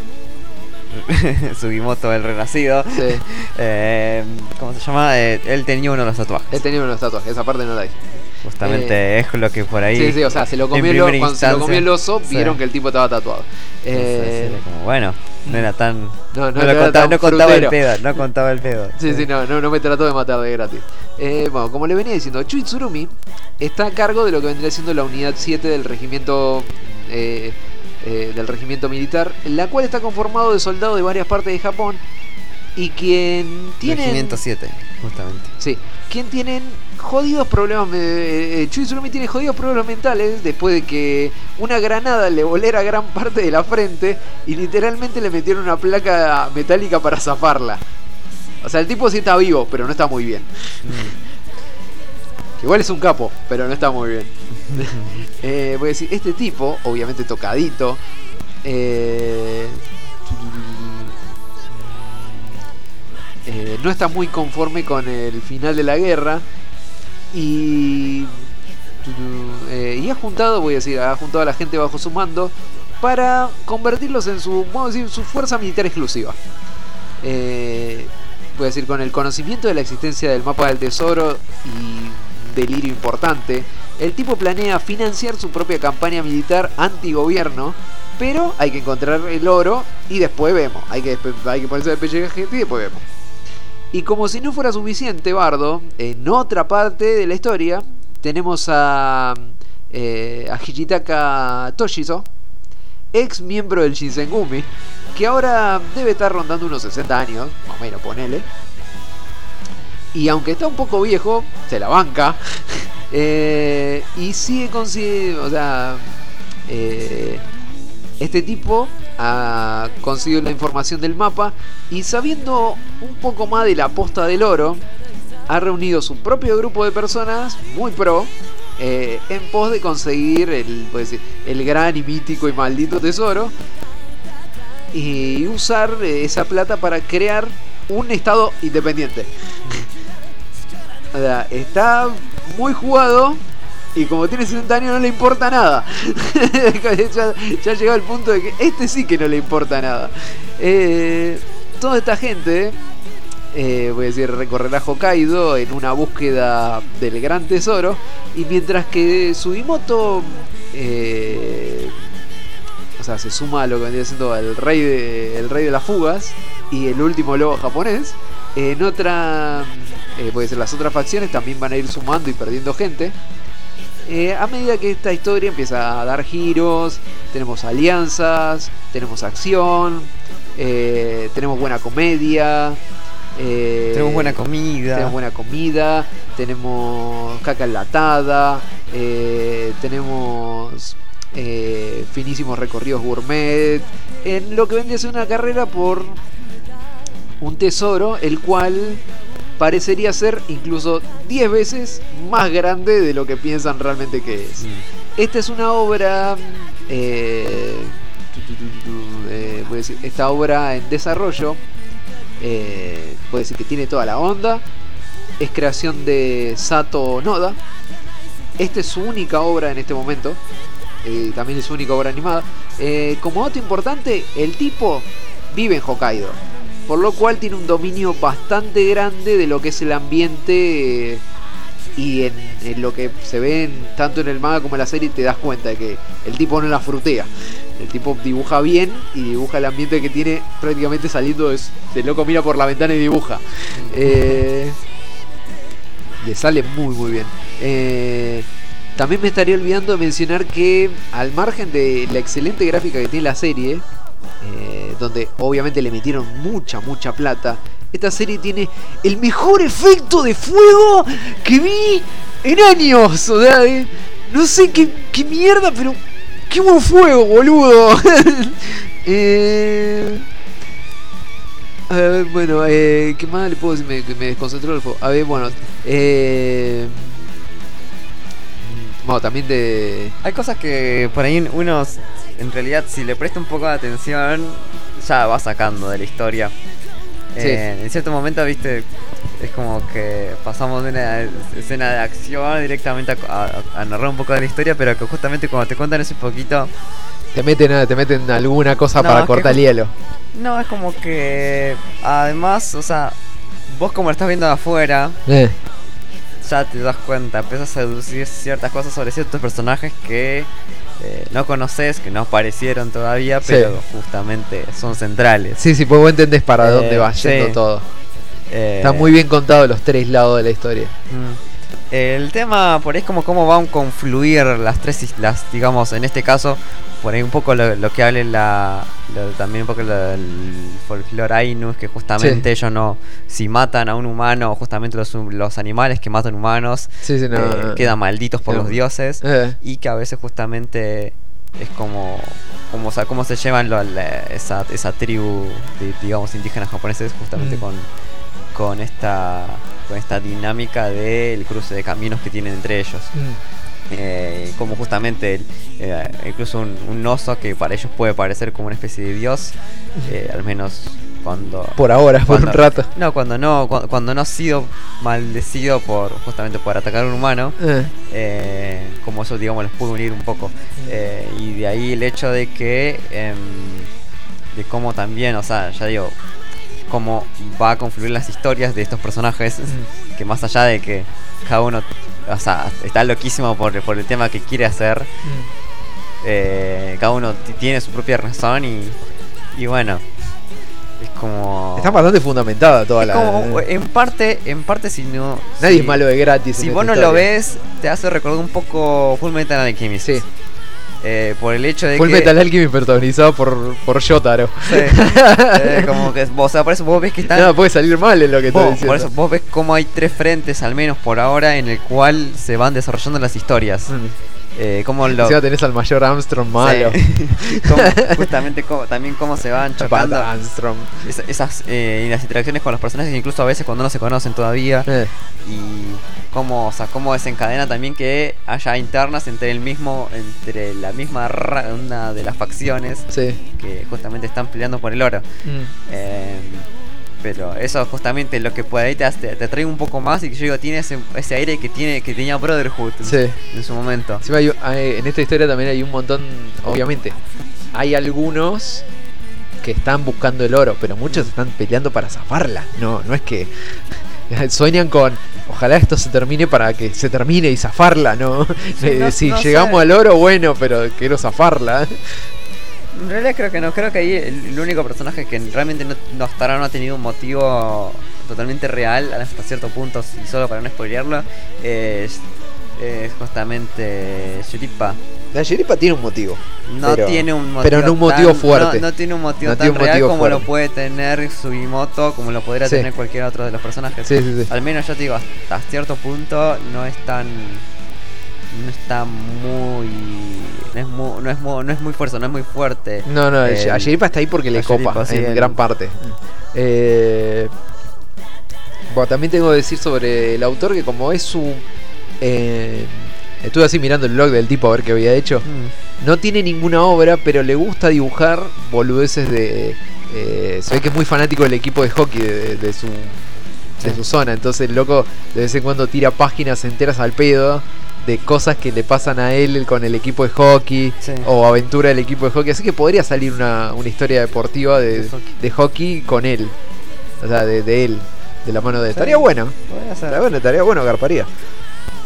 Sugimoto el renacido. Sí. Eh, ¿Cómo se llama? Eh, él tenía uno de los tatuajes. Él tenía unos tatuajes, esa parte no la dije. Justamente Eh, es lo que por ahí. Sí, sí, o sea, se lo en comió, el, primera cuando se lo instancia- comió el oso, sí. vieron que el tipo estaba tatuado. Entonces, Eh, era como, bueno, no era tan. no, No, no lo era contaba, tan no contaba el frutero. pedo, no contaba el pedo. Sí, sí, no, no, no me trató de matar de gratis. Eh, bueno, como le venía diciendo, Chui Tsurumi está a cargo de lo que vendría siendo la unidad siete del regimiento eh, eh, del regimiento militar, la cual está conformado de soldados de varias partes de Japón y quien tiene Regimiento siete, justamente. Sí, quien tienen jodidos problemas. Eh, Chui Tsurumi tiene jodidos problemas mentales después de que una granada le volera gran parte de la frente y literalmente le metieron una placa metálica para zafarla. O sea, el tipo sí está vivo, pero no está muy bien. Que igual es un capo, pero no está muy bien. eh, voy a decir, este tipo, obviamente tocadito, eh, eh, no está muy conforme con el final de la guerra y eh, y ha juntado, voy a decir, ha juntado a la gente bajo su mando para convertirlos en su, vamos a decir, su fuerza militar exclusiva. Eh, voy a decir, con el conocimiento de la existencia del mapa del tesoro y delirio importante, el tipo planea financiar su propia campaña militar antigobierno, pero hay que encontrar el oro y después vemos. Hay que, hay que ponerse de pelleje y después vemos. Y como si no fuera suficiente, Bardo, en otra parte de la historia tenemos a, eh, a Hijitaka Toshizo, ex miembro del Shinsengumi, que ahora debe estar rondando unos sesenta años, más o menos, ponele. Y aunque está un poco viejo, se la banca. eh, y sigue consiguiendo, o sea, eh, este tipo ha conseguido la información del mapa y, sabiendo un poco más de la posta del oro, ha reunido su propio grupo de personas muy pro eh, en pos de conseguir el, pues, el gran y mítico y maldito tesoro y usar esa plata para crear un estado independiente. O sea, está muy jugado y como tiene sesenta años no le importa nada. ya, ya llegó al punto de que este sí que no le importa nada. Eh, toda esta gente, eh, voy a decir, recorrerá Hokkaido en una búsqueda del gran tesoro. Y mientras que Sugimoto eh, o sea, se suma a lo que vendría siendo el rey de, el rey de las fugas y el último lobo japonés, en otra, eh, puede ser las otras facciones también van a ir sumando y perdiendo gente. Eh, a medida que esta historia empieza a dar giros, tenemos alianzas, tenemos acción, eh, tenemos buena comedia, eh, Tenemos buena comida. tenemos buena comida, tenemos caca enlatada, eh, tenemos eh, finísimos recorridos gourmet, en lo que vendría a ser una carrera por un tesoro, el cual parecería ser incluso diez veces más grande de lo que piensan realmente que es. Mm. Esta es una obra, eh, tu, tu, tu, tu, eh, voy a decir, esta obra en desarrollo, eh, puede decir que tiene toda la onda, es creación de Sato Noda. Esta es su única obra en este momento, eh, también es su única obra animada. Eh, como dato importante, el tipo vive en Hokkaido, por lo cual tiene un dominio bastante grande de lo que es el ambiente eh, Y en, en lo que se ve en, tanto en el manga como en la serie te das cuenta de que el tipo no la frutea. El tipo dibuja bien y dibuja el ambiente que tiene prácticamente saliendo de, de loco, mira por la ventana y dibuja. Eh, le sale muy muy bien. Eh, también me estaría olvidando de mencionar que al margen de la excelente gráfica que tiene la serie, eh, donde obviamente le metieron mucha mucha plata, esta serie tiene el mejor efecto de fuego que vi en años. O sea, eh, no sé qué, qué mierda, pero qué buen fuego, boludo. eh, a ver, bueno, eh, ¿qué más le puedo decir? Me, me desconcentró el fuego. A ver, bueno, eh, bueno, también de... Hay cosas que por ahí uno, en realidad, si le presta un poco de atención, ya va sacando de la historia. Sí. Eh, en cierto momento, viste, es como que pasamos de una escena de acción directamente a, a, a narrar un poco de la historia, pero que justamente cuando te cuentan ese poquito te meten, te meten alguna cosa no, para cortar el hielo. No, es como que además, o sea, vos como lo estás viendo de afuera, eh. ya te das cuenta, empiezas a deducir ciertas cosas sobre ciertos personajes que Eh, no conoces, que no aparecieron todavía, pero sí, justamente son centrales. Sí, sí, pues vos entendés para eh, dónde va yendo sí. todo. Eh, Está muy bien contado los tres lados de la historia. Mm. El tema por ahí es como cómo van a confluir las tres islas, digamos, en este caso, por ahí un poco lo, lo que hable la, lo, también un poco lo, el folclore Ainu, que justamente sí, ellos no, si matan a un humano, justamente los, los animales que matan humanos sí, sí, no, eh, no, quedan malditos por no, los dioses, eh. y que a veces justamente es como, como o sea, cómo se llevan lo, la, esa, esa tribu de, digamos, indígenas japoneses justamente mm. con, con esta con esta dinámica del cruce de caminos que tienen entre ellos. Mm. Eh, como justamente eh, incluso un, un oso que para ellos puede parecer como una especie de dios, eh, al menos cuando por ahora, cuando, por un rato. No, cuando no cuando, cuando no ha sido maldecido por justamente por atacar a un humano, eh. Eh, como eso, digamos, los pudo unir un poco. Eh, y de ahí el hecho de que eh, de cómo también, o sea, ya digo, cómo va a confluir las historias de estos personajes, mm. que más allá de que cada uno, o sea, está loquísimo por, por el tema que quiere hacer, mm. eh, cada uno t- tiene su propia razón y, y bueno, es como... Está bastante fundamentada toda es la... Como, en parte, en parte si no... Nadie si, es malo de gratis. Si vos no historia. Lo ves, te hace recordar un poco Fullmetal Alchemist. Sí. Eh, por el hecho de Full que... Metal Alchemist protagonizado por, por Yotaro. Sí. eh, como que, o sea, por eso vos ves que están... Nada puede salir mal en lo que vos, estoy diciendo. Por eso vos ves como hay tres frentes, al menos por ahora, en el cual se van desarrollando las historias. Mm. Eh, como lo... Encima tenés al mayor Armstrong malo. Sí. como, justamente como, también cómo se van chocando Armstrong. Es, esas eh, y las interacciones con los personajes, incluso a veces cuando no se conocen todavía. Eh. Y cómo, o sea, cómo desencadena también que haya internas entre el mismo, entre la misma ra- una de las facciones, sí, que justamente están peleando por el oro. Mm. Eh, pero eso justamente lo que por ahí te, te, te atrae un poco más, y que yo digo, tiene ese, ese aire que tiene que tenía Brotherhood, sí, en, en su momento. Sí, hay, hay, en esta historia también hay un montón, obviamente. Hay algunos que están buscando el oro, pero muchos están peleando para zafarla. No, no es que sueñan con ojalá esto se termine para que se termine y zafarla, ¿no? Sí, no si no llegamos sé. al oro, bueno, pero quiero zafarla. En realidad creo que no, creo que ahí el, el único personaje que realmente no, no hasta ahora no ha tenido un motivo totalmente real hasta cierto punto, y solo para no spoilearlo, es, es justamente Shiripa. La Shiripa tiene un motivo. No pero, tiene un motivo. Pero no un motivo tan, fuerte. No, no tiene un motivo no tan un real motivo como fuerte. Lo puede tener Sugimoto, como lo podría sí. tener cualquier otro de los personajes. Sí, sí, sí. Al menos yo te digo, hasta cierto punto no es tan. No está muy. No es muy, no es muy, no es muy fuerte, no es muy fuerte. No, no, el, a Shiripa está ahí porque le copa, Shiripa, sí, en el, gran parte. Mm. Eh, bueno, también tengo que decir sobre el autor que, como es su. Eh, estuve así mirando el blog del tipo a ver qué había hecho. Mm. No tiene ninguna obra, pero le gusta dibujar boludeces de. Eh, se ve que es muy fanático del equipo de hockey de, de, de su. de su zona. Entonces el loco de vez en cuando tira páginas enteras al pedo de cosas que le pasan a él con el equipo de hockey, sí, o aventura del equipo de hockey. Así que podría salir una, una historia deportiva de, de, hockey. de hockey con él. O sea, de, de él, de la mano de él. Sí, estaría bueno. Estaría bueno, estaría bueno, garparía.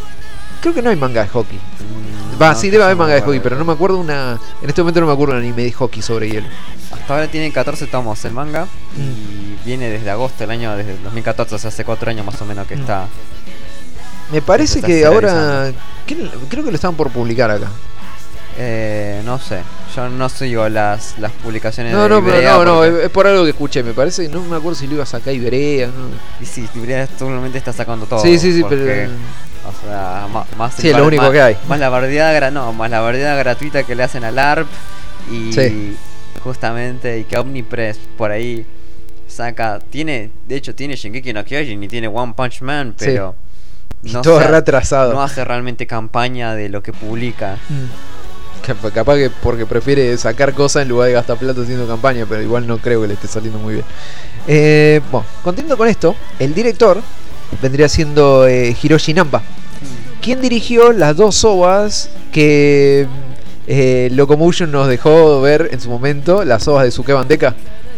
creo que no hay manga de hockey. Mm, Va, no, sí que debe yo haber me manga de acuerdo. hockey, pero no me acuerdo una... En este momento no me acuerdo un anime de hockey sobre hielo. Hasta ahora tiene catorce tomos el manga y viene desde agosto del año, desde el dos mil catorce, o sea, hace cuatro años más o menos que Mm. está. Me parece Está que ahora... serializando. ¿Quién- Creo que lo estaban por publicar acá. Eh, no sé, yo no sigo las, las publicaciones No, de no, pero Ibrea no, no, porque- es, es por algo que escuché, me parece, no me acuerdo si lo iba a sacar Iberia, ¿no? Y sí, Ibrea actualmente está sacando todo. Sí, sí, sí, porque, pero... O sea, ma- más, Sí, el es lo bar- único más- que hay. Más la bardeada, gra- no, más la bardeada gratuita que le hacen al A R P y Sí. justamente y que Omnipress por ahí saca, tiene, de hecho tiene Shingeki no Kyojin y tiene One Punch Man, Sí. pero Y todo se- retrasado. no hace realmente campaña de lo que publica. Cap- Capaz que porque prefiere sacar cosas en lugar de gastar plata haciendo campaña, pero igual no creo que le esté saliendo muy bien. Eh, bueno, continuando con esto, el director vendría siendo eh, Hiroshi Namba, quien dirigió las dos O V As que eh, Locomotion nos dejó ver en su momento, las O V As de Sukeban Deka.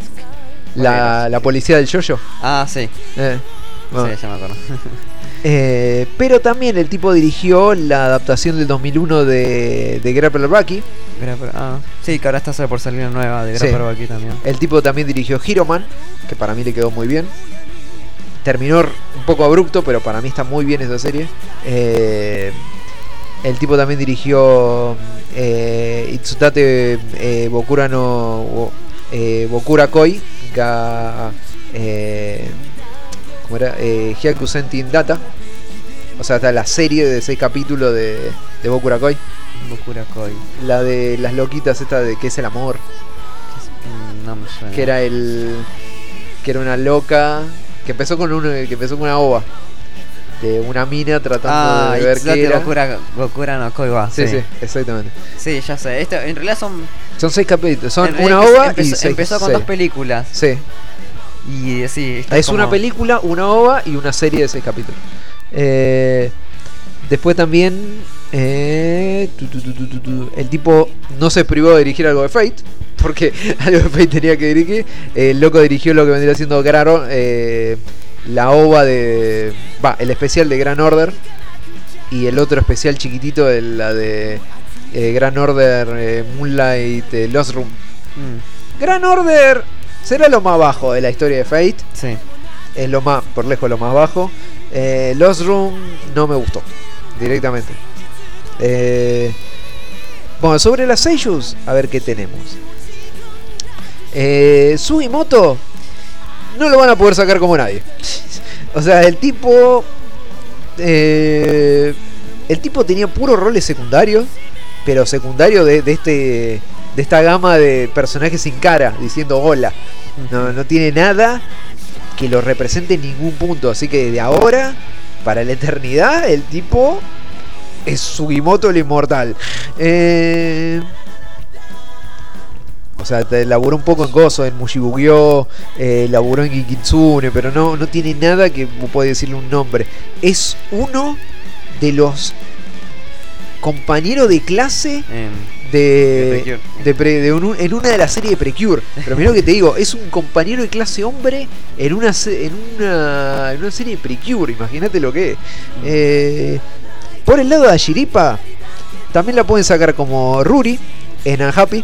La, la policía del yoyo. Ah, sí, Eh, bueno. sí, ya me acuerdo. Eh, pero también el tipo dirigió la adaptación del dos mil uno de, de Grappler Baki. Grapper- ah, sí, que ahora está por salir una nueva de Sí. Grapper aquí también. El tipo también dirigió Hero Man, que para mí le quedó muy bien. Terminó un poco abrupto, pero para mí está muy bien esa serie. Eh, el tipo también dirigió eh, Itsutate eh, Bokura no eh, Bokura Koi ga eh, ¿cómo era? Eh, Hyaku Sentin Data. O sea, está la serie de seis capítulos de, de Bokura Koi. Bokura Koi. La de las loquitas esta de que es el amor. Mm, no me suena. Que era el. Que era una loca. Que empezó con una, que empezó con una ova. De una mina tratando Ah, de ver Itsutate qué era. Bokura, Bokura no Koi wa, Sí, sí. sí, exactamente. Sí, ya sé. Esto, en realidad son. Son seis capítulos. Son en realidad una empezó- ova y empezó, seis. empezó con seis. dos películas. Sí. Y eh, sí, esta Es una como- película, una ova y una serie de seis capítulos. Eh, después también. eh, tu, tu, tu, tu, tu, tu, el tipo no se privó de dirigir algo de Fate. Porque algo de Fate tenía que dirigir. El loco dirigió lo que vendría siendo Gran Or- eh, la ova de. Va, el especial de Gran Order. Y el otro especial chiquitito, de la de eh, Gran Order eh, Moonlight eh, Lost Room. Mm, Gran Order será lo más bajo de la historia de Fate. sí. Es lo más, por lejos lo más bajo. Eh, Lost Room no me gustó directamente. Eh, bueno, sobre las Seiyus, a ver qué tenemos. Eh, Sugimoto no lo van a poder sacar como nadie. O sea, el tipo. Eh, el tipo tenía puros roles secundarios. Pero secundarios de, de este. De esta gama de personajes sin cara, diciendo hola. No, no tiene nada que lo represente en ningún punto. Así que de ahora, para la eternidad, el tipo es Sugimoto el inmortal. Eh, o sea, te laburó un poco en Gozo, en Mushibugyo, eh, laburó en Gikitsune, pero no, no tiene nada que pueda decirle un nombre. Es uno de los compañeros de clase En- de, De Precure. de pre- de un- en una de las series de Precure. Pero mira lo que te digo, es un compañero de clase hombre en una se- en una, en una serie de Precure, imagínate lo que es. Eh, por el lado de Ashiripa, también la pueden sacar como Ruri en Unhappy.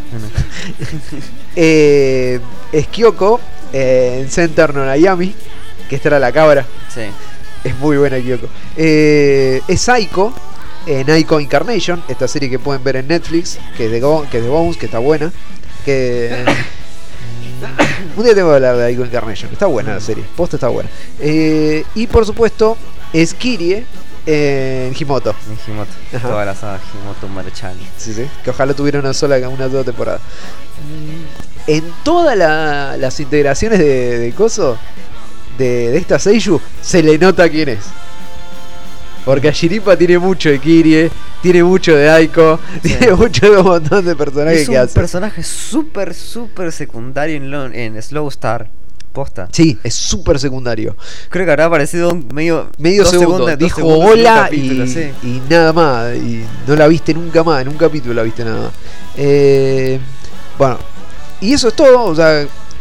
eh, es Kyoko eh, en Center no Nayami, que esta era la cabra. sí. Es muy buena Kyoko. Eh, es Aiko en Aiko Incarnation, esta serie que pueden ver en Netflix, que es de, Go- que es de Bones, que está buena. Que un día tengo que hablar de Aiko Incarnation, está buena la serie, posta está buena. Eh, y por supuesto es Kirie en Himoto. En Himoto. Ajá. Toda la saga Himoto Marachan. Sí, sí. Que ojalá tuviera una sola, una sola temporada. Mm, En todas la- las integraciones de, de Coso, de, de esta Seiyuu, se le nota quién es. Porque Ashiripa tiene mucho de Kirie, tiene mucho de Aiko, tiene mucho de un montón de personajes Es que un hace. personaje súper, súper secundario en, Lo- en Slow Star. Posta. Sí, es súper secundario. Creo que habrá aparecido un medio. Medio dos segundo, segundos- dos dijo segundos en un hola capítulo, y, sí. y nada más. Y no la viste nunca más, en un capítulo la viste nada más. Eh, bueno, y eso es todo. O sea,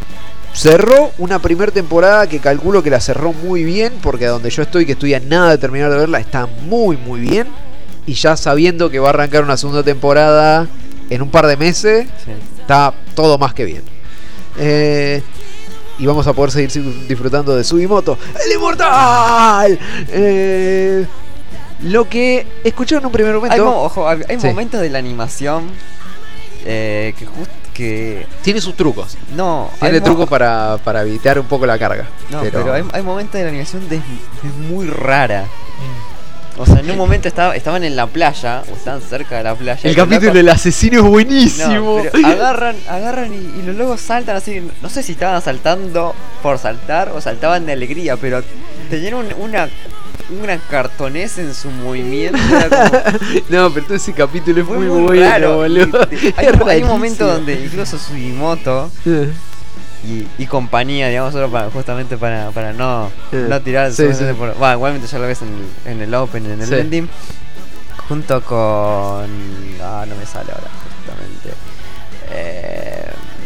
cerró una primera temporada que calculo que la cerró muy bien, porque a donde yo estoy, que estoy a nada de terminar de verla, está muy muy bien. Y ya sabiendo que va a arrancar una segunda temporada en un par de meses, sí. Está todo más que bien. Eh, y vamos a poder seguir disfrutando de Sugimoto, el inmortal. Eh, lo que escuché en un primer momento. Hay, mo ojo, hay sí. momentos de la animación eh, que justo que tiene sus trucos. No, tiene trucos para, para evitar un poco la carga. No, pero, pero hay, hay momentos de la animación de, de muy rara. O sea, en un momento estaba, estaban en la playa, o estaban cerca de la playa. El capítulo loco, del asesino es buenísimo. No, pero agarran, agarran y, y los locos saltan así. No sé si estaban saltando por saltar o saltaban de alegría, pero tenían un, una, una cartonés en su movimiento. Como... No, pero todo ese capítulo es muy, muy bueno, raro, boludo. Y, y, hay, hay un momento donde incluso Sugimoto y, y compañía, digamos, solo para, justamente para, para no, yeah. no tirar sí, sí. Por, bueno, igualmente ya lo ves en el, en el open, en el sí. ending, junto con ah no me sale ahora justamente eh,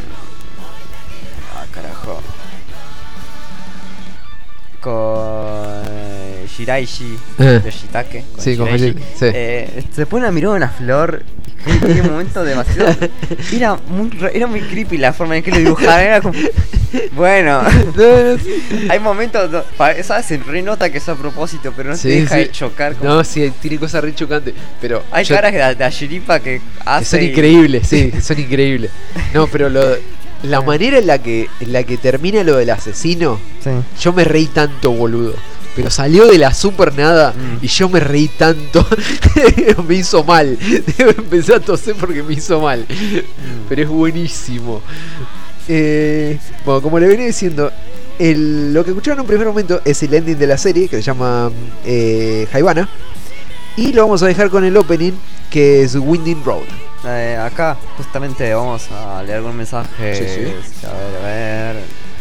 ah carajo con eh, Shiraishi eh. de Shitake con sí, Shiraishi. Con sí. eh, se pone a mirar una flor y en un momento demasiado era muy era muy creepy la forma en que lo dibujaban, era como bueno hay momentos no, sabes, se renota que es a propósito, pero no sí, te deja sí. de chocar como... no, sí, tiene cosas re chocantes, pero hay yo... caras de, de Ashiripa que hace que son y... increíbles, sí, son increíbles. No, pero lo la manera en la que en la que termina lo del asesino, sí. Yo me reí tanto, boludo. Pero salió de la super nada mm. y yo me reí tanto. Me hizo mal. Empecé a toser porque me hizo mal. Mm. Pero es buenísimo. Eh, bueno, como le venía diciendo, el, lo que escucharon en un primer momento es el ending de la serie, que se llama eh, Haibana. Y lo vamos a dejar con el opening, que es Winding Road. Eh, acá justamente vamos a leer algún mensaje. Sí, sí. A ver, a ver.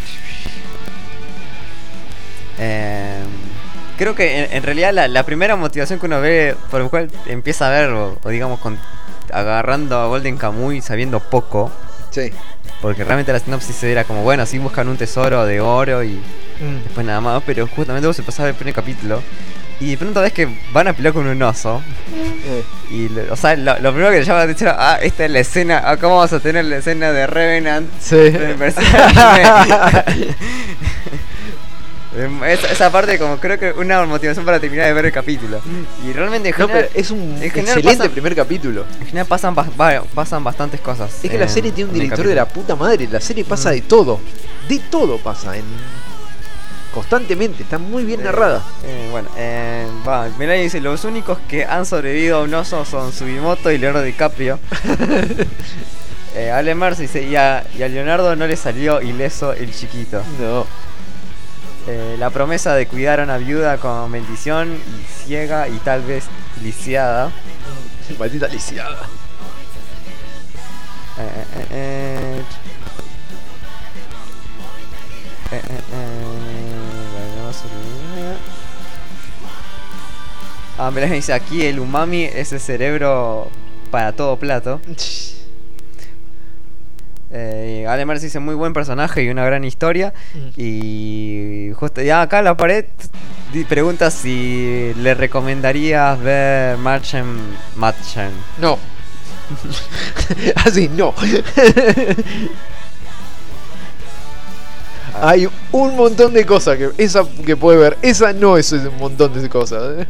Eh, creo que en, en realidad la, la primera motivación que uno ve, por lo cual empieza a ver, o, o digamos con, agarrando a Golden Kamuy sabiendo poco. Sí. Porque realmente la sinopsis era como, bueno, así buscan un tesoro de oro y mm. después nada más. Pero justamente vos se pasaba el primer capítulo y de pronto ves que van a pelear con un oso. Mm. Y, o sea, lo, lo primero que te llama la atención, ah, esta es la escena, acá vamos a tener la escena de Revenant. Sí. Esa, esa parte como creo que una motivación para terminar de ver el capítulo. Y realmente en general, no, pero es un excelente pasan, primer capítulo. En general pasan, pasan bastantes cosas. Es que en, la serie tiene un director de la puta madre. La serie pasa mm. de todo. De todo pasa en... Constantemente, está muy bien eh, narrada. Eh, bueno, eh, va, mirá, dice, los únicos que han sobrevivido a un oso son Sugimoto y Leonardo DiCaprio. eh, Ale Mercy dice, y a, y a Leonardo no le salió ileso el chiquito. No. Eh, la promesa de cuidar a una viuda con bendición y ciega y tal vez lisiada. Maldita lisiada. Eh, eh, eh, eh, eh, eh, bueno, ah, me dice aquí el umami es el cerebro para todo plato. Eh, Ale Mercy dice muy buen personaje y una gran historia. Mm. Y justo ya acá en la pared pregunta si le recomendarías ver Machen Machen. No. Así no. Ah. Hay un montón de cosas que esa que puede ver, esa no es un montón de cosas. eh,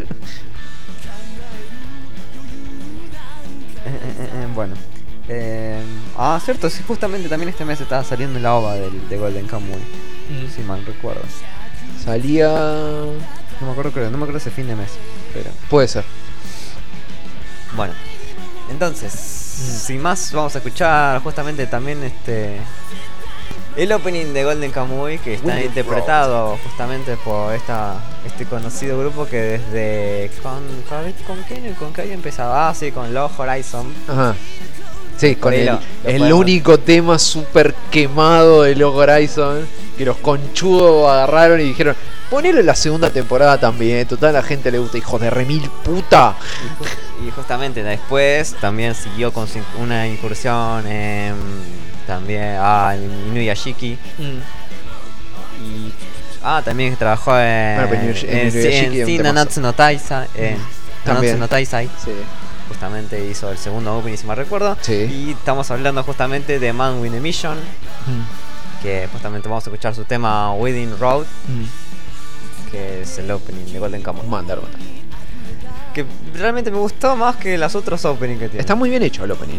eh, eh, bueno. Eh, ah, cierto, sí, justamente también este mes estaba saliendo la ova de, de Golden Kamuy. Mm. Si mal recuerdo. Salía... No me acuerdo, creo, no me acuerdo ese fin de mes, pero... Puede ser. Bueno, entonces, mm. sin más, vamos a escuchar justamente también este... el opening de Golden Kamuy, que está Winning interpretado Road. Justamente por esta este conocido grupo que desde... ¿Con, con, con quién? ¿Con qué había empezado? Ah, sí, con Log Horizon. Ajá. Sí, con el, lo, lo el único tema super quemado de Log Horizon, que los conchudos agarraron y dijeron, ponelo en la segunda temporada también, total a la gente le gusta, hijo de remil puta. Y, y justamente después también siguió con una incursión en También, ah, Inuyashiki. Mm. Y, ah, también trabajó en, Bueno, pero Inuyashi- en, Inuyashiki en, es un sí, temazo. Nanatsu no Taisai. En También. Nanatsu no Taisai. Sí. Justamente hizo el segundo opening, si me recuerdo. Sí. Y estamos hablando justamente de Man with a Mission. Mm. Que justamente vamos a escuchar su tema Wedding Road. Mm. Que es el opening de Golden Kamuy. Mandar, mandar. Que realmente me gustó más que los otros openings que tiene. Está muy bien hecho el opening.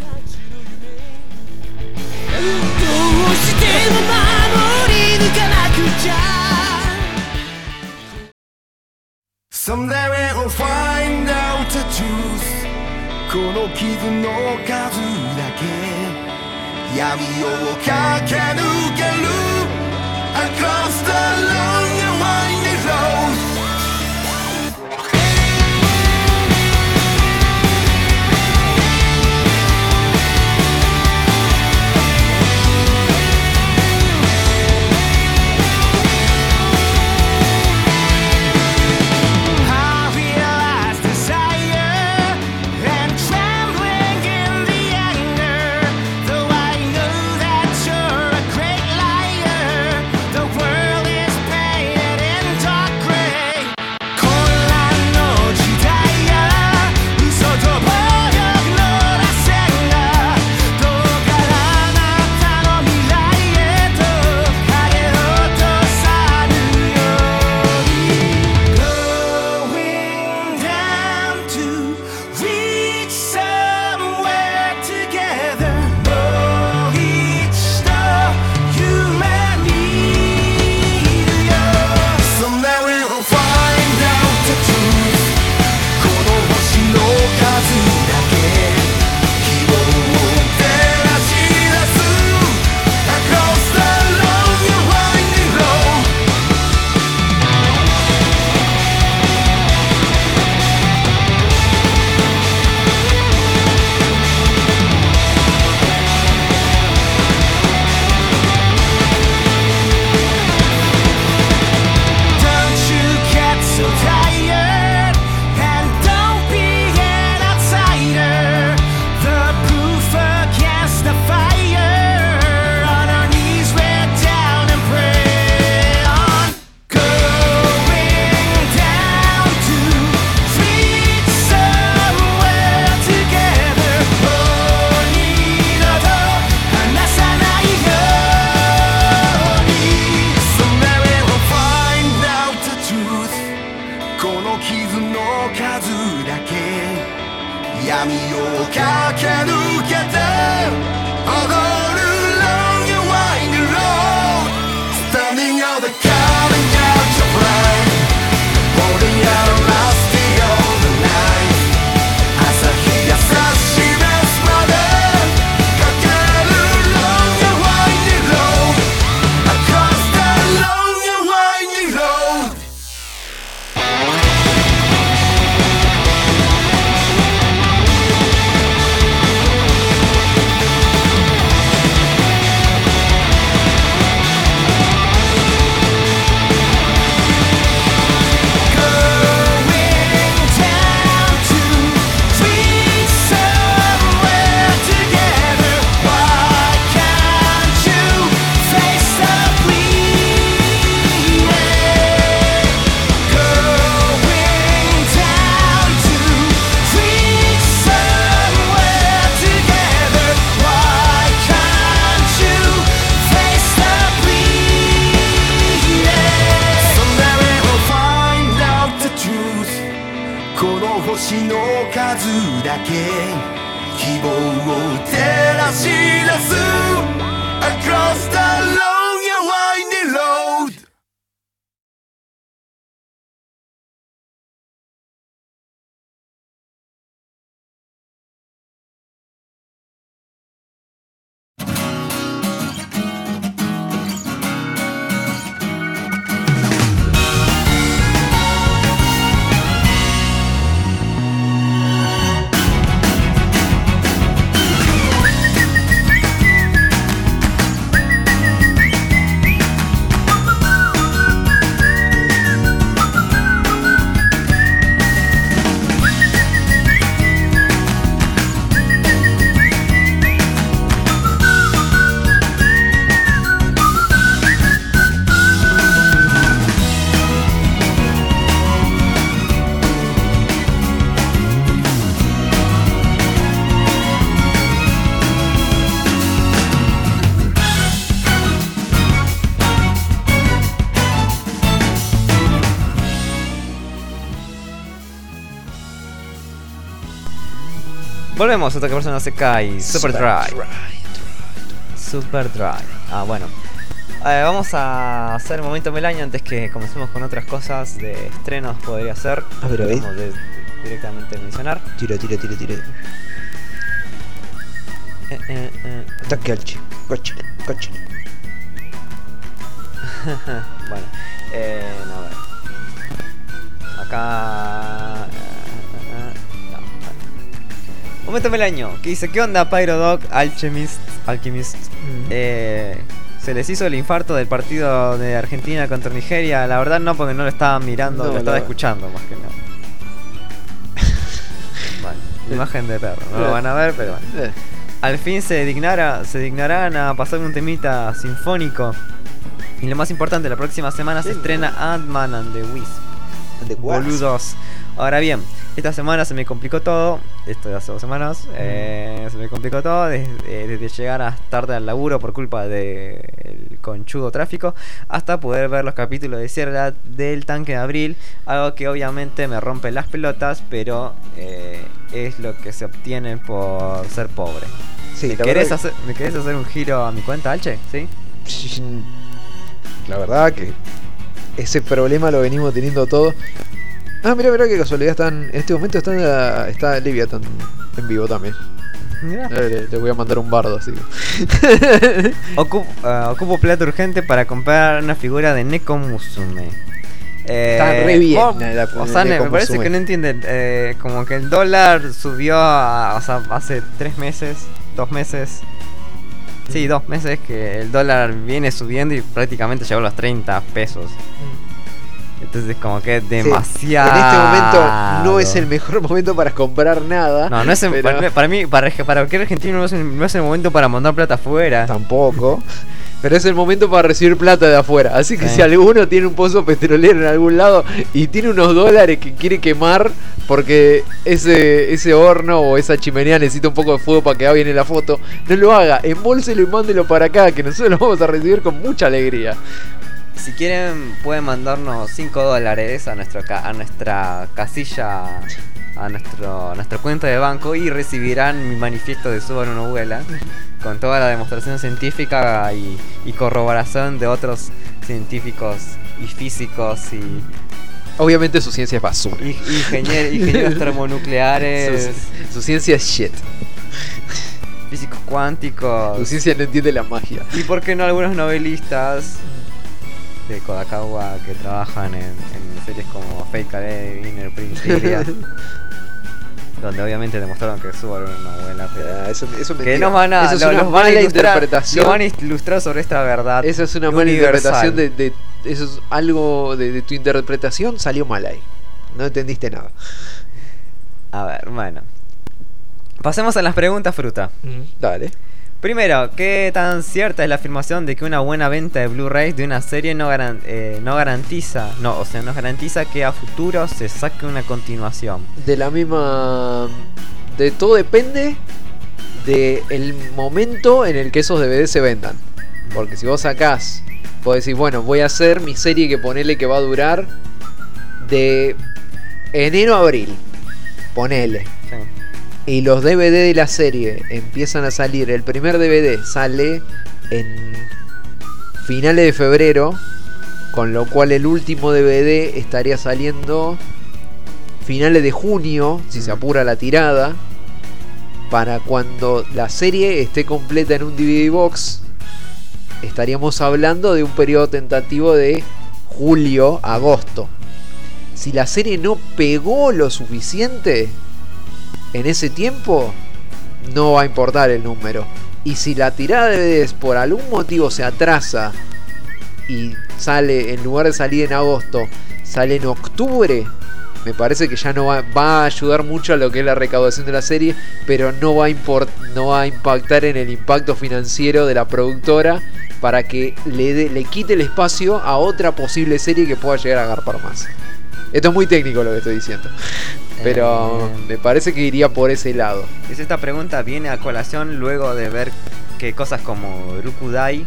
どうしても守り抜かなくちゃ Someday we'll find out the truth この傷の数だけ闇を駆け抜ける Across the long and winding road Volvemos, otra persona se cae. Super, Super Dry. Super Dry. Ah, bueno. Eh, vamos a hacer un momento Melaño antes que comencemos con otras cosas de estrenos. Podría ser. A ver, a ver. Vamos de, de, directamente mencionar. Tira, tira, tira, tira. Eh, eh, eh. Ataque al chico. Coche, coche. Bueno, eh, no, a ver. Acá. Eh, eh, no, bueno. Momento Melaño, que dice: ¿qué onda, Pyrodog, Alchemist? Alchemist. Mm. Eh, se les hizo el infarto del partido de Argentina contra Nigeria. La verdad, no, porque no lo estaban mirando, no, lo estaba no. escuchando más que nada. Bueno, imagen de perro, no lo van a ver, pero bueno. Al fin se dignara, se dignarán a pasar un temita sinfónico. Y lo más importante, la próxima semana sí, se estrena Ant-Man and the Wasp. And the Wasp. Boludos. Ahora bien, esta semana se me complicó todo. Esto de hace dos semanas. Mm. Eh, se me complicó todo desde, desde llegar a tarde al laburo por culpa del conchudo tráfico, hasta poder ver los capítulos de cierre del Tanque de Abril. Algo que obviamente me rompe las pelotas, pero eh, es lo que se obtiene por ser pobre. Sí, ¿Me, querés hacer, ¿Me querés hacer un giro a mi cuenta, Alche? ¿Sí? La verdad que ese problema lo venimos teniendo todos. Ah, mira, mira qué casualidad, están. En este momento está, está Leviathan en vivo también. Mira. Le, le voy a mandar un bardo, así. Ocupo, uh, ocupo plata urgente para comprar una figura de Neko Musume. Eh, está re bien. Oh, la, o sea, me parece Musume. Que no entienden. Eh, como que el dólar subió a, o sea, hace tres meses, dos meses. Sí, dos meses que el dólar viene subiendo y prácticamente llegó a los treinta pesos. Entonces como que es demasiado. Sí. En este momento no es el mejor momento para comprar nada. No, no es el, pero... para, para mí, para, para cualquier argentino no es, el, no es el momento para mandar plata afuera. Tampoco. Pero es el momento para recibir plata de afuera. Así que sí. Si alguno tiene un pozo petrolero en algún lado y tiene unos dólares que quiere quemar porque ese, ese horno o esa chimenea necesita un poco de fuego para que haga bien en la foto, no lo haga, embolselo y mándelo para acá, que nosotros lo vamos a recibir con mucha alegría. Si quieren pueden mandarnos cinco dólares a, nuestro ca- a nuestra casilla, a nuestro a nuestra cuenta de banco, y recibirán mi manifiesto de Subaru no vuela, con toda la demostración científica y, y corroboración de otros científicos y físicos y... Obviamente su ciencia es basura. Y, ingenier, ingenieros termonucleares. Su, su ciencia es shit. Físicos cuánticos. Su ciencia no entiende la magia. Y por qué no algunos novelistas de Kodakawa que trabajan en, en series como Fate Kale, Inner Prince, donde obviamente demostraron que Subaru era una buena, pero ah, eso, eso que nos van a, eso es lo, una los van a mala ilustrar, interpretación. Lo van a ilustrar sobre esta verdad. Esa es una mala interpretación de, de eso es algo de, de tu interpretación salió mal ahí. No entendiste nada. A ver, bueno. Pasemos a las preguntas, fruta. Mm, dale. Primero, ¿qué tan cierta es la afirmación de que una buena venta de Blu-rays de una serie no, garan, eh, no garantiza, no, o sea, no garantiza que a futuro se saque una continuación? De la misma, de todo depende de el momento en el que esos D V D se vendan. Porque si vos sacás, podés decir, bueno, voy a hacer mi serie que ponele que va a durar de enero a abril, ponele. Sí. Y los D V D de la serie empiezan a salir. El primer D V D sale en finales de febrero, con lo cual el último D V D estaría saliendo finales de junio, si se apura la tirada, para cuando la serie esté completa en un D V D box. Estaríamos hablando de un periodo tentativo de julio a agosto. Si la serie no pegó lo suficiente en ese tiempo, no va a importar el número. Y si la tirada de D V Ds por algún motivo se atrasa y sale, en lugar de salir en agosto, sale en octubre, me parece que ya no va, va a ayudar mucho a lo que es la recaudación de la serie, pero no va a import, no va a impactar en el impacto financiero de la productora para que le, de, le quite el espacio a otra posible serie que pueda llegar a agarpar más. Esto es muy técnico lo que estoy diciendo, pero eh, me parece que iría por ese lado. Esta pregunta viene a colación luego de ver que cosas como Rukudai,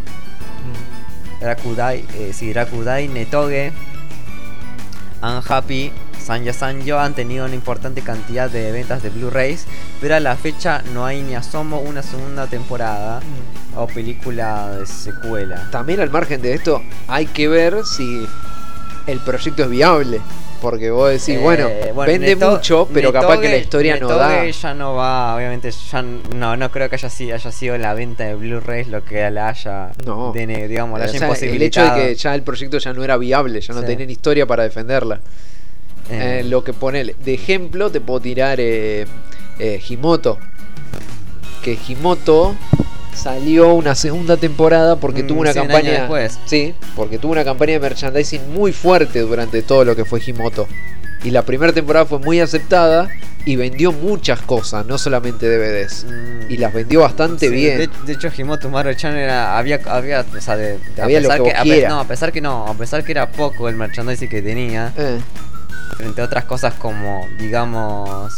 mm. Rakudai, eh, sí, Rakudai, Netoge, Unhappy Sanyo Sanyo han tenido una importante cantidad de ventas de Blu-rays, pero a la fecha no hay ni asomo una segunda temporada mm. o película de secuela. También al margen de esto, hay que ver si el proyecto es viable. Porque vos decís, eh, bueno, bueno, vende Neto, mucho, pero Netoge, capaz que la historia Netoge no da. Ya no va, obviamente, ya no, no creo que haya, haya sido la venta de Blu-rays lo que la haya, no. de, digamos, la haya o sea, imposibilitado. El hecho de que ya el proyecto ya no era viable, ya no sí. tenían historia para defenderla. Eh. Eh, lo que pone, de ejemplo, te puedo tirar eh, eh, Himoto. Que Himoto salió una segunda temporada porque mm, tuvo una sí, campaña después. Sí, porque tuvo una campaña de merchandising muy fuerte durante todo lo que fue Himoto. Y la primera temporada fue muy aceptada y vendió muchas cosas, no solamente D V Ds. Mm. Y las vendió bastante sí, bien. De, de hecho, Himoto Maru-chan era había había, o sea, de, de había a lo que, que vos a quiera. No, a pesar que no, a pesar que era poco el merchandising que tenía. Eh. Frente a otras cosas como, digamos,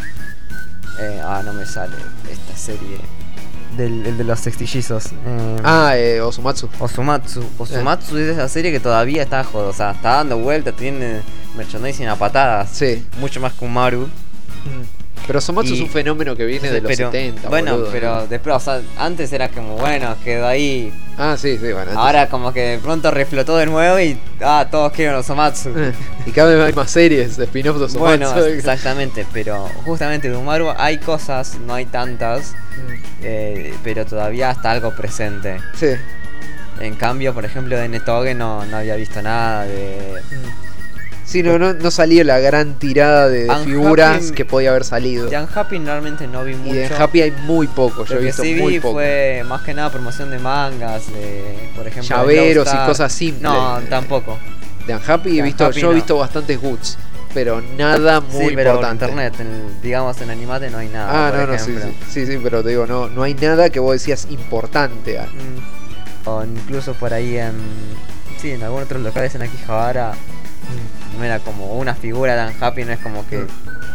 eh, ah, no me sale esta serie. Del, el de los sextillizos. Eh, ah, eh, Osumatsu. Osumatsu. Osumatsu eh. es esa serie que todavía está joder, o sea, está dando vueltas, tiene merchandising a patadas. Sí. Mucho más que un Maru. Mm. Pero Osumatsu y, es un fenómeno que viene de los pero, setenta. Bueno, boludo, pero ¿no? después, o sea, antes era como, bueno, quedó ahí. Ah, sí, sí, bueno. Entonces... Ahora como que de pronto reflotó de nuevo y ah, todos quieren Osumatsu. Eh. Y cada vez hay más series de spin-off de Osumatsu. Bueno, exactamente, pero justamente de Umaru hay cosas, no hay tantas, mm. eh, pero todavía está algo presente. Sí. En cambio, por ejemplo, de Netoge no, no había visto nada de... Mm. Sí, no, no, no salió la gran tirada de, de figuras que podía haber salido. De Unhappy realmente no vi mucho. Y de Unhappy hay muy poco, yo he visto sí muy vi poco. Fue más que nada promoción de mangas, de, por ejemplo, llaveros y cosas simples. No, tampoco. De Unhappy he visto, yo he no. visto bastantes goods, pero nada muy sí, pero importante. En internet, en, digamos en Animate no hay nada. Ah, no, no, sí, sí, sí, sí, pero te digo, no, no hay nada que vos decías importante. Mm. O incluso por ahí en, sí, en algunos otros locales en Akihabara. No era como una figura de Unhappy, no es como que.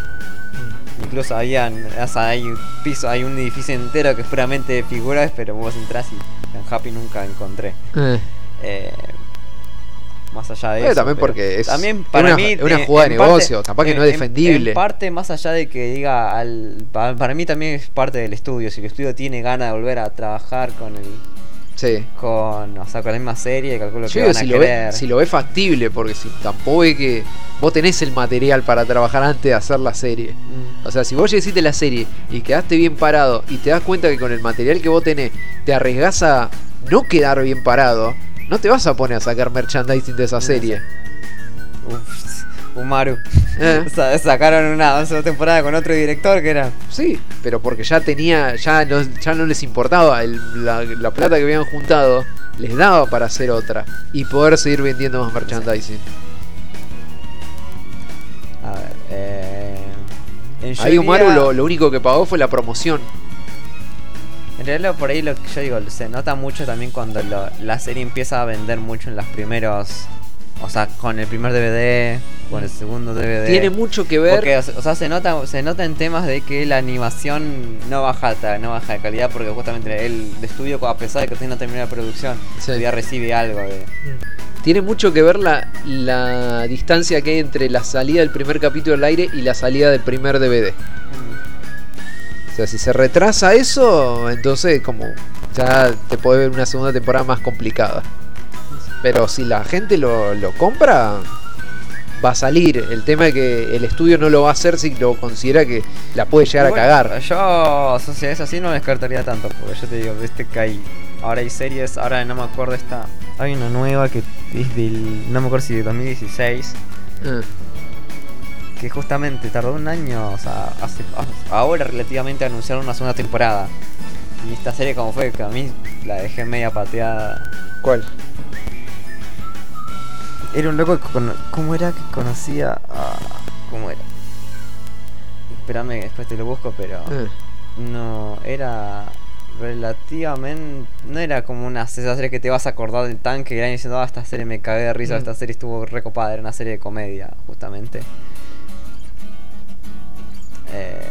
Mm. Incluso habían. O sea, hay un piso, hay un edificio entero que es puramente de figuras, pero vos entras y Unhappy nunca encontré. Eh. Eh, más allá de eh, eso. También porque es también para una, mí, una jugada de negocio, parte, capaz que en, no es defendible. En parte, más allá de que diga. Al, para, para mí también es parte del estudio. Si el estudio tiene ganas de volver a trabajar con el. Sí. Con, o sea, con la misma serie, calculo que sí, van si a lo querer. Ve, si lo ves factible, porque si tampoco es que vos tenés el material para trabajar antes de hacer la serie. Mm. O sea, si vos ya hiciste la serie y quedaste bien parado y te das cuenta que con el material que vos tenés te arriesgás a no quedar bien parado, no te vas a poner a sacar merchandising de esa no serie. Sé. Uf. Umaru. Eh. Sacaron una segunda temporada con otro director que era. Sí, pero porque ya tenía, ya no, ya no les importaba el, la, la plata que habían juntado, les daba para hacer otra y poder seguir vendiendo más merchandising. A ver, eh, en ahí Umaru diría... lo, lo único que pagó fue la promoción. En realidad por ahí lo que yo digo, se nota mucho también cuando lo, la serie empieza a vender mucho en los primeros. O sea, con el primer D V D, con el segundo D V D. Tiene mucho que ver. Porque, o sea, se nota, se nota en temas de que la animación no baja, no baja de calidad, porque justamente el estudio, a pesar de que no terminó la producción, sí. todavía recibe algo de. Tiene mucho que ver la, la distancia que hay entre la salida del primer capítulo al aire y la salida del primer D V D. Mm. O sea, si se retrasa eso, entonces como ya te puede ver una segunda temporada más complicada. Pero si la gente lo, lo compra, va a salir. El tema es que el estudio no lo va a hacer si lo considera que la puede llegar bueno, a cagar. Yo, o sea, si es así, no me descartaría tanto. Porque yo te digo, viste que hay. Ahora hay series, ahora no me acuerdo esta. Hay una nueva que es del. No me acuerdo si de dos mil dieciséis. Uh. Que justamente tardó un año, o sea, hace, ahora relativamente anunciaron una segunda temporada. Y esta serie, como fue, que a mí la dejé media pateada. ¿Cuál? Era un loco que con... ¿Cómo era que conocía a... ¿Cómo era? Espérame, después te lo busco, pero... Eh. No, era... Relativamente... No era como una serie que te vas a acordar del tanque y eran diciendo, ah, esta serie me cagué de risa, mm. esta serie estuvo recopada, era una serie de comedia, justamente. Eh...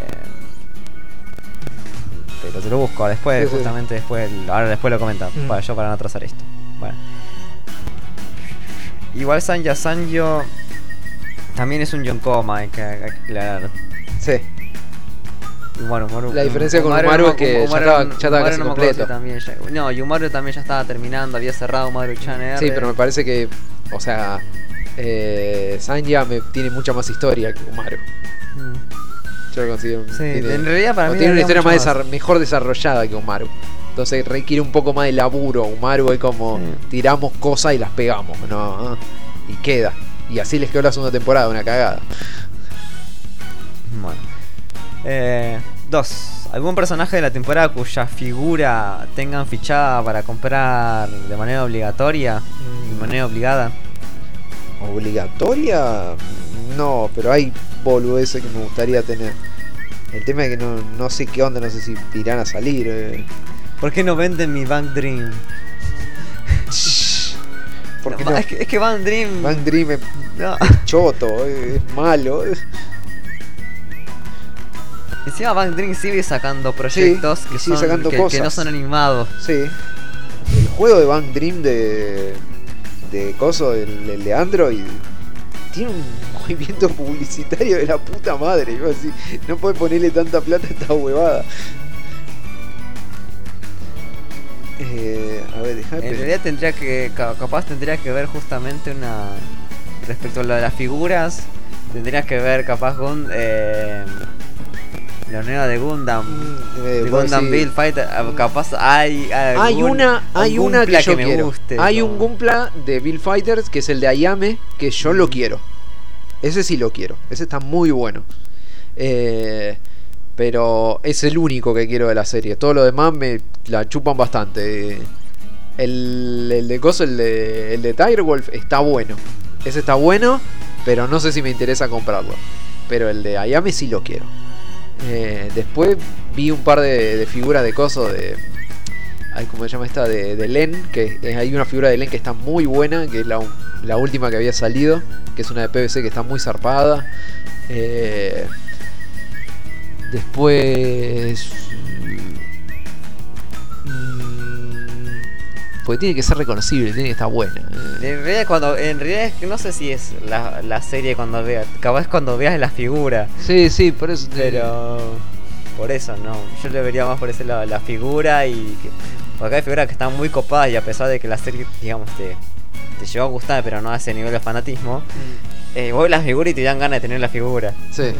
Pero te lo busco, después, sí, justamente sí. después... Ahora después lo comento, mm. para yo para no atrasar esto. Bueno. Igual Sanya Sanyo También es un Yonkoma, hay que, hay que aclarar. Sí. Bueno, Umaru, la diferencia con Umaru es que Umaru, ya estaba, ya estaba Umaru casi no completo. Si también ya, no, y Umaru también ya estaba terminando, había cerrado Umaru-chan R. Sí, pero me parece que, o sea, eh, Sanya me tiene mucha más historia que Umaru. Mm. Yo lo considero. Sí, tiene, en realidad para mí tiene una historia más, más. Desar mejor desarrollada que Umaru. Entonces requiere un poco más de laburo. Umaru es como sí. tiramos cosas y las pegamos, ¿no? Y queda. Y así les quedó la segunda temporada, una cagada. Bueno. Eh, dos. ¿Algún personaje de la temporada cuya figura tengan fichada para comprar de manera obligatoria? Mm. De manera obligada. ¿Obligatoria? No, pero hay boludeces que me gustaría tener. El tema es que no, no sé qué onda, no sé si irán a salir. Eh. ¿Por qué no venden mi Bank Dream? ¿Por qué no, no? Es, que, es que Bank Dream... Bank Dream es, no. es choto, es malo. Encima Bank Dream sigue sacando proyectos sí, que, son, sacando que, cosas. que no son animados. Sí. El juego de Bank Dream de... de coso, el, el de Android, tiene un movimiento publicitario de la puta madre. Yo así, no puedes ponerle tanta plata a esta huevada. Eh, a ver, déjame. En realidad tendría que, capaz tendría que ver justamente una, respecto a lo de las figuras, tendrías que ver capaz con eh, la nueva de Gundam, mm, eh, de Gundam sí. Build Fighter, capaz hay algún, hay una, hay un una que yo que me quiero. Guste, hay como... un Gunpla de Build Fighters que es el de Ayame, que yo mm. lo quiero. Ese sí lo quiero, ese está muy bueno. Eh, pero es el único que quiero de la serie. Todo lo demás me la chupan bastante. El, el de Coso, el de, el de Tiger Wolf está bueno. Ese está bueno, pero no sé si me interesa comprarlo. Pero el de Ayame sí lo quiero. Eh, después vi un par de, de figuras de Coso de... Ay, ¿cómo se llama esta? De, de Len. Que es, hay una figura de Len que está muy buena, que es la, la última que había salido, que es una de P V C que está muy zarpada. Eh... Después... Mmm, porque tiene que ser reconocible, tiene que estar buena. Eh. En realidad, cuando, en realidad es que no sé si es la, la serie cuando veas, capaz cuando veas la figura. Sí, sí, por eso. Pero... Por eso, no. Yo le vería más por ese lado, la figura y... Que, porque hay figuras que están muy copadas y a pesar de que la serie, digamos, te, te llegó a gustar, pero no a ese nivel de fanatismo, mm. eh, vos la figura y te dan ganas de tener la figura. Sí.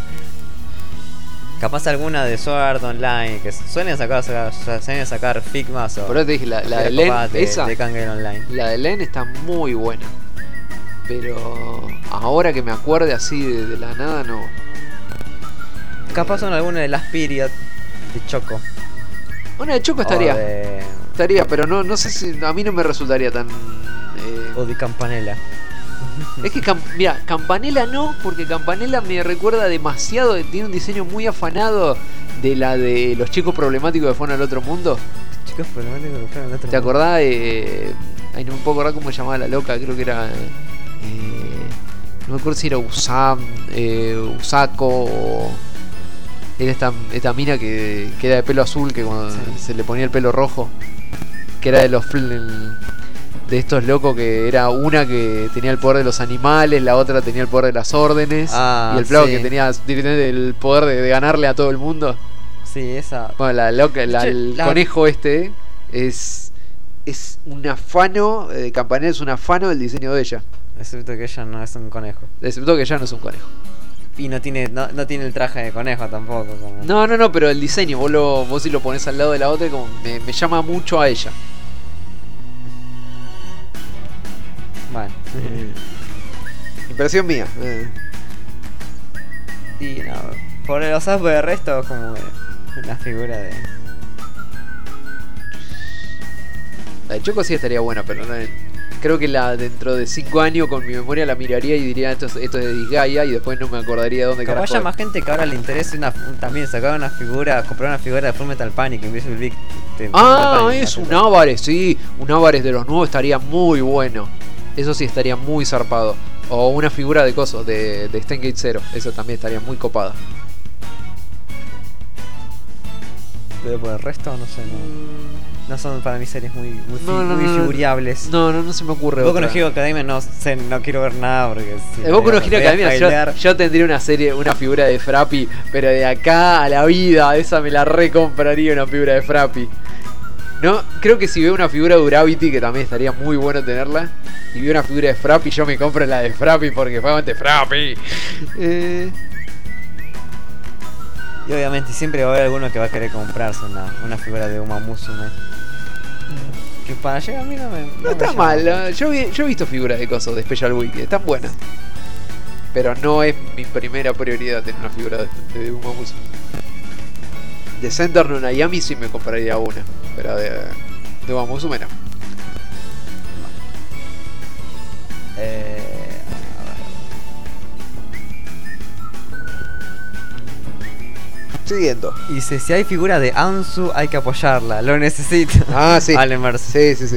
Capaz alguna de Sword Art Online, que suelen sacar, suelen sacar Figmas o... Por eso te dije, la, la de Len, de, esa, de Kangel Online. La de Len está muy buena. Pero ahora que me acuerde así de, de la nada, no. Capaz son alguna de las Period de Choco. Una de Choco estaría. O de... Estaría, pero no, no sé si... A mí no me resultaría tan... Eh... O de Campanella. Es que, cam mira, Campanella no, porque Campanella me recuerda demasiado, tiene un diseño muy afanado de la de los chicos problemáticos que fueron al otro mundo. Chicos problemáticos que fueron al otro ¿Te mundo? acordás? Eh, ay, no me puedo acordar cómo se llamaba la loca, creo que era... Eh, no me acuerdo si era Usam, eh, Usako o... Era esta, esta mina que, que era de pelo azul, que cuando sí. se le ponía el pelo rojo, que era de los... de estos locos que era una que tenía el poder de los animales, la otra tenía el poder de las órdenes, ah, y el flaco sí. que tenía directamente el poder de, de ganarle a todo el mundo. Sí, esa. Bueno, la loca, la, el la... conejo este es es un afano, eh, Campanella es un afano del diseño de ella. Excepto que ella no es un conejo. Excepto que ella no es un conejo. Y no tiene no, no tiene el traje de conejo tampoco. Como... No, no, no, pero el diseño, vos, lo, vos si lo pones al lado de la otra, como me, me llama mucho a ella. Bueno. Eh, impresión mía. Eh. Y no, por los aspas de resto es como una figura de... La de Choco sí estaría buena, pero no, creo que la dentro de cinco años con mi memoria la miraría y diría esto, esto es de Disgaea y después no me acordaría de dónde carajo. Capaz haya más gente que ahora le interese una, también sacar una figura, comprar una figura de Full Metal Panic, Invisible Big. Ah, Panic, es un Ávares, sí, un Ávares de los nuevos estaría muy bueno. Eso sí estaría muy zarpado. O una figura de coso, de, de Steingate Zero. Eso también estaría muy copada. ¿Pero por el resto? No sé, no. No son para mí series muy, muy, fi- No, no, muy no, no. figuriables. No, no, no se me ocurre Boku otra. no Hero Academia no sé, no quiero ver nada porque... si El Boku me no voy Hero a Academia, yo, spoilear. yo tendría una serie, una figura de Frappy, pero de acá a la vida, esa me la recompraría una figura de Frappy. No, creo que si veo una figura de Gravity, que también estaría muy bueno tenerla, y veo una figura de Frappy, yo me compro la de Frappy porque fue antes Frappy. Eh, Y obviamente siempre va a haber alguno que va a querer comprarse una, una figura de Uma Musume. Que para llegar a mí no me... no me está llama mal, mucho. ¿no? yo, vi- yo he visto figuras de cosas de Special Week, están buenas. Pero no es mi primera prioridad tener una figura de, de Uma Musume. De Center no Nayami sí me compraría una, pero de, de Uma Musume no. Eh, Siguiendo. Dice, si hay figura de Ansu hay que apoyarla, lo necesito. Ah, sí. Alemers. Sí, sí, sí.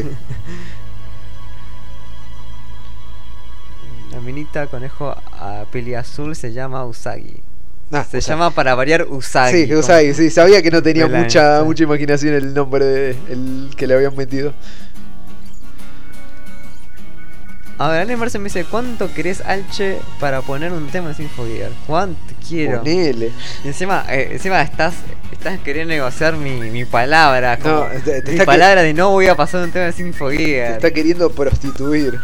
La minita conejo a peli azul se llama Usagi. Ah, Se Usagi. llama para variar Usagi. Sí, como- Usagi, sí, sabía que no tenía Melanie, mucha, sí. mucha imaginación el nombre de el que le habían metido. A ver, Alemers me dice, ¿cuánto querés Alche para poner un tema de Sinfogear? ¿Cuánto quiero? Ponele. Y encima, eh, encima estás, estás queriendo negociar mi, mi palabra. Como, No, te- te mi está palabra de no voy a pasar un tema de Te Sinfogear. está queriendo prostituir.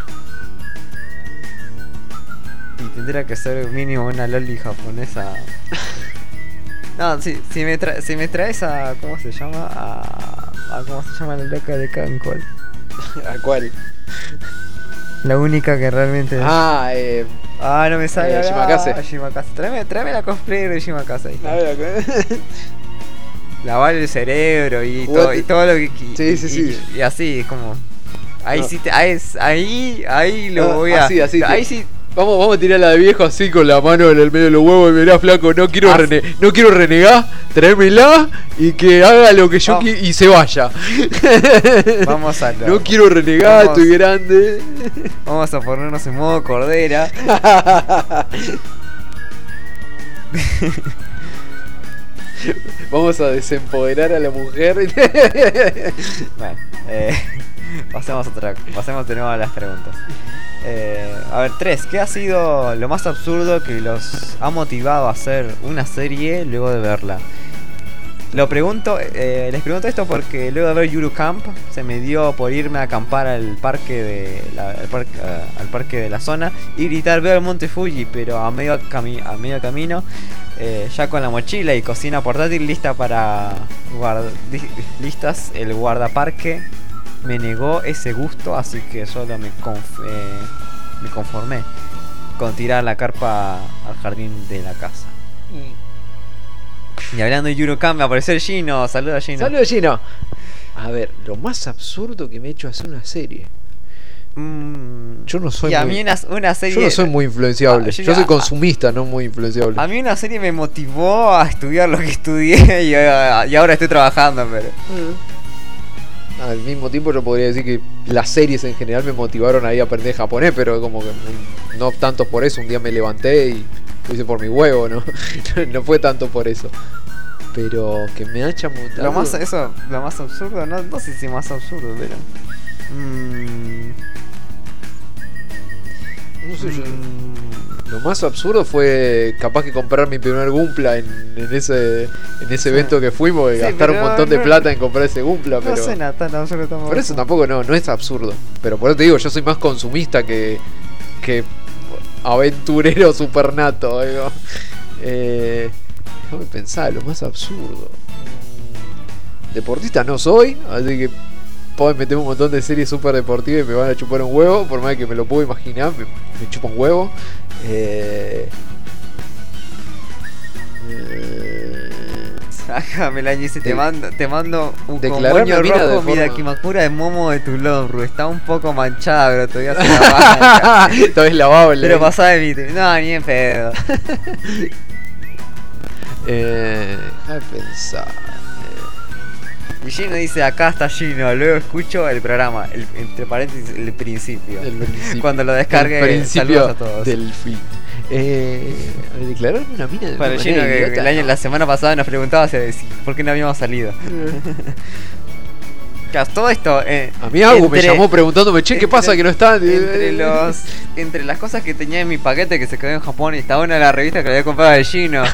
Y tendría que ser mínimo una loli japonesa. No, si, si, me tra si me traes a... ¿Cómo se llama? A, a ¿cómo se llama la loca de Cancol? ¿A cuál? La única que realmente... Ah, eh. Ah, no me sale. eh, ah, Shimakase. Shimakase. Tráeme, tráeme la cosplayer de Shimakase. Ahí está. A ver, Lavar el cerebro y Jugate- todo, y todo lo que... y- Sí, sí, y- sí. Y, y así, es como... Ahí No. sí, te, ahí, ahí, ahí lo Ah, voy a... así, así, ahí sí. sí... Vamos, vamos a tirar la de viejo así con la mano en el medio de los huevos y mirá, flaco, no quiero Ah, rene no quiero renegar, tráemela y que haga lo que yo Vamos. qui- y se vaya. Vamos a... No quiero renegar, Vamos. estoy grande. Vamos a ponernos en modo cordera. Vamos a desempoderar a la mujer. Bueno, eh, pasemos, a otra, pasemos de nuevo a las preguntas. Eh, a ver, tres. ¿Qué ha sido lo más absurdo que los ha motivado a hacer una serie luego de verla? Lo pregunto, eh, les pregunto esto porque luego de ver Yuru Camp se me dio por irme a acampar al parque de la, al, parque, uh, al parque de la zona y gritar veo el monte Fuji, pero a medio, cami a medio camino, eh, ya con la mochila y cocina portátil lista para guarda listas, el guardaparque me negó ese gusto, así que solo me, conf eh, me conformé con tirar la carpa al jardín de la casa. Y hablando de Eurocamp, me apareció el Gino. Saluda, Gino. Saludos, Gino. A ver, lo más absurdo que me he hecho hacer una serie. Mm, Yo no soy y a muy- mí una, una serie... Yo no soy muy influenciable. Ah, yo, yo soy ya- consumista, no muy influenciable. A mí una serie me motivó a estudiar lo que estudié y, eh, y ahora estoy trabajando, pero... Al mismo tiempo yo podría decir que las series en general me motivaron a ir a aprender japonés, pero como que mm, no tanto por eso. Un día me levanté y lo hice por mi huevo, ¿no? No fue tanto por eso. Pero que me haya motivado. Lo más, eso, lo más absurdo, no, no sé si más absurdo, pero... Mm, No sé, yo- mm, Lo más absurdo fue capaz que comprar mi primer Gumpla en, en ese en ese evento que fuimos y Sí, gastar un pero montón de no- plata en comprar ese Gumpla, no pero sé nada tan absurdo tampoco. por eso tampoco no, no es absurdo. Pero por eso te digo, yo soy más consumista que, que aventurero supernato. Digo. Eh, déjame pensar, lo más absurdo. Mm, Deportista no soy, así que pueden meter un montón de series super deportivas y me van a chupar un huevo, por más que me lo puedo imaginar, me, me chupa un huevo. Eh, eh, Ajá, Melanie dice, te De- mando, te mando un declararme comoño mina de rojo, mira, forma- Kimakura de Momo de tu Lomru. Está un poco manchada, pero todavía se la banca. Todavía es lavable. Pero pasá de mí. No, ni en pedo. Eh, déjame pensar. Y Gino dice, acá está Gino, luego escucho el programa, el, entre paréntesis, el principio. El principio. Cuando lo descargue, El principio saludos a todos. del feed. Eh, a ver, declararme una mina de Para el una Gino manera que idiota, el año, no. la semana pasada nos preguntaba si- si- por qué no habíamos salido. Claro, todo esto. Eh, A mí Agu me entre- llamó preguntándome, che, ¿qué entre- pasa que no está? Entre los entre las cosas que tenía en mi paquete que se quedó en Japón, estaba una de las revistas que había comprado de Gino.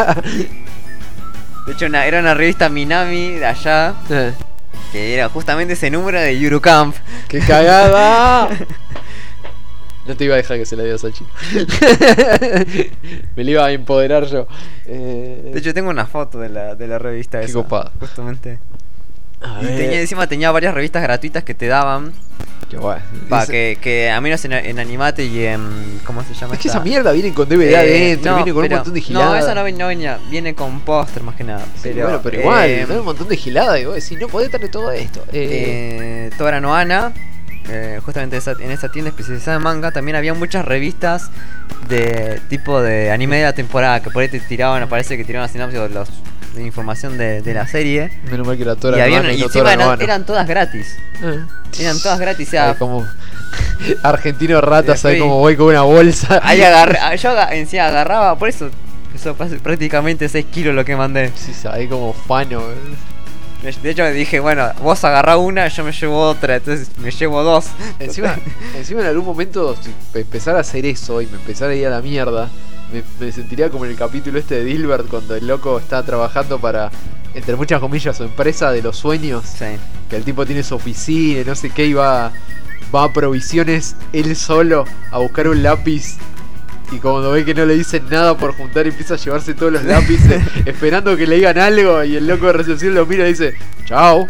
De hecho, una- era una revista Minami de allá, Eh, que era justamente ese número de Yuru Camp. ¡Qué cagada! No te iba a dejar que se la digas al chino. Me la iba a empoderar yo. Eh, De hecho, tengo una foto de la, de la revista Qué esa. copada. Justamente. a Y ver, tenía, encima tenía varias revistas gratuitas que te daban. qué guay. Pa, Ese- que, que a menos en, en Animate y en. ¿Cómo se llama? Es que esta? esa mierda viene con D V D Eh, adentro, no, viene con pero- un montón de giladas. No, esa no, ven- no venía. Viene con póster más que nada. Sí, Pero, bueno, pero igual, eh, ¿no? Un montón de giladas y vos decís, no podés tener todo esto. Eh, eh, Tora no Ana, eh, justamente esa- en esa tienda especializada en manga, también había muchas revistas de tipo de anime de la temporada, que por ahí te tiraban, parece que tiraban la sinopsis de, los, de información de, de la serie. Menos mal que la Tora y había, Noana y no encima Tora eran, Noana. eran todas gratis. Eh. Eran todas gratis, o sea, Ay, como argentino rata, Sí. ¿sabes cómo voy con una bolsa? ahí agarré, yo aga- encima agarraba, por eso, eso pr- prácticamente seis kilos lo que mandé. Sí, sabés como fano. eh. De hecho dije, bueno, vos agarrá una, yo me llevo otra, entonces me llevo dos. Encima, encima en algún momento, si empezar a hacer eso y me empezara a ir a la mierda, me, me sentiría como en el capítulo este de Dilbert, cuando el loco está trabajando para, entre muchas comillas, su empresa de los sueños. Sí. Que el tipo tiene su oficina y no sé qué, y va, va a provisiones él solo a buscar un lápiz. Y cuando ve que no le dicen nada por juntar, empieza a llevarse todos los lápices, esperando que le digan algo. Y el loco de recepción lo mira y dice: chao.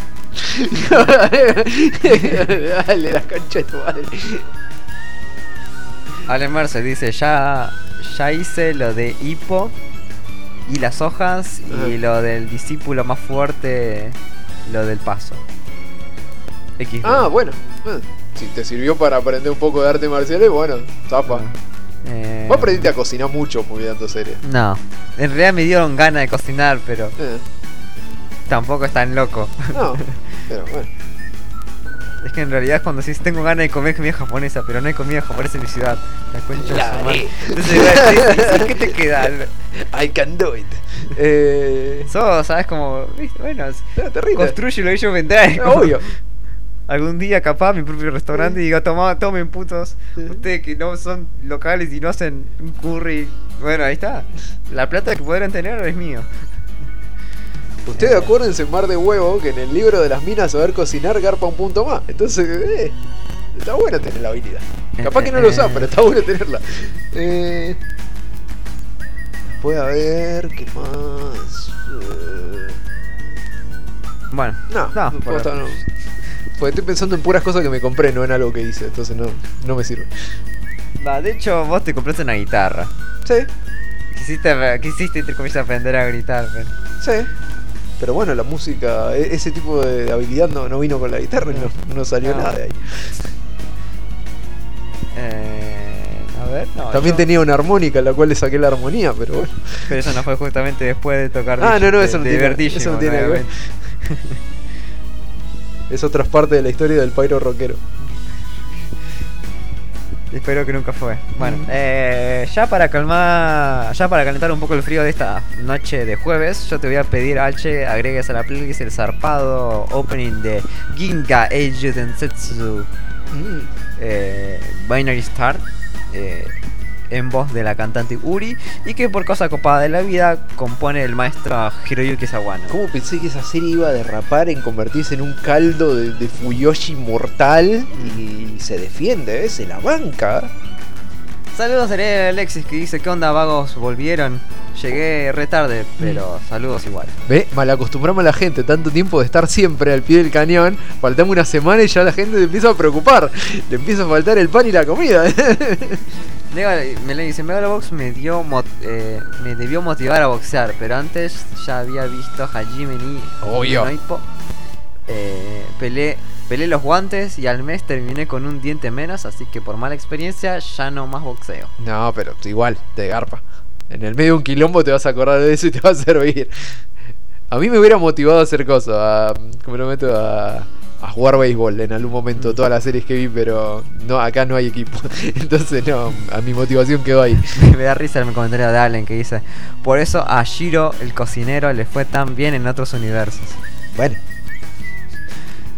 Dale, la concha de tu madre. Ale Mercer dice, ya, ya hice lo de Hippo y las hojas y Ajá. lo del discípulo más fuerte, lo del paso. equis de. Ah, bueno. bueno. Si te sirvió para aprender un poco de artes marciales, bueno, zapa. Eh, Vos aprendiste a cocinar mucho mirando series. No, en realidad me dieron ganas de cocinar, pero Eh, tampoco es tan loco. no, pero bueno. Es que en realidad es cuando decís tengo ganas de comer comida japonesa, pero no hay comida japonesa en mi ciudad. La concha de su madre. Entonces, ¿qué te queda? I can do it. Eh, Sos, ¿sabes? Como, ¿viste? Bueno, no, te rindes. construyelo y yo vendré. No, obvio. Algún día capaz mi propio restaurante y diga, toma, tomen putos, ustedes que no son locales y no hacen un curry. Bueno, ahí está. La plata que podrán tener es mío. Ustedes acuérdense, Mar de Huevo, que en el libro de las minas saber cocinar garpa un punto más. Entonces, eh, está bueno tener la habilidad. Capaz que no lo usan, pero está bueno tenerla. Eh, puede haber, ¿qué más? Eh, Bueno, no, no, no, por- posta, no. Porque estoy pensando en puras cosas que me compré, no en algo que hice. Entonces no, no me sirve. Va, de hecho, vos te compraste una guitarra. Sí, Quisiste, quisiste entre comillas, aprender a gritar, pero... sí. Pero bueno, la música, e- ese tipo de habilidad no, no vino con la guitarra y no, no salió No. nada de ahí. Eh, a ver, no. También yo- tenía una armónica, la cual le saqué la armonía, pero bueno. Pero eso no fue justamente después de tocar. Ah, no, no, de- eso no de tiene, Vertigino, eso no tiene nada que ver. obviamente. Es otra parte de la historia del pyro rockero. Espero que nunca fue. Bueno, Mm. eh, ya para calmar, ya para calentar un poco el frío de esta noche de jueves, yo te voy a pedir, Alche, agregues a la playlist el zarpado opening de Ginga Eiju Densetsu Mm. eh, Binary Star, eh, en voz de la cantante Uri, y que por cosa copada de la vida compone el maestro Hiroyuki Sawano. ¿Cómo pensé que esa serie iba a derrapar en convertirse en un caldo de, de Fuyoshi mortal? Y se defiende, ¿eh? Se la banca. Saludos a Alexis que dice, ¿qué onda vagos? ¿Volvieron? Llegué re tarde, pero saludos igual. Ve, mal acostumbramos a la gente tanto tiempo de estar siempre al pie del cañón. Faltamos una semana y ya la gente se empieza a preocupar. Le empieza a faltar el pan y la comida. Me le dice, Megalobox me dio mot- eh, me debió motivar a boxear, pero antes ya había visto Hajime ni Obvio. no Ippo. Eh, peleé, peleé los guantes y al mes terminé con un diente menos, así que por mala experiencia ya no más boxeo. No, pero igual, te garpa. En el medio de un quilombo te vas a acordar de eso y te va a servir. A mí me hubiera motivado a hacer cosas, a, como lo meto, a, a jugar béisbol en algún momento, todas las series que vi, pero no, acá no hay equipo. Entonces no, a mi motivación quedó ahí. Me da risa el comentario de Allen que dice, por eso a Shiro, el cocinero, le fue tan bien en otros universos. Bueno,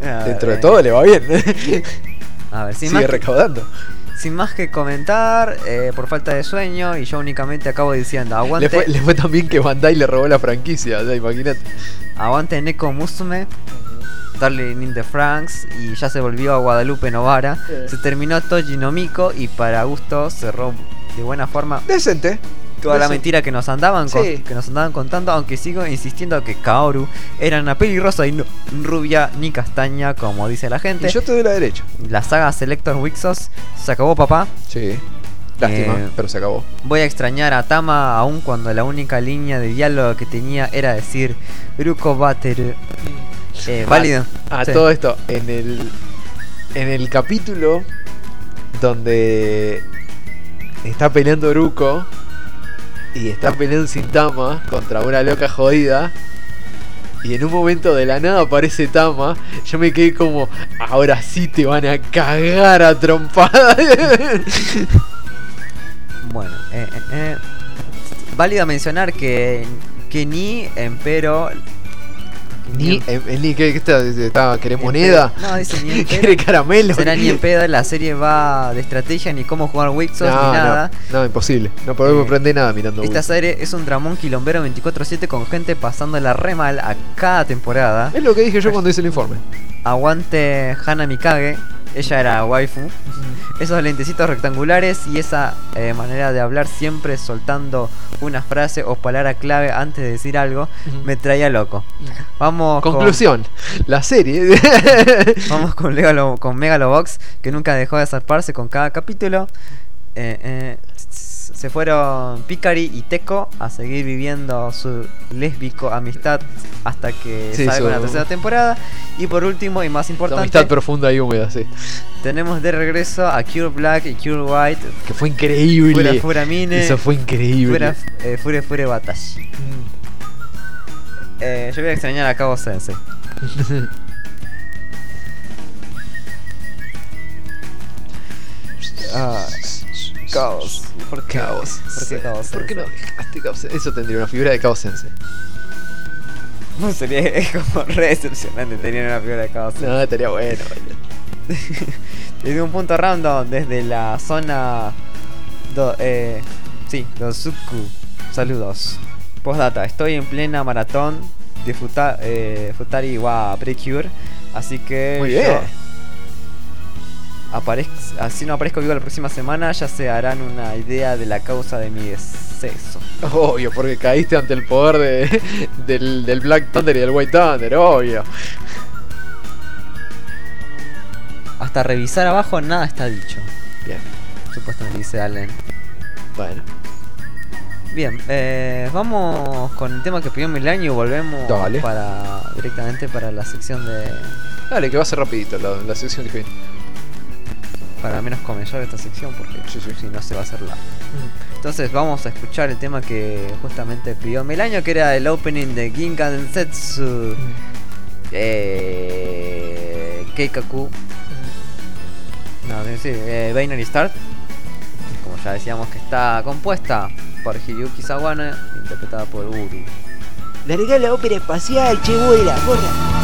A Dentro ver, de todo le va bien. A ver, sin Sigue más que- recaudando. Sin más que comentar, eh, por falta de sueño, y yo únicamente acabo diciendo, aguante, Le fue, le fue tan bien que Bandai le robó la franquicia, o sea, imagínate. aguante Neko Musume, Darling in the Franxx, y ya se volvió a Guadalupe Novara. Sí. Se terminó Toji no Miko, y para gusto cerró de buena forma Decente. toda la Decente. mentira que nos andaban con- Sí. que nos andaban contando, aunque sigo insistiendo que Kaoru era una pelirrosa y no rubia ni castaña, como dice la gente. Y yo te doy la derecha. La saga Selector Wixos se acabó, papá. Sí. Lástima, Eh, pero se acabó. Voy a extrañar a Tama aun cuando la única línea de diálogo que tenía era decir Ruko Bateru. Eh, válido. A Sí. todo esto, en el en el capítulo donde está peleando Ruko y está peleando Sintama contra una loca jodida, y en un momento de la nada aparece Tama, yo me quedé como, ahora sí te van a cagar a trompada. Bueno, eh, eh, eh. válido mencionar que, que ni Empero. Ni, eh, eh, ni ¿qué, qué está? está? ¿Querés moneda? No, dice ni en pedo. ¿Quiere caramelo? Será ni en pedo, la serie va de estrategia, ni cómo jugar Wixos, No, ni nada. no, no, imposible. No podemos Eh, aprender nada mirando. Esta Wii. serie es un dramón quilombero veinticuatro siete con gente pasándola re mal a cada temporada. Es lo que dije yo cuando hice el informe. Aguante Hana Mikage, ella era waifu. Esos lentecitos rectangulares y esa eh, manera de hablar siempre soltando una frase o palabra clave antes de decir algo me traía loco. Vamos Conclusión, la serie. con, vamos con, Legalo- con Megalobox, que nunca dejó de zarparse con cada capítulo. Eh, eh, se fueron Picari y Teko a seguir viviendo su lésbico amistad hasta que Sí, salga su- una tercera temporada. Y por último y más Una importante, amistad profunda y húmeda, sí. tenemos de regreso a Cure Black y Cure White. Que fue increíble. Fura Fura Mine. Eso fue increíble. Fura, eh, Fure Fure Batashi. Eh, yo voy a extrañar a Cabo Sensei. Ah, Caos. ¿Por qué? Caos. ¿Por qué Caos? ¿Por qué no dejaste Caos? Eso tendría una figura de Caos Sensei. No sería es como re decepcionante tener una figura de Caos. No, estaría bueno. Desde un punto random, desde la zona. Do, eh, sí, Dosuku. Saludos. Postdata, estoy en plena maratón de Futa, eh, Futari wa Precure. Así que. Muy yo bien. aparezco, así no aparezco vivo la próxima semana, ya se harán una idea de la causa de mi deceso. Obvio, porque caíste ante el poder de, del, del Black Thunder y del White Thunder, obvio. Hasta revisar abajo nada está dicho. Bien. Supuestamente dice Allen. Bueno. Bien, eh, vamos con el tema que pidió Milenio y volvemos Dale. para directamente para la sección de. Dale, que va a ser rapidito la, la sección que viene. Para al menos comenzar esta sección, porque Sí, sí. si no se va a hacer largo. Entonces vamos a escuchar el tema que justamente pidió Milenio, que era el opening de Ginga Densetsu eh, Keikaku. No, es decir, eh, Binary Start. Como ya decíamos, que está compuesta por Hiyuki Sawane, interpretada por Uru. Larga la ópera espacial, che, vuela, corra.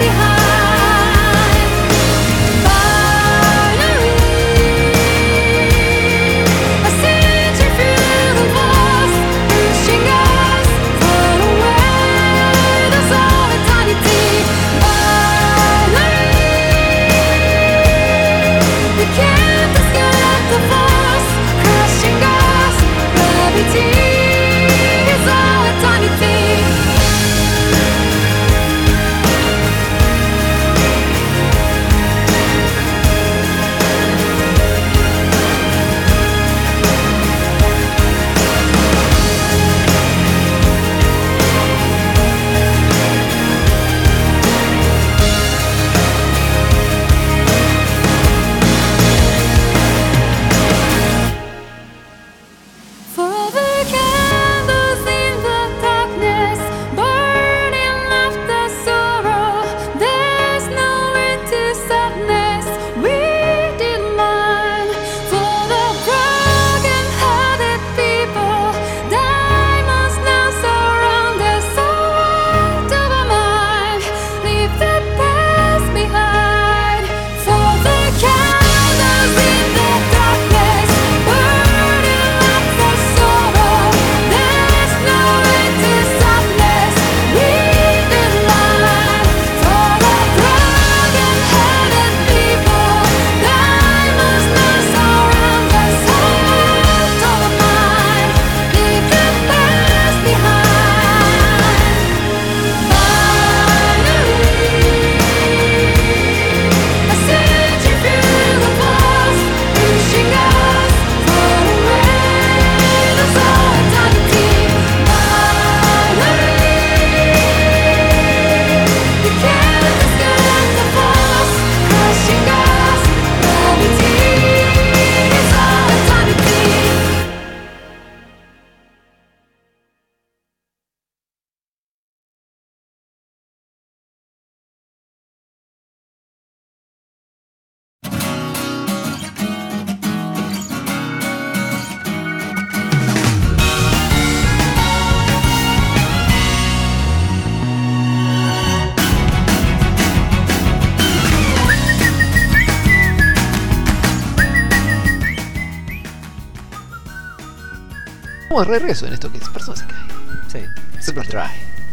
Estamos de regreso en esto que es Persona Isekai. Sí. Super Try.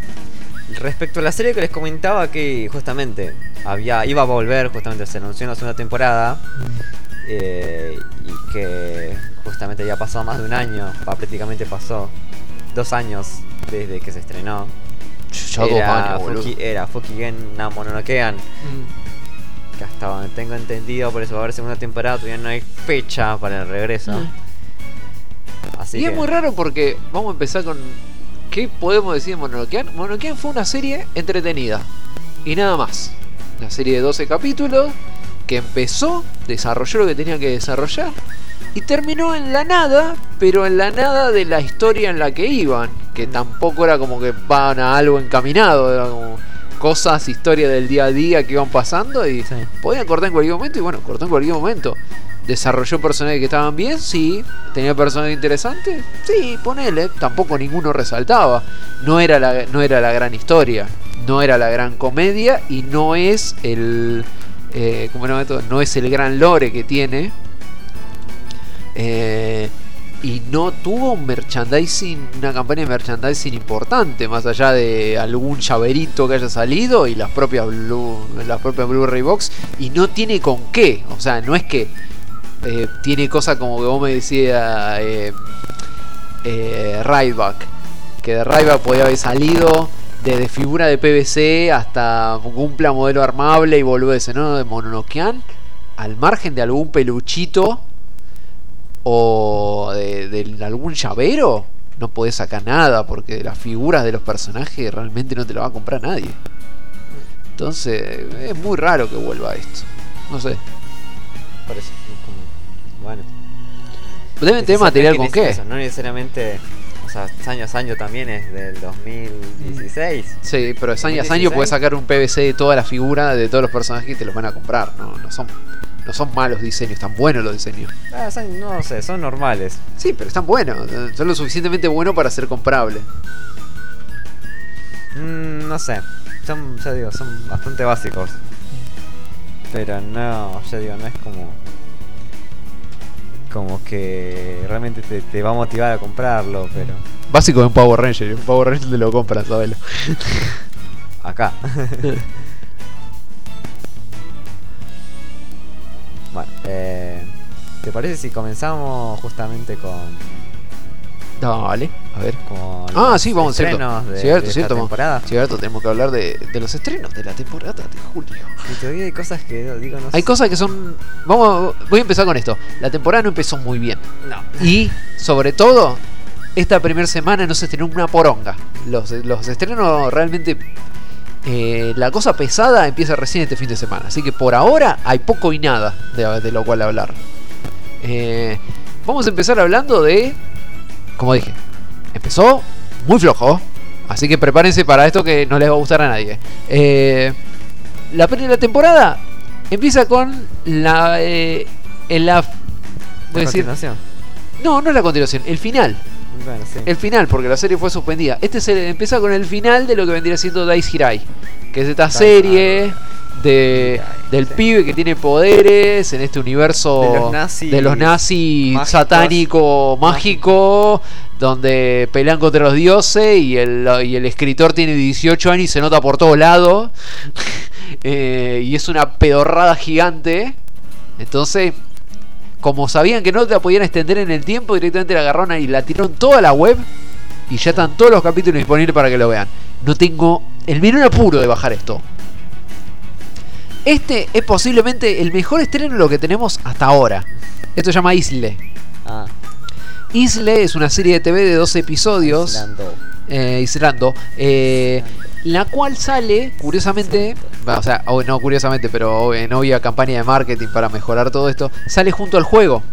Respecto a la serie que les comentaba que justamente había iba a volver, justamente se anunció en la segunda temporada eh, y que justamente ya pasó más de un año, va, prácticamente pasó dos años desde que se estrenó. Ya dos años, boludo. Fuki, era Fukigen na Mononokean. Mm. Que hasta donde tengo entendido, por eso va a haber segunda temporada, todavía no hay fecha para el regreso. Mm. Así y que... es muy raro porque vamos a empezar con... ¿Qué podemos decir de Mononokean? Mononokean fue una serie entretenida y nada más. Una serie de doce capítulos que empezó, desarrolló lo que tenía que desarrollar y terminó en la nada, pero en la nada de la historia en la que iban, que tampoco era como que van a algo encaminado, era como cosas, historia del día a día que iban pasando y sí. Podían cortar en cualquier momento y bueno, cortó en cualquier momento. ¿Desarrolló personajes que estaban bien? Sí. ¿Tenía personajes interesantes? Sí, ponele. Tampoco ninguno resaltaba. No era la, no era la gran historia. No era la gran comedia. Y no es el... Eh, ¿cómo no, no es el gran lore que tiene. Eh, y no tuvo un merchandising, una campaña de merchandising importante. Más allá de algún llaverito que haya salido. Y las propias Blue, las propias Blu-ray Box. Y no tiene con qué. O sea, no es que... Eh, tiene cosas como que vos me decías eh, eh, Rideback, que de Rideback podía haber salido desde figura de P V C hasta cumpla modelo armable y boludeces, ¿no? De Mononokean, al margen de algún peluchito o de, de algún llavero, no podés sacar nada porque de las figuras de los personajes realmente no te lo va a comprar nadie. Entonces es muy raro que vuelva esto, no sé. Parece como... Bueno, deben tener material con qué. Eso, no necesariamente, o sea, año a año también es del dos mil dieciséis. Sí, pero de año a año puedes sacar un P V C de toda la figura, de todos los personajes y te los van a comprar. No, no son, no son malos diseños, están buenos los diseños. Ah, son, no sé, son normales. Sí, pero están buenos, son lo suficientemente buenos para ser comprables. Mm, no sé. son, ya digo, son bastante básicos. Pero no, ya digo, no es como... Como que realmente te, te va a motivar a comprarlo, pero... Básico de un Power Ranger, un Power Ranger te lo compras, sabelo. Acá. Bueno, eh, ¿te parece si comenzamos justamente con... Dale, a ver. Con ah, sí, vamos, cierto. De, cierto, de cierto, temporada. Cierto, tenemos que hablar de, de los estrenos de la temporada de julio. Y todavía hay cosas que digo, no sé. Hay cosas que son... Vamos, voy a empezar con esto. La temporada no empezó muy bien. No. Y, sobre todo, esta primera semana no se estrenó una poronga. Los, los estrenos realmente... Eh, la cosa pesada empieza recién este fin de semana. Así que por ahora hay poco y nada de, de lo cual hablar. Eh, vamos a empezar hablando de... Como dije, empezó muy flojo. Así que prepárense para esto que no les va a gustar a nadie. Eh, la primera temporada empieza con la... Eh, en la... Voy a decir, continuación. No, no es la continuación, el final. Bueno, sí. El final, porque la serie fue suspendida. Este se empieza con el final de lo que vendría siendo Daisuke Hirai, que es esta serie de, del sí. pibe que tiene poderes en este universo de los nazis, de los nazis mágicos, satánico, mágico, mágico, donde pelean contra los dioses y el, y el escritor tiene dieciocho años y se nota por todos lados. eh, y es una pedorrada gigante. Entonces... Como sabían que no la podían extender en el tiempo, directamente la agarraron y la tiraron toda la web. Y ya están todos los capítulos disponibles para que lo vean. No tengo el menor apuro de bajar esto. Este es posiblemente el mejor estreno de lo que tenemos hasta ahora. Esto se llama Isle. Ah. Isle es una serie de T V de doce episodios. Islando. Eh, Islando. Eh, la cual sale, curiosamente, o sea, no curiosamente, pero en obvia campaña de marketing para mejorar todo esto, sale junto al juego.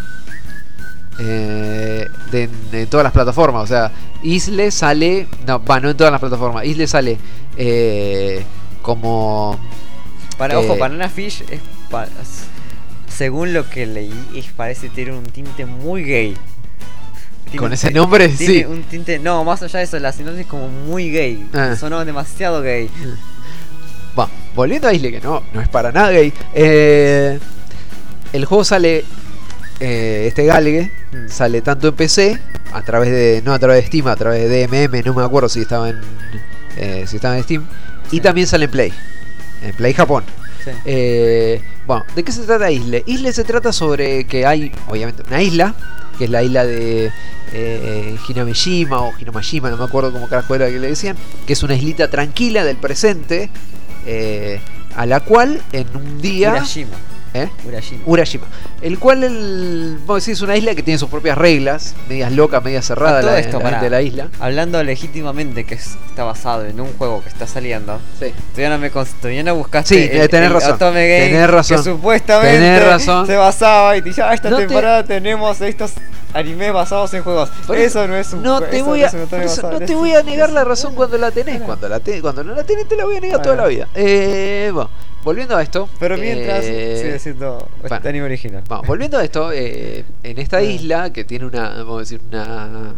Eh, de, de todas las plataformas. O sea, Isle sale, no, va, no en todas las plataformas. Isle sale eh, como... Para, eh, ojo, Banana Fish es... Pa, según lo que leí, es, parece tener un tinte muy gay. Tiene con ese nombre, tiene sí. un tinte, no, más allá de eso, la sinopsis es como muy gay. Ah. Sonó demasiado gay. Va, volviendo a Isle, que no, no es para nada gay. Eh, el juego sale, eh, este Galgue, mm. sale tanto en P C, a través de, no a través de Steam, a través de D M M, no me acuerdo si estaba en, eh, si estaba en Steam, sí. Y también sale en Play, en Play Japón. Sí. Eh, bueno, ¿de qué se trata Isle? Isle se trata sobre que hay, obviamente, una isla, que es la isla de eh, Hinamejima o Hinamajima, no me acuerdo cómo carajo era que le decían, que es una islita tranquila del presente, eh, a la cual en un día... Urashima. ¿Eh? Urashima. Urashima. El cual, el, vamos a decir, es una isla que tiene sus propias reglas, medias locas, medias cerradas, la, esto, la, de la isla. Hablando legítimamente que es, está basado en un juego que está saliendo, sí. todavía no me todavía no buscaste sí, el, tenés el razón, Otome Game tenés razón, que supuestamente tenés razón. se basaba y te decía, ah, esta no temporada te... tenemos estos animes basados en juegos. Por eso no es un no juego. Te voy a, eso, no te voy a negar la razón cuando la tenés. Cuando, la te, cuando no la tenés, te la voy a negar bueno. toda la vida. Eh, bueno, volviendo a esto. Pero mientras eh, sigue siendo bueno, este anime original. Bueno, volviendo a esto, eh, en esta isla que tiene una, vamos a decir, una.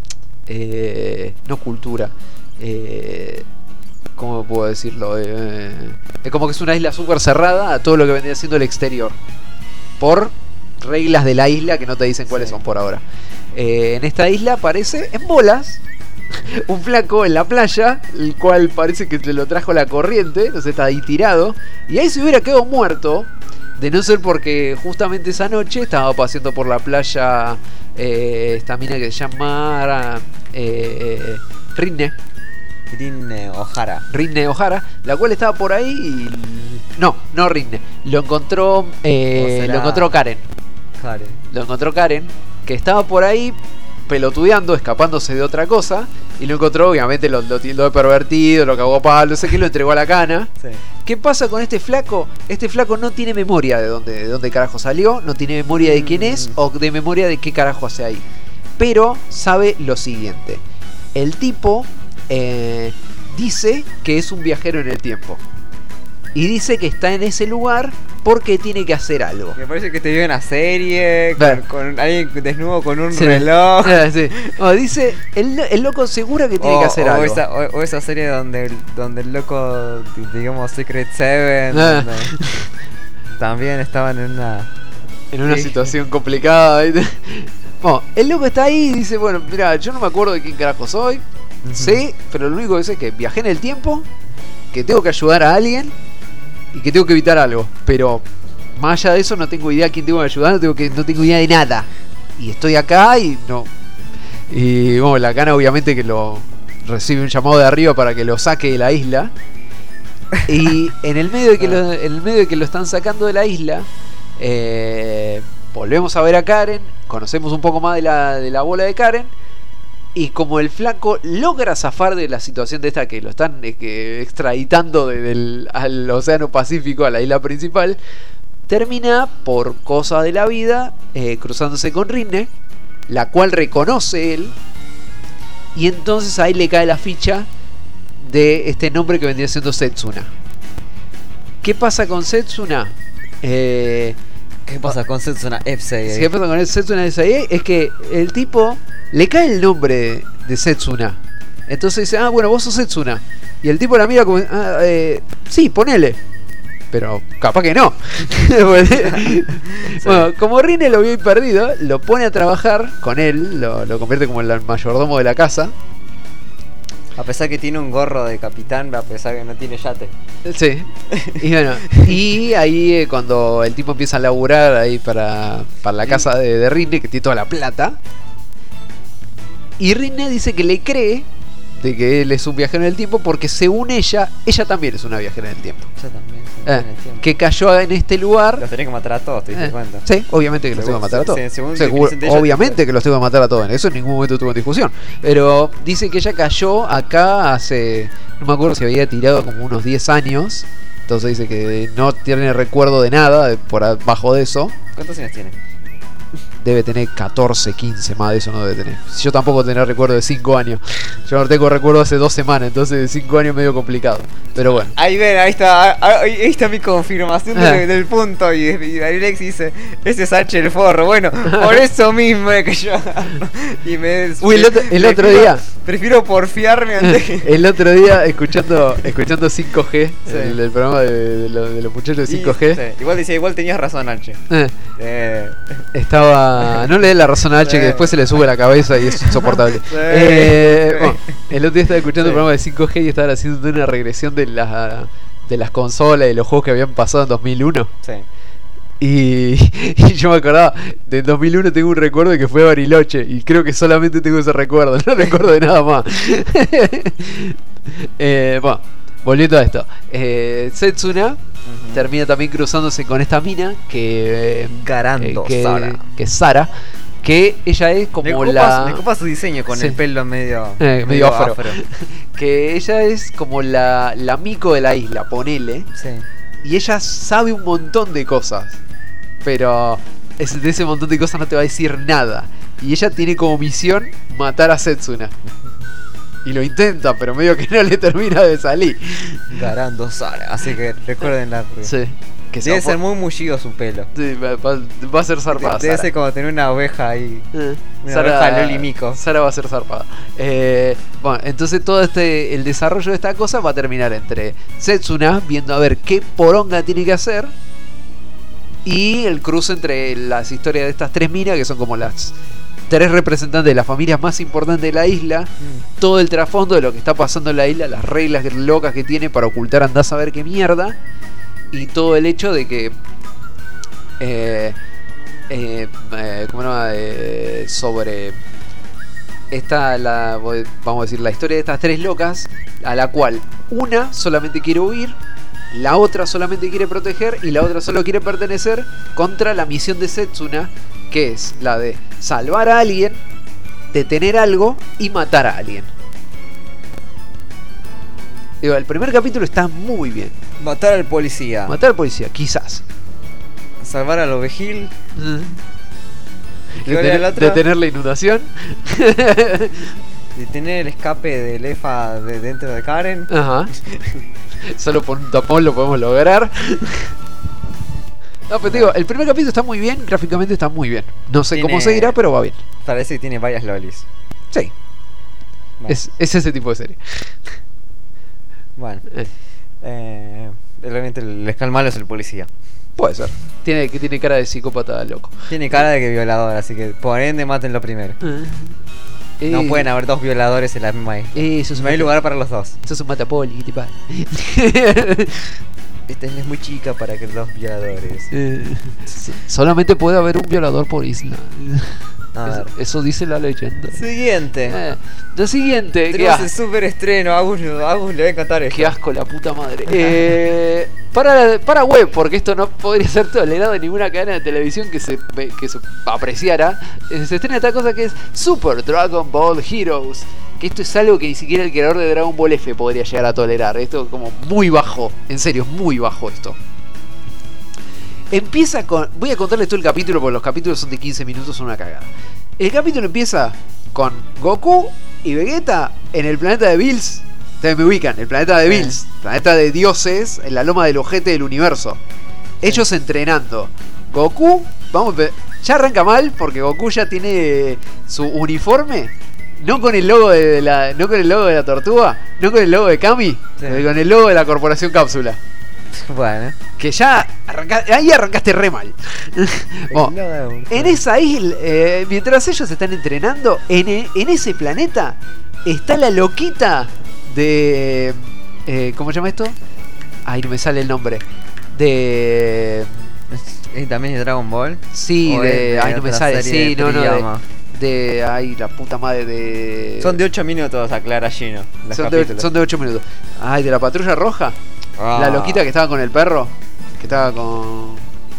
Eh, no cultura. Eh, ¿Cómo puedo decirlo? Eh, es como que es una isla súper cerrada a todo lo que vendría siendo el exterior. Por reglas de la isla que no te dicen cuáles sí. son por ahora. Eh, en esta isla aparece en bolas un flaco en la playa, el cual parece que se lo trajo la corriente, no sé, está ahí tirado, y ahí se hubiera quedado muerto, de no ser porque justamente esa noche estaba paseando por la playa eh, esta mina que se llama eh, Rinne. Rinne Ohara. Rinne Ohara, la cual estaba por ahí y... No, no Rinne. Lo encontró eh, lo encontró Karen. Karen. Lo encontró Karen, que estaba por ahí pelotudeando, escapándose de otra cosa, y lo encontró, obviamente lo, lo tildó de pervertido, lo cagó a palo, no sé qué, lo entregó a la cana. Sí. ¿Qué pasa con este flaco? Este flaco no tiene memoria de dónde, de dónde carajo salió, no tiene memoria de quién es, o de memoria de qué carajo hace ahí. Pero sabe lo siguiente. El tipo eh, dice que es un viajero en el tiempo. Y dice que está en ese lugar porque tiene que hacer algo. Me parece que te vio una serie con, con alguien desnudo con un sí. reloj. Sí. No, dice, el, el loco segura que tiene o, que hacer o algo. Esa, o, o esa serie donde el, donde el loco, digamos, Secret Seven, ah. donde también estaban en una... En una sí. situación complicada. Bueno, el loco está ahí y dice, bueno, mira, yo no me acuerdo de quién carajo soy. Uh-huh. Sí, pero lo único que sé es que viajé en el tiempo, que tengo que ayudar a alguien y que tengo que evitar algo. Pero más allá de eso no tengo idea a quién tengo que ayudar, no tengo, que, no tengo idea de nada. Y estoy acá y no... Y bueno, la cana obviamente que lo recibe un llamado de arriba para que lo saque de la isla. Y en el medio de que lo, en el medio de que lo están sacando de la isla, eh, volvemos a ver a Karen, conocemos un poco más de la, de la bola de Karen. Y como el flaco logra zafar de la situación de esta que lo están eh, que extraditando de, del, al océano Pacífico a la isla principal, termina por cosas de la vida eh, cruzándose con Rinne, la cual reconoce él. Y entonces ahí le cae la ficha de este nombre que vendría siendo Setsuna. ¿Qué pasa con Setsuna? Eh, ¿Qué pasa con Setsuna F seis? ¿Qué pasa con el Setsuna F seis? Es que el tipo le cae el nombre de, de Setsuna. Entonces dice, ah, bueno, vos sos Setsuna. Y el tipo la mira como, ah, eh, sí, ponele. Pero capaz que no. Bueno, como Rinne lo vio perdido, lo pone a trabajar con él, lo, lo convierte como el mayordomo de la casa. A pesar que tiene un gorro de capitán, a pesar que no tiene yate. Sí. Y bueno, y ahí eh, cuando el tipo empieza a laburar ahí para, para la casa de, de Rinne, que tiene toda la plata. Y Rinne dice que le cree de que él es un viajero en el tiempo porque según ella, ella también es una viajera en el tiempo. Ella también es eh, en el tiempo. Que cayó en este lugar. Los tenés que matar a todos, te diste eh, cuenta. Sí, obviamente que los tengo que matar a todos. Se, según Seguro, ella, obviamente que los tengo que matar a todos. Eso en ningún momento tuvo discusión. Pero dice que ella cayó acá hace, no me acuerdo si había tirado como unos diez años. Entonces dice que no tiene recuerdo de nada por abajo de eso. ¿Cuántos años tiene? Debe tener catorce, quince, más de eso no debe tener. Yo tampoco tenía recuerdo de cinco años. Yo no tengo recuerdo hace dos semanas, entonces de cinco años medio complicado. Pero bueno. Ahí ven, ahí está, ahí está mi confirmación ah. del, del punto. Y, y Alex dice, ese es H el forro. Bueno, por eso mismo es que yo y me Uy, el otro, el otro prefiero, día prefiero porfiarme antes que... El otro día escuchando escuchando cinco G, sí. el, el programa de, de, los, de los muchachos de cinco G. Y, sí. Igual decía, igual tenías razón, H. Eh. Eh. Estaba no le dé la razón a H, sí, que después se le sube la cabeza y es insoportable. Sí, eh, sí. Bueno, el otro día estaba escuchando sí. el programa de cinco G y estaban haciendo una regresión de las de las consolas y los juegos que habían pasado en dos mil uno. Sí. Y, y yo me acordaba, de dos mil uno tengo un recuerdo de que fue a Bariloche y creo que solamente tengo ese recuerdo, no recuerdo de nada más. eh, bueno, volviendo a esto, eh, Setsuna uh-huh. termina también cruzándose con esta mina que Garando, eh, que, Sara. que es Sara, que ella es como me copa, la me copa su diseño con sí. el pelo medio eh, medio, medio afro, afro. Que ella es como la, la mico de la isla, ponele. Sí. Y ella sabe un montón de cosas, pero de ese montón de cosas no te va a decir nada. Y ella tiene como misión matar a Setsuna. Y lo intenta, pero medio que no le termina de salir. Garando Sara, así que recuérdenla. Sí. Que debe ser muy mullido su pelo. Sí, va, va, va a ser zarpada. Debe ser como tener una oveja ahí. Eh, una Sara, oveja Loli Mico. Sara va a ser zarpada. Eh, bueno, entonces todo este el desarrollo de esta cosa va a terminar entre Setsuna viendo a ver qué poronga tiene que hacer y el cruce entre las historias de estas tres minas que son como las tres representantes de las familias más importantes de la isla, mm. todo el trasfondo de lo que está pasando en la isla, las reglas locas que tiene para ocultar andás a saber qué mierda. Y todo el hecho de que eh, eh, eh, ¿cómo no? Eh, sobre esta la vamos a decir la historia de estas tres locas, a la cual una solamente quiere huir, la otra solamente quiere proteger y la otra solo quiere pertenecer contra la misión de Setsuna, que es la de salvar a alguien, detener algo y matar a alguien. Digo, el primer capítulo está muy bien. Matar al policía. Matar al policía, quizás. Salvar al ovejil. Uh-huh. Detener, detener la inundación. Detener el escape del E F A de dentro de Karen. Ajá. Solo por un tapón lo podemos lograr. No, pero te digo, el primer capítulo está muy bien, gráficamente está muy bien. No sé Tiene- cómo seguirá, pero va bien. Parece que tiene varias lolis. Sí. Bueno. Es, es ese tipo de serie. Bueno. Eh. Eh, realmente el escal malo es el policía. Puede ser. Tiene, que tiene cara de psicópata loco. Tiene cara de que violador, así que por ende mátenlo primero. Eh, No pueden haber dos violadores en la misma isla. eh, eso es un No hay mata- lugar para los dos. Eso es un matapoli, ¿qué te pasa? Esta isla es muy chica para que dos violadores. Eh, sí, solamente puede haber un violador por isla. A Eso, ver. eso dice la leyenda. Siguiente. Eh, lo siguiente, qué, Tenemos as- el super estreno. A Agus, a Agus le va a encantar esto. qué asco la puta madre. Eh, para, para web, porque esto no podría ser tolerado en ninguna cadena de televisión que se, ve- que se apreciara. eh, Se estrena esta cosa que es Super Dragon Ball Heroes. Que esto es algo que ni siquiera el creador de Dragon Ball F podría llegar a tolerar. Esto es como muy bajo. En serio, es muy bajo esto. Empieza con... Voy a contarles todo el capítulo porque los capítulos son de quince minutos, son una cagada. El capítulo empieza con Goku y Vegeta en el planeta de Bills. Ustedes me ubican, el planeta de Bills. Planeta de dioses en la loma del ojete del universo. Ellos entrenando. Goku, vamos, a empe- ya arranca mal porque Goku ya tiene su uniforme. No con el logo de la, no con el logo de la tortuga, no con el logo de Kami, Sí. eh, con el logo de la Corporación Cápsula. Bueno. Que ya arranca- ahí arrancaste re mal. Bueno, en esa isla, eh, mientras ellos están entrenando, en, e- en ese planeta está la loquita de... eh, ¿Cómo se llama esto? Ay, no me sale el nombre. De... ¿Y también es Dragon Ball? Sí, ¿O de... es Ay, no me otra sale. serie Sí, de no, no, Toriyama? de... de ay, la puta madre de... Son de ocho minutos, aclara Gino. Los son, de, capítulos. son de ocho minutos. Ay, de la Patrulla Roja. Ah. La loquita que estaba con el perro. Que estaba con...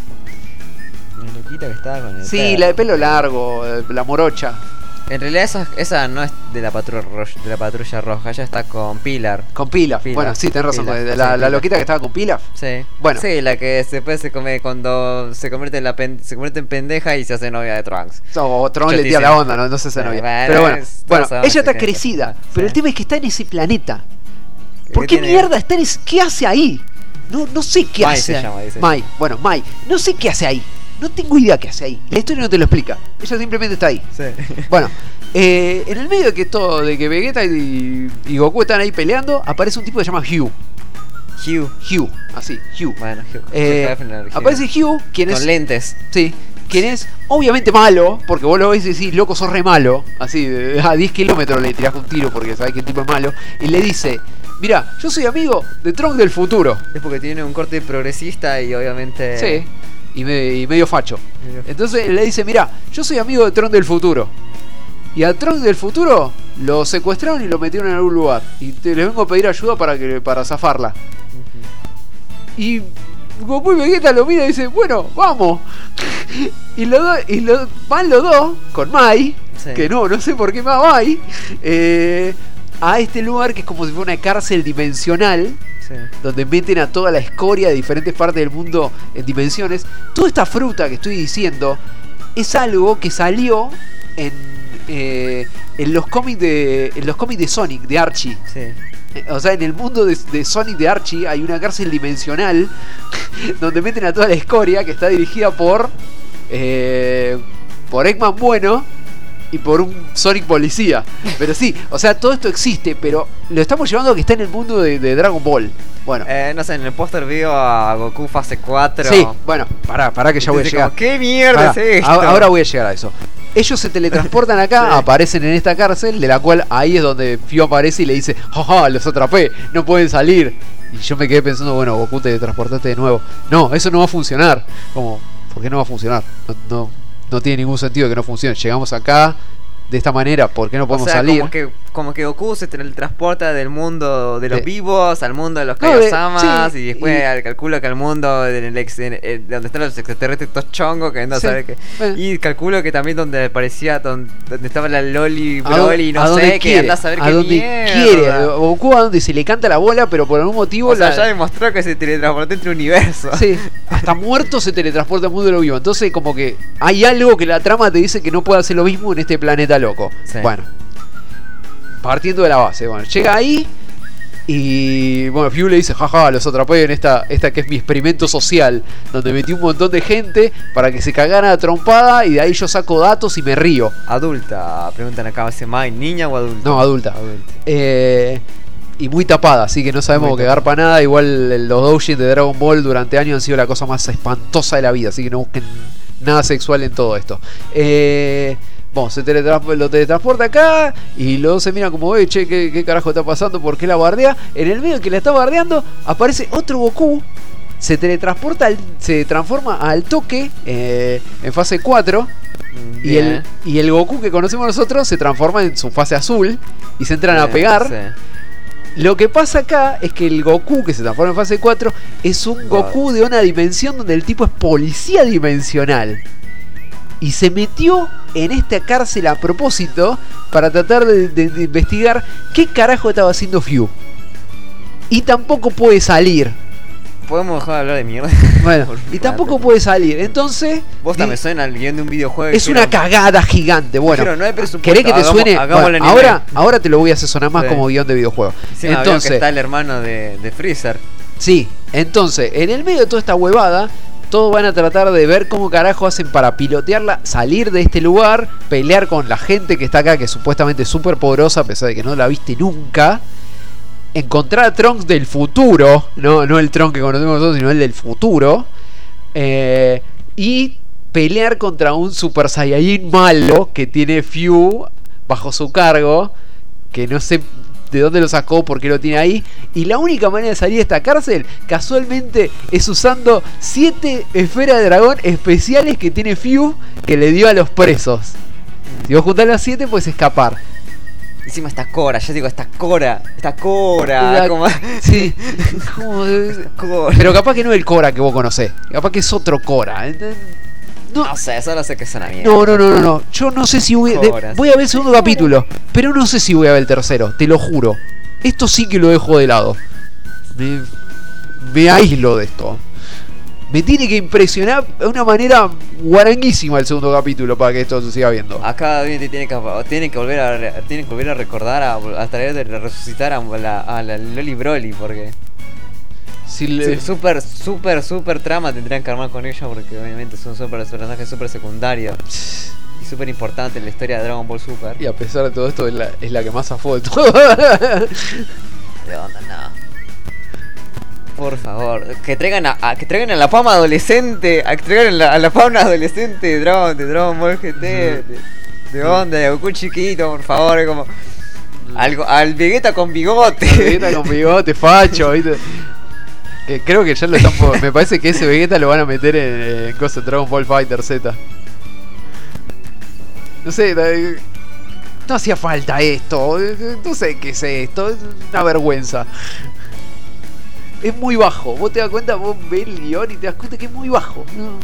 La loquita que estaba con el Sí, perro. la de pelo largo, eh, la morocha. En realidad esa, esa no es de la patrulla roja, de la patrulla roja, ella está con Pilar. Con Pilaf. Pilaf. Bueno, sí, tenés razón. Pilaf, de sí, la, la Pilaf. loquita que estaba con Pilaf. Sí. Bueno. Sí, la que después se come cuando se convierte en la pen- se convierte en pendeja y se hace novia de Trunks. O Tron le Chotísimo. tira la onda, no, no se hace Bueno, novia. bueno, Pero bueno, es- bueno, todos sabemos ella está que- crecida. Pero Sí. el tema es que está en ese planeta. ¿Por ¿Qué qué tiene? mierda está en ese... ¿Qué hace ahí? No, no sé qué Mai hace. se llama, dice. Mai. Bueno, Mai. No sé qué hace ahí. No tengo idea qué hace ahí. La historia no te lo explica. Ella simplemente está ahí. Sí. Bueno, eh, en el medio de que todo, de que Vegeta y, y Goku están ahí peleando, aparece un tipo que se llama Hugh. Hugh. Hugh, así, Hugh. Bueno, Hugh. Eh, Hugh Hefner, Hugh. aparece Hugh, quien Con es... lentes. Sí, quien es obviamente malo, porque vos lo ves y decís, loco, sos re malo. Así, de- a diez kilómetros le tirás un tiro porque sabés que el tipo es malo. Y le dice, mira, yo soy amigo de Trunks del futuro. Es porque tiene un corte progresista y obviamente. Sí, y, me- y medio facho. Medio- Entonces le dice, mira, yo soy amigo de Trunks del futuro. Y a Trunks del futuro lo secuestraron y lo metieron en algún lugar. Y te les vengo a pedir ayuda para que para zafarla. Y Goku y Vegeta lo mira y dice, bueno, vamos. y los dos, y lo, van los dos con Mai, Sí. que no, no sé por qué va Mai, eh, a este lugar que es como si fuera una cárcel dimensional, Sí. donde meten a toda la escoria de diferentes partes del mundo en dimensiones. Toda esta fruta que estoy diciendo es algo que salió en, eh, en los cómics de en los cómics de Sonic, de Archie. Sí. Eh, O sea, en el mundo de, de Sonic de Archie hay una cárcel dimensional donde meten a toda la escoria, que está dirigida por eh, por Eggman bueno y por un Sonic policía. Pero sí, o sea, todo esto existe, pero lo estamos llevando a que está en el mundo de, de Dragon Ball. Bueno, Eh, no sé, en el póster veo a Goku fase cuatro. sí, bueno, pará, pará que ya voy a Dice llegar. como, ¿qué mierda Pará, es esto? a- Ahora voy a llegar a eso. Ellos se teletransportan acá, Sí. aparecen en esta cárcel, de la cual ahí es donde Fio aparece y le dice, jaja, los atrapé, no pueden salir. Y yo me quedé pensando, bueno, Goku, te transportaste de nuevo. No, eso no va a funcionar. Como, ¿por qué no va a funcionar? No, no, no tiene ningún sentido que no funcione. Llegamos acá de esta manera, ¿por qué no podemos o sea, salir? Como que, como que Goku se teletransporta del mundo de los De- vivos al mundo de los No, de- Kaiosamas sí, y después y- al- calculo que al mundo del ex, en- en- donde están los extraterrestres estos chongos que no Sí, sabe qué. bueno. Y calculo que también donde parecía don- donde estaba la Loli A dónde- Broly, a no dónde sé, que quiere, andás a saber a qué donde mierda. quiere. Goku a donde se le canta la bola, pero por algún motivo O sea, la- ya demostró que se teletransportó entre universos. Sí, hasta muerto se teletransporta al mundo de lo vivo. Entonces, como que hay algo que la trama te dice que no puede hacer lo mismo en este planeta loco. Sí. Bueno, partiendo de la base, bueno, llega ahí Y bueno, Fuse le dice, jaja, los atrapé en esta, esta que es mi experimento social, donde metí un montón de gente para que se cagaran a trompada y de ahí yo saco datos y me río. Adulta, preguntan acá, ¿se llama niña o adulta? No, adulta. Adulta. Eh, y muy tapada, así que no sabemos que garpa nada. Igual los doujins de Dragon Ball durante años han sido la cosa más espantosa de la vida, así que no busquen nada sexual en todo esto. Eh... Bueno, se teletrans- lo teletransporta acá y luego se mira como, eh, che, ¿qué, qué carajo está pasando? ¿Por qué la bardea? En el medio que la está bardeando aparece otro Goku, se teletransporta, al, se transforma al toque eh, en fase cuatro y el, y el Goku que conocemos nosotros se transforma en su fase azul y se entran Bien, a pegar. sí. Lo que pasa acá es que el Goku que se transforma en fase cuatro es un God. Goku de una dimensión donde el tipo es policía dimensional. Y se metió en esta cárcel a propósito para tratar de, de, de investigar qué carajo estaba haciendo Fuse. Y tampoco puede salir. Podemos dejar de hablar de mierda. Bueno, y tampoco puede salir. Entonces. Vos también suena el guión de un videojuego. Es una cagada gigante. Bueno, Dijeron, no hay presupuesto, ¿querés que te hagamos- suene? hagamos Bueno, el anime. ahora, ahora te lo voy a hacer sonar más Sí. como guión de videojuego. Sí, me entonces, que está el hermano de, de Freezer. Sí, entonces, en el medio de toda esta huevada, todos van a tratar de ver cómo carajo hacen para pilotearla, salir de este lugar, pelear con la gente que está acá, que es supuestamente súper poderosa, a pesar de que no la viste nunca. Encontrar a Trunks del futuro, no, no el Trunks que conocemos nosotros, sino el del futuro. Eh, y pelear contra un Super Saiyajin malo que tiene Fuse bajo su cargo, que no sé de dónde lo sacó, por qué lo tiene ahí. Y la única manera de salir de esta cárcel, casualmente, es usando siete esferas de dragón especiales que tiene Fuse, que le dio a los presos. Si vos juntás las siete, puedes escapar. Encima está Cora, yo digo, está Cora, está Cora. La- como- Sí. Como de- Cora. Pero capaz que no es el Cora que vos conocés. Capaz que es otro Cora. No, No sé, solo sé que es una mierda. no, no, no, no, no. Yo no sé si voy, de- Cora, voy a ver el segundo capítulo, pero no sé si voy a ver el tercero, te lo juro. Esto sí que lo dejo de lado. Me, me aíslo de esto. Me tiene que impresionar de una manera guaranguísima el segundo capítulo para que esto se siga viendo. Acá obviamente tiene que, tiene que volver a re- tiene que volver a recordar a, a traer de resucitar a la, a la Loli Broly porque Si le- sí, super super super trama tendrían que armar con ella porque obviamente son super personajes super secundarios y super importantes en la historia de Dragon Ball Super. Y a pesar de todo esto es la, es la que más zafó de todo. ¿De onda? No. Por favor, que traigan a, a- que traigan a la fama adolescente, a que traigan a la, a la fauna adolescente de Dragon, de Dragon Ball G T, de, de onda, de Goku chiquito, por favor, como algo, al Vegeta con bigote. Vegeta con bigote, facho, ¿viste? Que creo que ya lo están po- me parece que ese Vegeta lo van a meter en, en cosas de Dragon Ball Fighter Z. No sé, eh, no hacía falta esto. eh, No sé qué es esto. Es una vergüenza. Es muy bajo. Vos te das cuenta, vos ves el guión y te das cuenta que es muy bajo. No.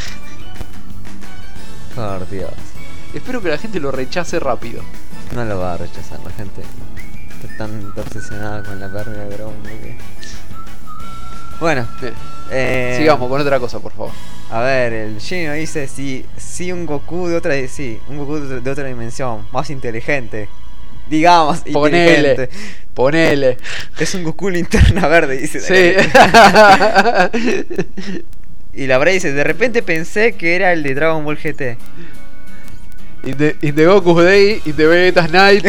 Por Dios, Espero que la gente lo rechace rápido. no lo va a rechazar la gente. Está tan obsesionada con la pérdida de Dragon Ball que... Bueno, Bien. eh, Sigamos con otra cosa, por favor. a ver, el Gino dice si, si un Goku de otra, sí, un Goku de de otra dimensión, más inteligente. Digamos, Ponele. inteligente. Ponele. Es un Goku linterna verde, dice. Sí. Y la verdad dice, de repente pensé que era el de Dragon Ball G T. In the, in the Goku's Day, in the Vegeta's Night.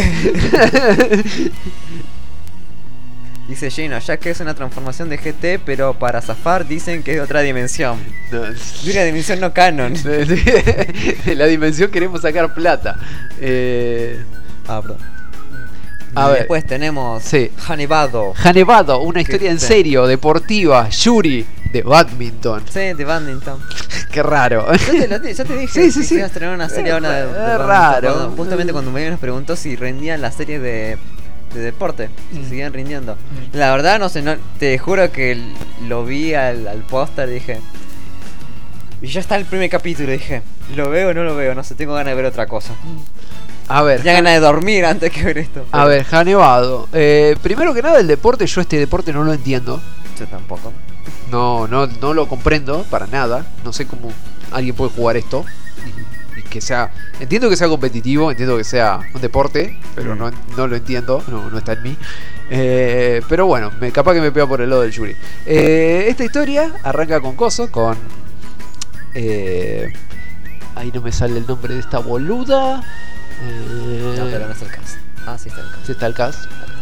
Dice Gino, ya que es una transformación de G T, pero para zafar dicen que es de otra dimensión. No, De una dimensión no canon. de, de- de la dimensión queremos sacar plata. Eh, Ah, perdón. A Y ver. después tenemos Sí. Hanebado. Hanebado, una historia en sí. serio, deportiva, Yuri, de badminton. Sí, de badminton. Qué raro. Yo te, lo- yo te dije Sí, sí, que sí. ibas a tener una serie Es ahora de, de ra- badminton, raro. cuando- justamente cuando me nos preguntó si rendían las series de, de deporte, si Mm. seguían rindiendo. La verdad no sé, no, te juro que l- lo vi al, al póster y dije... Y ya está el primer capítulo y dije, ¿lo veo o no lo veo? No sé, tengo ganas de ver otra cosa. A ver, Tenía ganas de dormir antes que ver esto. a ver, Hanebado. Eh, primero que nada, el deporte, yo este deporte no lo entiendo. Yo tampoco. No, no, no lo comprendo para nada. No sé cómo alguien puede jugar esto. Y, y que sea. Entiendo que sea competitivo, entiendo que sea un deporte, pero Mm. no, no lo entiendo, no, no está en mí. Eh, pero bueno, me, capaz que me pega por el lado del Yuri. Eh, esta historia arranca con Coso, con... Eh, ahí no me sale el nombre de esta boluda. Eh, No, pero no es el cast. Ah, sí está el cast. Sí está el cast.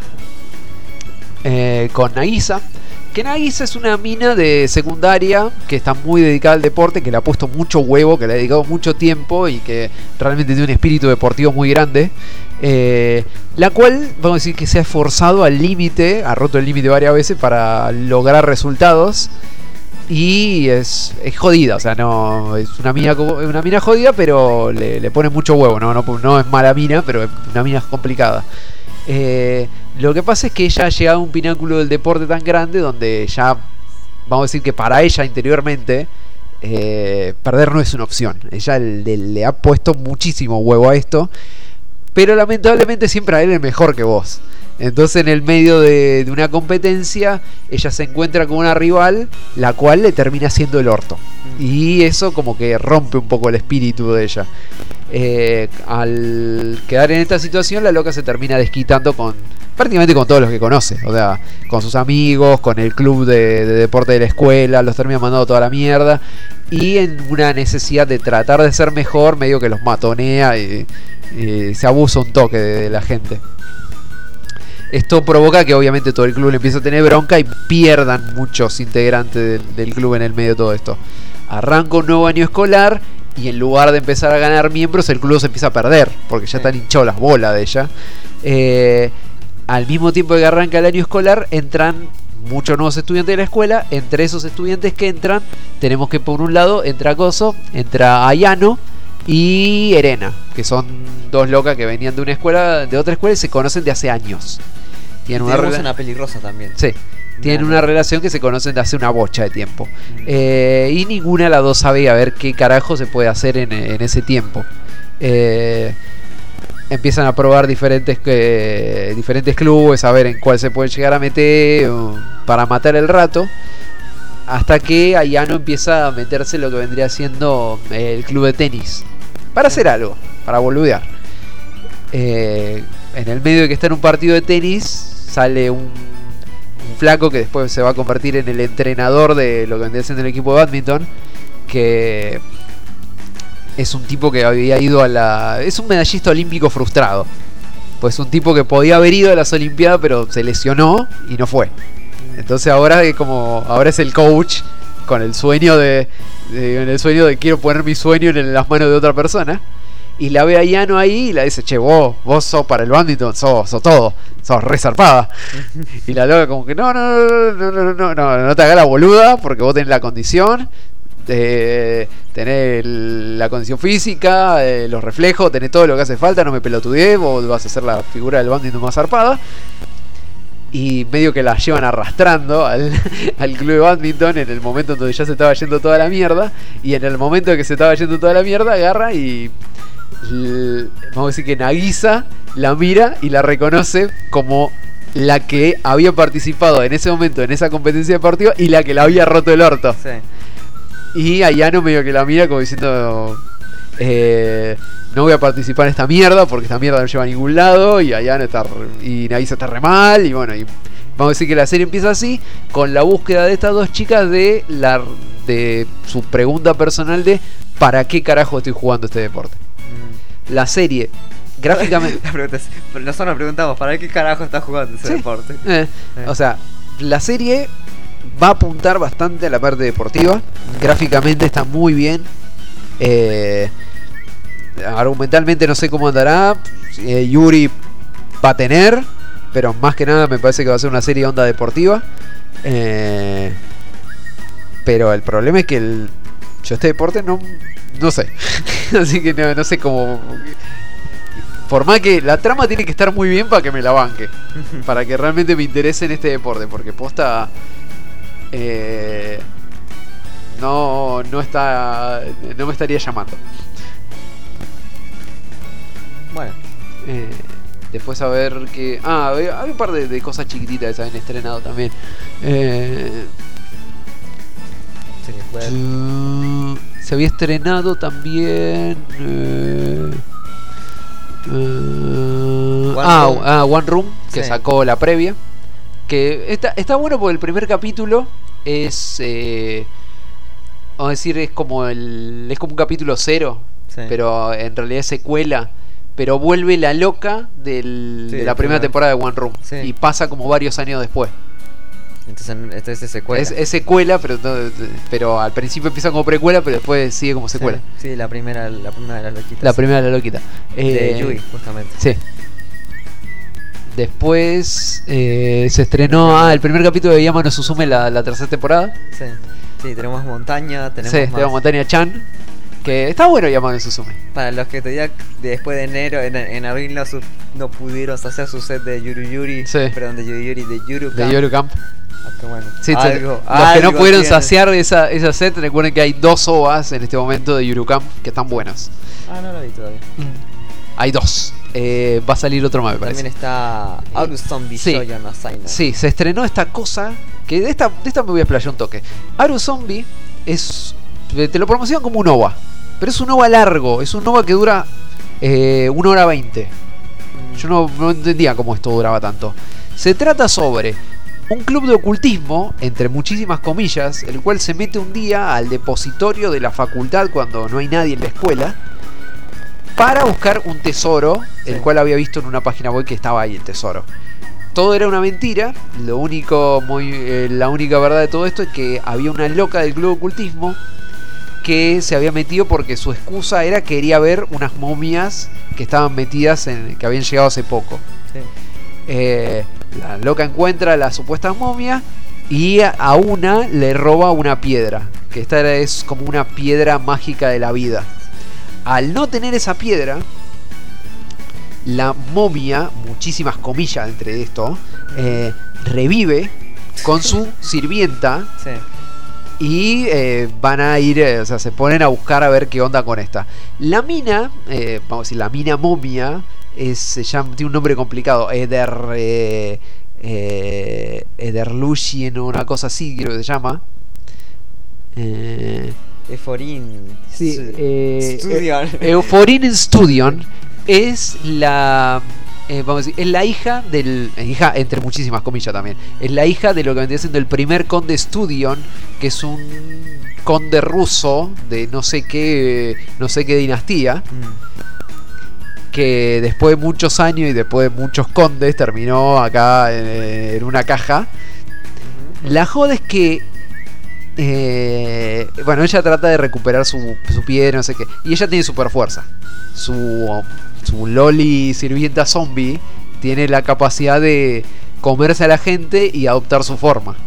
Eh, con Nagisa. Que Nagisa es una mina de secundaria que está muy dedicada al deporte, que le ha puesto mucho huevo, que le ha dedicado mucho tiempo y que realmente tiene un espíritu deportivo muy grande. Eh, la cual, vamos a decir que se ha esforzado al límite, ha roto el límite varias veces para lograr resultados. Y es, es jodida, o sea, no es una mina, una mina jodida, pero le, le pone mucho huevo, ¿no? No, no es mala mina, pero es una mina complicada. Eh, lo que pasa es que ella ha llegado a un pináculo del deporte tan grande donde ya, vamos a decir que para ella interiormente, eh, perder no es una opción. Ella le, le ha puesto muchísimo huevo a esto, pero lamentablemente siempre a él es mejor que vos. Entonces en el medio de, de una competencia ella se encuentra con una rival la cual le termina siendo el orto. Y eso como que rompe un poco el espíritu de ella. Eh, al quedar en esta situación la loca se termina desquitando con prácticamente con todos los que conoce. O sea, con sus amigos, con el club de, de deporte de la escuela, los termina mandando toda la mierda. Y en una necesidad de tratar de ser mejor, medio que los matonea y, y se abusa un toque de, de la gente. Esto provoca que obviamente todo el club le empiece a tener bronca y pierdan muchos integrantes del, del club en el medio de todo esto. Arranca un nuevo año escolar y en lugar de empezar a ganar miembros, el club se empieza a perder porque ya están hinchados las bolas de ella. Eh, al mismo tiempo que arranca el año escolar, entran muchos nuevos estudiantes de la escuela. Entre esos estudiantes que entran, tenemos que por un lado entra Coso, entra Ayano y Erena, que son dos locas que venían de una escuela, de otra escuela y se conocen de hace años. Tienen una, Tenemos una pelirrosa también. Sí, tienen una relación que se conocen de hace una bocha de tiempo. Mm. Eh, y ninguna de las dos sabe a ver qué carajo se puede hacer en, en ese tiempo. Eh, empiezan a probar diferentes, eh, diferentes clubes, a ver en cuál se pueden llegar a meter uh, para matar el rato. Hasta que Ayano empieza a meterse lo que vendría siendo el club de tenis. Para hacer algo, para boludear. Eh, en el medio de que está en un partido de tenis, sale un, un flaco que después se va a convertir en el entrenador de lo que vendría siendo el equipo de badminton. Que es un tipo que había ido a la... Es un medallista olímpico frustrado. Pues un tipo que podía haber ido a las Olimpiadas, pero se lesionó y no fue. Entonces ahora es como ahora es el coach con el sueño de, de en el sueño de quiero poner mi sueño en las manos de otra persona. Y la ve a Yano ahí y la dice, che, vos, vos sos para el badminton, sos, sos todo, sos re zarpada. Y la loca como que no, no, no, no, no, no, no, no te hagas la boluda porque vos tenés la condición, eh, tenés el, la condición física, eh, los reflejos, tenés todo lo que hace falta, no me pelotudees, vos vas a ser la figura del badminton más zarpada. Y medio que la llevan arrastrando al, al club de badminton en el momento en donde ya se estaba yendo toda la mierda. Y en el momento en que se estaba yendo toda la mierda, agarra y... L- vamos a decir que Nagisa la mira y la reconoce como la que había participado en ese momento en esa competencia deportiva y la que la había roto el orto. Sí. Y Ayano medio que la mira como diciendo... Eh, no voy a participar en esta mierda porque esta mierda no lleva a ningún lado. Y Ayano está re, y Nagisa está re mal. Y bueno, y vamos a decir que la serie empieza así, con la búsqueda de estas dos chicas de la de su pregunta personal de ¿para qué carajo estoy jugando este deporte? Mm. La serie gráficamente la pregunta es, nosotros nos preguntamos ¿para qué carajo estás jugando ese ¿Sí? deporte? Eh, eh. O sea, la serie va a apuntar bastante a la parte deportiva. Gráficamente está muy bien. Eh, argumentalmente no sé cómo andará. eh, Yuri va a tener, pero más que nada me parece que va a ser una serie onda deportiva. eh, Pero el problema es que el, yo este deporte no, no sé. Así que no, no sé cómo. Por más que la trama tiene que estar muy bien para que me la banque, para que realmente me interese en este deporte. Porque posta eh, No, no está. No me estaría llamando. Bueno. Eh, después a ver que. Ah, había, había un par de, de cosas chiquititas que se habían estrenado también. Eh, sí, bueno. uh, se había estrenado también. Eh, uh, One ah, Room. ah, One Room, que sí. sacó la previa. Que está, está bueno porque el primer capítulo es... Eh, vamos a decir, es como el es como un capítulo cero, sí. Pero en realidad es secuela. Pero vuelve la loca del, sí, de la primera temporada de One Room, sí. Y pasa como varios años después. Entonces esto es secuela. Es, es secuela, pero, pero al principio empieza como precuela, pero después sigue como secuela. Sí, sí la primera la primera de las loquitas. La primera de la loquita. De eh, Yui, justamente. Sí. Después eh, se estrenó ah, el primer capítulo de Yama no Suzume, la, la tercera temporada. Sí. Sí, tenemos Montaña, tenemos sí, más. tenemos Montaña Chan. Que está bueno Yama no Suzume. Para los que todavía después de enero, en, en abril no, su, no pudieron hacer su set de Yuru Yuri. Sí. Perdón, de Yuru Yuri, de Yuru Camp. De Yuru Camp. Aunque bueno, sí, algo, los algo que no pudieron tiene. saciar esa, esa set, recuerden que hay dos O V As en este momento de Yuru Camp que están buenas. Ah, no lo vi todavía. Mm. Hay dos. Eh, va a salir otro más, me parece. También está Aru Zombie sí. Shoujo no Saino. Sí, se estrenó esta cosa que de esta, de esta me voy a explayar un toque. Aru Zombie es... Te lo promocionan como un O V A. Pero es un O V A largo. Es un O V A que dura eh, una hora veinte. Mm. Yo no, no entendía cómo esto duraba tanto. Se trata sobre un club de ocultismo, entre muchísimas comillas, el cual se mete un día al depositorio de la facultad cuando no hay nadie en la escuela para buscar un tesoro, sí. El cual había visto en una página web que estaba ahí el tesoro. Todo era una mentira. Lo único muy, eh, la única verdad de todo esto es que había una loca del club de ocultismo que se había metido porque su excusa era que quería ver unas momias que estaban metidas en, que habían llegado hace poco. Sí. Eh, la loca encuentra las supuestas momias y a una le roba una piedra, que esta es como una piedra mágica de la vida. Al no tener esa piedra, la momia, muchísimas comillas entre esto, eh, revive con su sirvienta. Sí. Y eh, van a ir, eh, o sea, se ponen a buscar a ver qué onda con esta. La mina, eh, vamos a decir, la mina momia, es, se llama, tiene un nombre complicado, Eder, eh, eh, Ederlushien o una cosa así, creo que se llama. Eh, Euforin sí, eh, Studion. Eh, Euforin Studion es la... Eh, vamos a decir, es la hija del... Hija, entre muchísimas comillas también. Es la hija de lo que vendría siendo el primer conde Studion, que es un conde ruso de no sé qué, no sé qué dinastía. Mm. Que después de muchos años y después de muchos condes terminó acá en, en una caja. Mm-hmm. La joda es que... Eh, bueno, ella trata de recuperar su, su piedra, no sé qué. Y ella tiene super fuerza. Su... Su loli sirvienta zombie tiene la capacidad de comerse a la gente y adoptar su forma.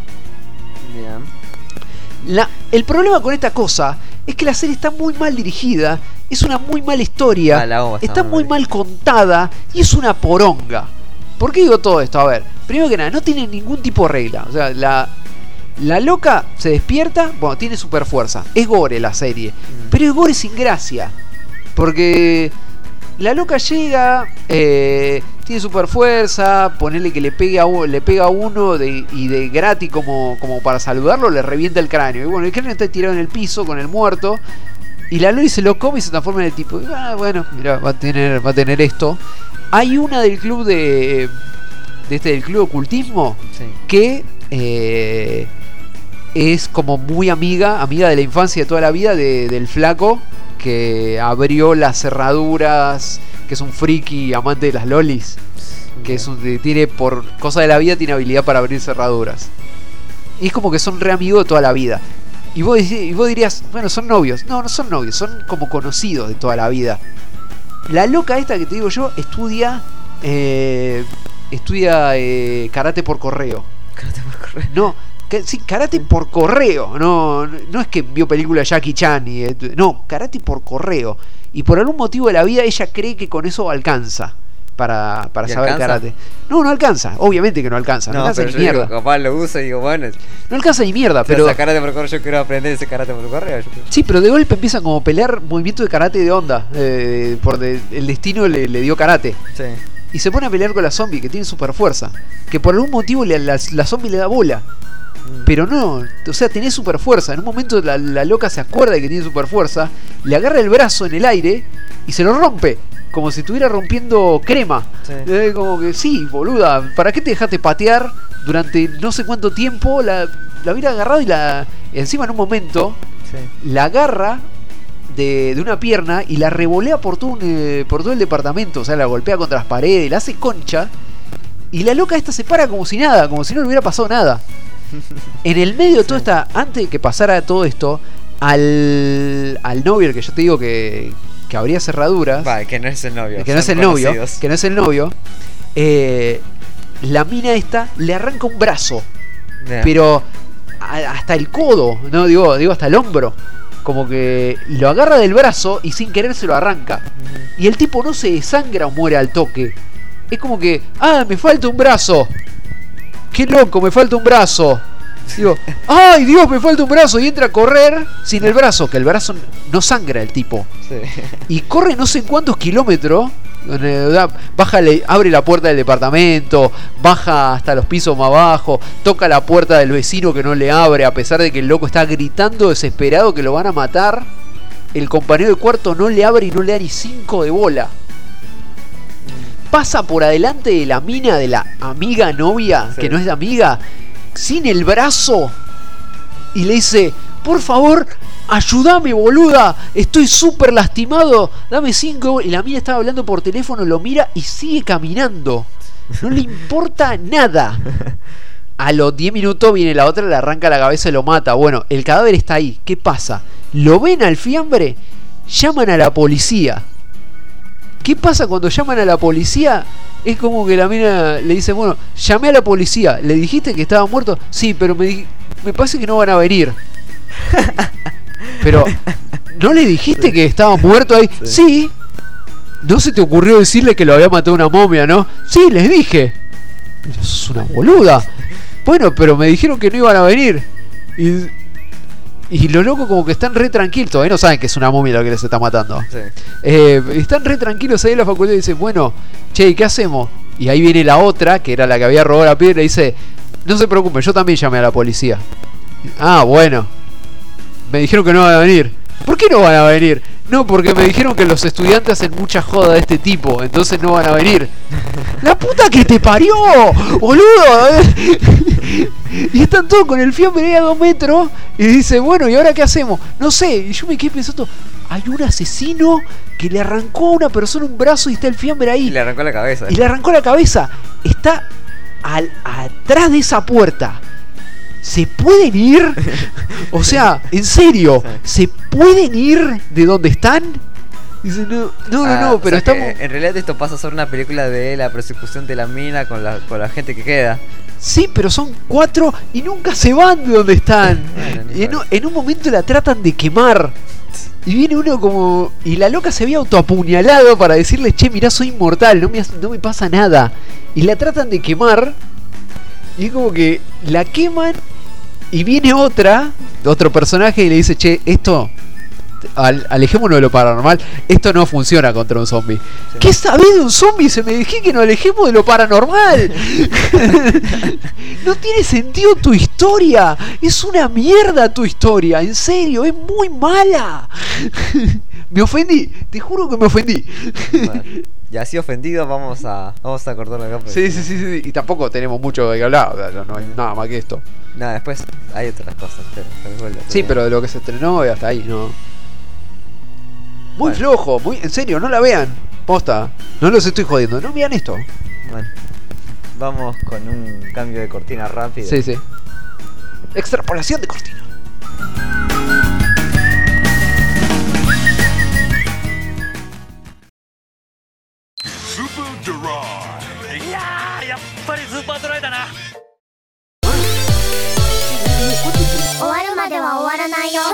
Yeah. La, el problema con esta cosa es que la serie está muy mal dirigida, es una muy mala historia, ah, está, está muy mal contada y es una poronga. ¿Por qué digo todo esto? A ver, primero que nada, no tiene ningún tipo de regla. O sea, la, la loca se despierta, bueno, tiene super fuerza. Es gore la serie, mm. pero es gore sin gracia. Porque... La loca llega, eh, tiene super fuerza, ponele que le pega a, le pega a uno de, y de gratis como, como para saludarlo le revienta el cráneo. Y bueno, el cráneo está tirado en el piso con el muerto. Y la Loli se lo come y se transforma en el tipo. Ah, bueno, mira, va a tener, va a tener esto. Hay una del club de, de este del club de ocultismo, sí. Que eh, es como muy amiga, amiga de la infancia de toda la vida de, del flaco que abrió las cerraduras, que es un friki amante de las lolis, que es un, tiene por cosa de la vida tiene habilidad para abrir cerraduras. Y es como que son re amigos de toda la vida. Y vos, y vos dirías, bueno, son novios. No, no son novios, son como conocidos de toda la vida. La loca esta que te digo yo estudia eh, estudia eh, karate por correo. Karate por correo. No. Sí, karate por correo, no, no es que vio película Jackie Chan y, no, karate por correo. Y por algún motivo de la vida ella cree que con eso alcanza para, para saber alcanza? Karate. No, no alcanza, obviamente que no alcanza, no, no alcanza ni mierda. Digo, capaz lo uso y digo, bueno, no alcanza ni mierda, pero... Esa karate por correo, yo quiero aprender ese karate por correo. Sí, pero de golpe empiezan como a pelear movimientos de karate de onda, eh, por de, el destino le, le dio karate. Sí. Y se pone a pelear con la zombie que tiene super fuerza, que por algún motivo la, la, la zombie le da bola. Pero no, o sea, tenés super fuerza. En un momento la, la loca se acuerda de que tiene super fuerza, le agarra el brazo en el aire y se lo rompe, como si estuviera rompiendo crema. Sí. Eh, como que sí, boluda, ¿para qué te dejaste patear durante no sé cuánto tiempo la, la hubiera agarrado y la encima en un momento sí. la agarra de, de una pierna y la revolea por todo, un, eh, por todo el departamento. O sea, la golpea contra las paredes, la hace concha. Y la loca esta se para como si nada, como si no le hubiera pasado nada. En el medio de todo sí. esta, antes de que pasara todo esto, al, al novio, el que yo te digo que, que abría cerraduras. Vale, que no es el novio. Que no es el novio. Que no es el novio. Eh, la mina esta le arranca un brazo. Yeah. Pero a, hasta el codo, no digo, digo hasta el hombro. Como que lo agarra del brazo y sin querer se lo arranca. Uh-huh. Y el tipo no se desangra o muere al toque. Es como que, ah, me falta un brazo. Qué loco, me falta un brazo. Digo, ay Dios, me falta un brazo. Y entra a correr sin el brazo, que el brazo no sangra el tipo. Sí. Y corre no sé cuántos kilómetros. Baja, abre la puerta del departamento, baja hasta los pisos más abajo, toca la puerta del vecino que no le abre, a pesar de que el loco está gritando desesperado que lo van a matar. El compañero de cuarto no le abre y no le da ni cinco de bola. Pasa por adelante de la mina de la amiga novia, sí. que no es de amiga, sin el brazo, y le dice, por favor, ayúdame, boluda, estoy súper lastimado, dame cinco. Y la mina estaba hablando por teléfono, lo mira y sigue caminando. No le importa nada. A los diez minutos viene la otra, le arranca la cabeza y lo mata. Bueno, el cadáver está ahí. ¿Qué pasa? Lo ven al fiambre, llaman a la policía. ¿Qué pasa cuando llaman a la policía? Es como que la mina le dice, bueno, llamé a la policía, ¿le dijiste que estaba muerto? Sí, pero me, me parece que no van a venir. Pero, ¿no le dijiste que estaba muerto ahí? Sí. Sí. ¿No se te ocurrió decirle que lo había matado una momia, no? Sí, les dije. Pero sos una boluda. Bueno, pero me dijeron que no iban a venir. Y... Y los locos como que están re tranquilos. Todavía no saben que es una momia la que les está matando. Sí. Eh, están re tranquilos ahí en la facultad y dicen, bueno, che, ¿qué hacemos? Y ahí viene la otra, que era la que había robado la piedra, y dice, no se preocupen, yo también llamé a la policía. Ah, bueno. Me dijeron que no van a venir. ¿Por qué no van a venir? No, porque me dijeron que los estudiantes hacen mucha joda de este tipo, entonces no van a venir. ¡La puta que te parió! ¡Boludo! Y están todos con el fiambre ahí a dos metros. Y dice, bueno, ¿y ahora qué hacemos? No sé. Y yo me quedé pensando, hay un asesino que le arrancó a una persona un brazo y está el fiambre ahí. Y le arrancó la cabeza. Y le arrancó la cabeza. Está al, atrás de esa puerta. ¿Se pueden ir? O sea, en serio, ¿se pueden ir de donde están? Dice, no, no, ah, no, no, pero o sea estamos... En realidad esto pasa a ser una película de la persecución de la mina con la, con la gente que queda. Sí, pero son cuatro y nunca se van de donde están. Bueno, y en, en un momento la tratan de quemar. Y viene uno como... Y la loca se había autoapuñalado para decirle, che, mirá, soy inmortal, no me, no me pasa nada. Y la tratan de quemar. Y es como que la queman. Y viene otra, otro personaje y le dice, che, esto... Al, alejémonos de lo paranormal. Esto no funciona contra un zombie. Sí. ¿Qué sabés de un zombie? Se me dije que nos alejemos de lo paranormal. No tiene sentido tu historia. Es una mierda tu historia. En serio, es muy mala. Me ofendí. Te juro que me ofendí. Bueno, y así ofendido vamos a vamos a cortar la capa. Sí, sí, sí, sí. Y tampoco tenemos mucho que hablar. No hay nada más que esto. Nada, después hay otras cosas. Pero, pero sí, pero de lo que se estrenó y hasta ahí, ¿no? Muy bueno. Flojo, muy, en serio, no la vean. Posta, no los estoy jodiendo, no vean esto. Bueno, vamos con un cambio de cortina rápido. Sí, sí. Extrapolación de cortina. Super Dry. ¡Ya! ¡Ya pari Super Dry da na! 終わるまでは終わらないよ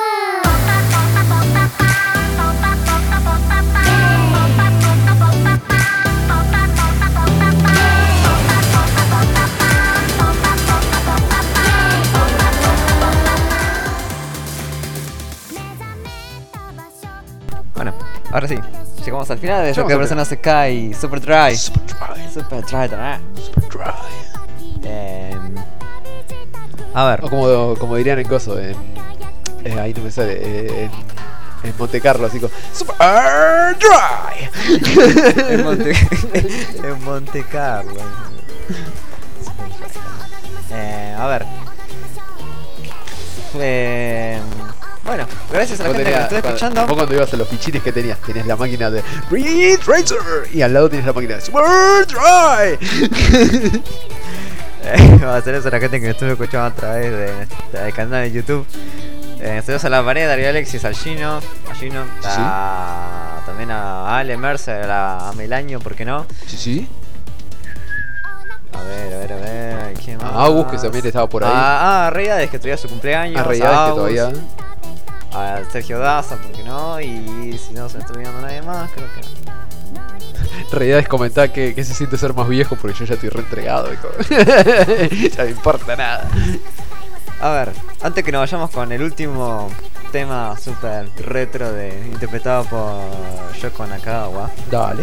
Bueno, ahora sí, llegamos al final de eso que persona se cae y Super Dry. Super Dry. Super Dry, ¿verdad? Super Dry. Eh, a ver. O como, como dirían en Coso, en, eh, ahí no me sale, eh, en, en Monte Carlo, así como Super Dry. en, Monte, en Monte Carlo. Eh, a ver. Eh, bueno, gracias a la Vos gente que tenías- me está cuando- escuchando. Vos cuando ibas a los pichines que tenías, tenías la máquina de Ridge Racer y al lado tienes la máquina de Smart Dry. Eh, va a hacer eso a la gente que me estuvo escuchando a través de- del canal de YouTube. Eh, saludos a la pared, Darío Alexis, al Gino, a Gino, a- también a Ale Mercer, a, a Melaño, ¿por qué no? Sí, sí. A ver, a ver, a ver, ¿quién más? A Agus, que también estaba por ahí. Ah, a Reyades, que todavía su cumpleaños. A Reyades, que Agus, todavía. A Sergio Daza, ¿por qué no? Y si no se me está olvidando nadie más, creo que no. Realidades comentar que, que se siente ser más viejo porque yo ya estoy reentregado. Ya no importa nada. A ver, antes que nos vayamos con el último tema super retro de, interpretado por Yoko Nakagawa. Dale.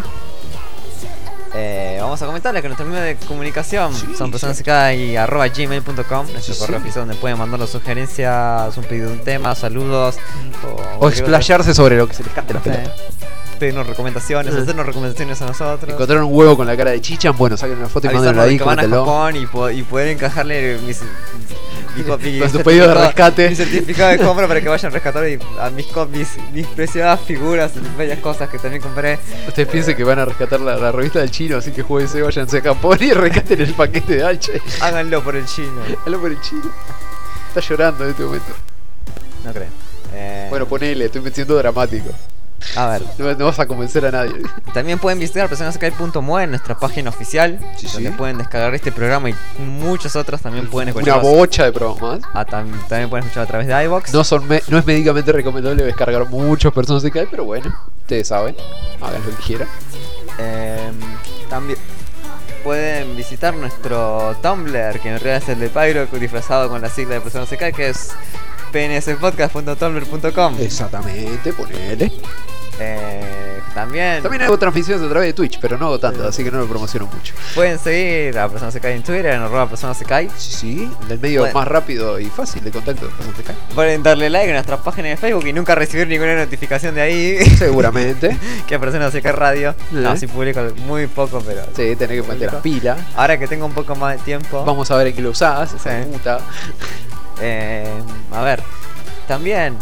Eh, vamos a comentarles que nuestro medio de comunicación Sí, son personas sí. y arroba gmail punto com, nuestro Sí, correo sí. oficial donde pueden mandarnos sugerencias, un pedido de un tema, saludos O explayarse sobre lo que se les cante la Sí. pelota. pedirnos recomendaciones, Ah. hacernos recomendaciones a nosotros. Encontraron un huevo con la cara de Chichan, bueno, saquen una foto y Avisarnos mándenla de ahí, que van a coméntelo. Japón y, po- y poder encajarle mis, mi, co- mi Con tu certificado- pedido de rescate. mi certificado de compra para que vayan a rescatar y- a mis, co- mis, mis preciadas figuras y bellas cosas que también compré. Ustedes piensen que van a rescatar la, la revista del chino, así que jueguense, váyanse a Japón y rescaten el paquete de H. Háganlo por el chino. Hazlo por el chino. Está llorando en este momento. No creo. Eh, Bueno, ponele, estoy metiendo dramático. a ver. No, no vas a convencer a nadie. También pueden visitar personas sky punto m u e, nuestra página oficial, Sí, donde sí. pueden descargar este programa y muchos otros también pueden Una escuchar. bocha de programas. Ah, tam- también pueden escuchar a través de iVoox. No, son me- no es médicamente recomendable descargar muchas personas de Skype, pero bueno, ustedes saben, hagan lo que quieran. Eh, también pueden visitar nuestro Tumblr, que en realidad es el de Pyro, disfrazado con la sigla de Personas S K, que es p n s podcast punto tumblr punto com. Exactamente, ponele. Eh, también, También hago transmisiones a través de Twitch, pero no hago tanto, así que no lo promociono mucho. pueden seguir a Personas S K en Twitter, en arroba Personas S K. Sí, sí, el medio Bueno. más rápido y fácil de contacto de personas de Skype. Pueden darle like a nuestra página de Facebook y nunca recibir ninguna notificación de ahí. Seguramente. Que a Personas S K Radio. No, ¿Eh? sí publico muy poco, pero. Sí, tenés que meter las pilas. Ahora que tengo un poco más de tiempo. Vamos a ver en qué lo usás, esa Sí. puta. Eh, a ver, también.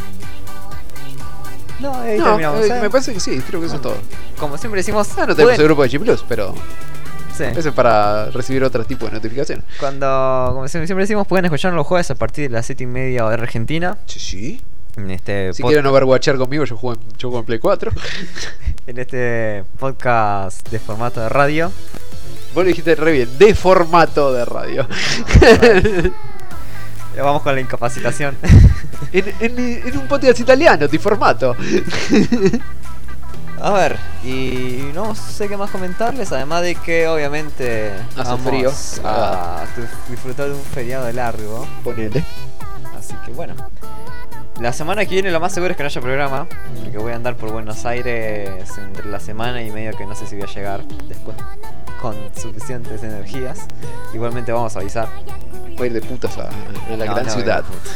No, ahí No, terminamos. eh, ¿eh? me parece que sí, creo que eso es todo. Como siempre decimos, Ah, no tenemos pueden- el grupo de G Plus, pero sí. ese es para recibir otro tipo de notificaciones. Cuando, como siempre decimos, pueden escuchar los jueves a partir de las siete y media hora argentina. Sí, sí. En este, Si pod- quieren overwatchar conmigo, yo juego, en, yo juego en Play cuatro. en este podcast de formato de radio. Vos lo dijiste re bien, de formato de radio. Ya vamos con la incapacitación. en, en- en un podcast italiano, de formato. A ver, y no sé qué más comentarles, además de que obviamente Hace vamos frío. a tu- disfrutar de un feriado largo. Ponele. Así que bueno. La semana que viene lo más seguro es que no haya programa, porque voy a andar por Buenos Aires entre la semana y medio que no sé si voy a llegar después con suficientes energías. Igualmente vamos a avisar. Voy a ir de putas a, a la No, gran no voy ciudad. de putas.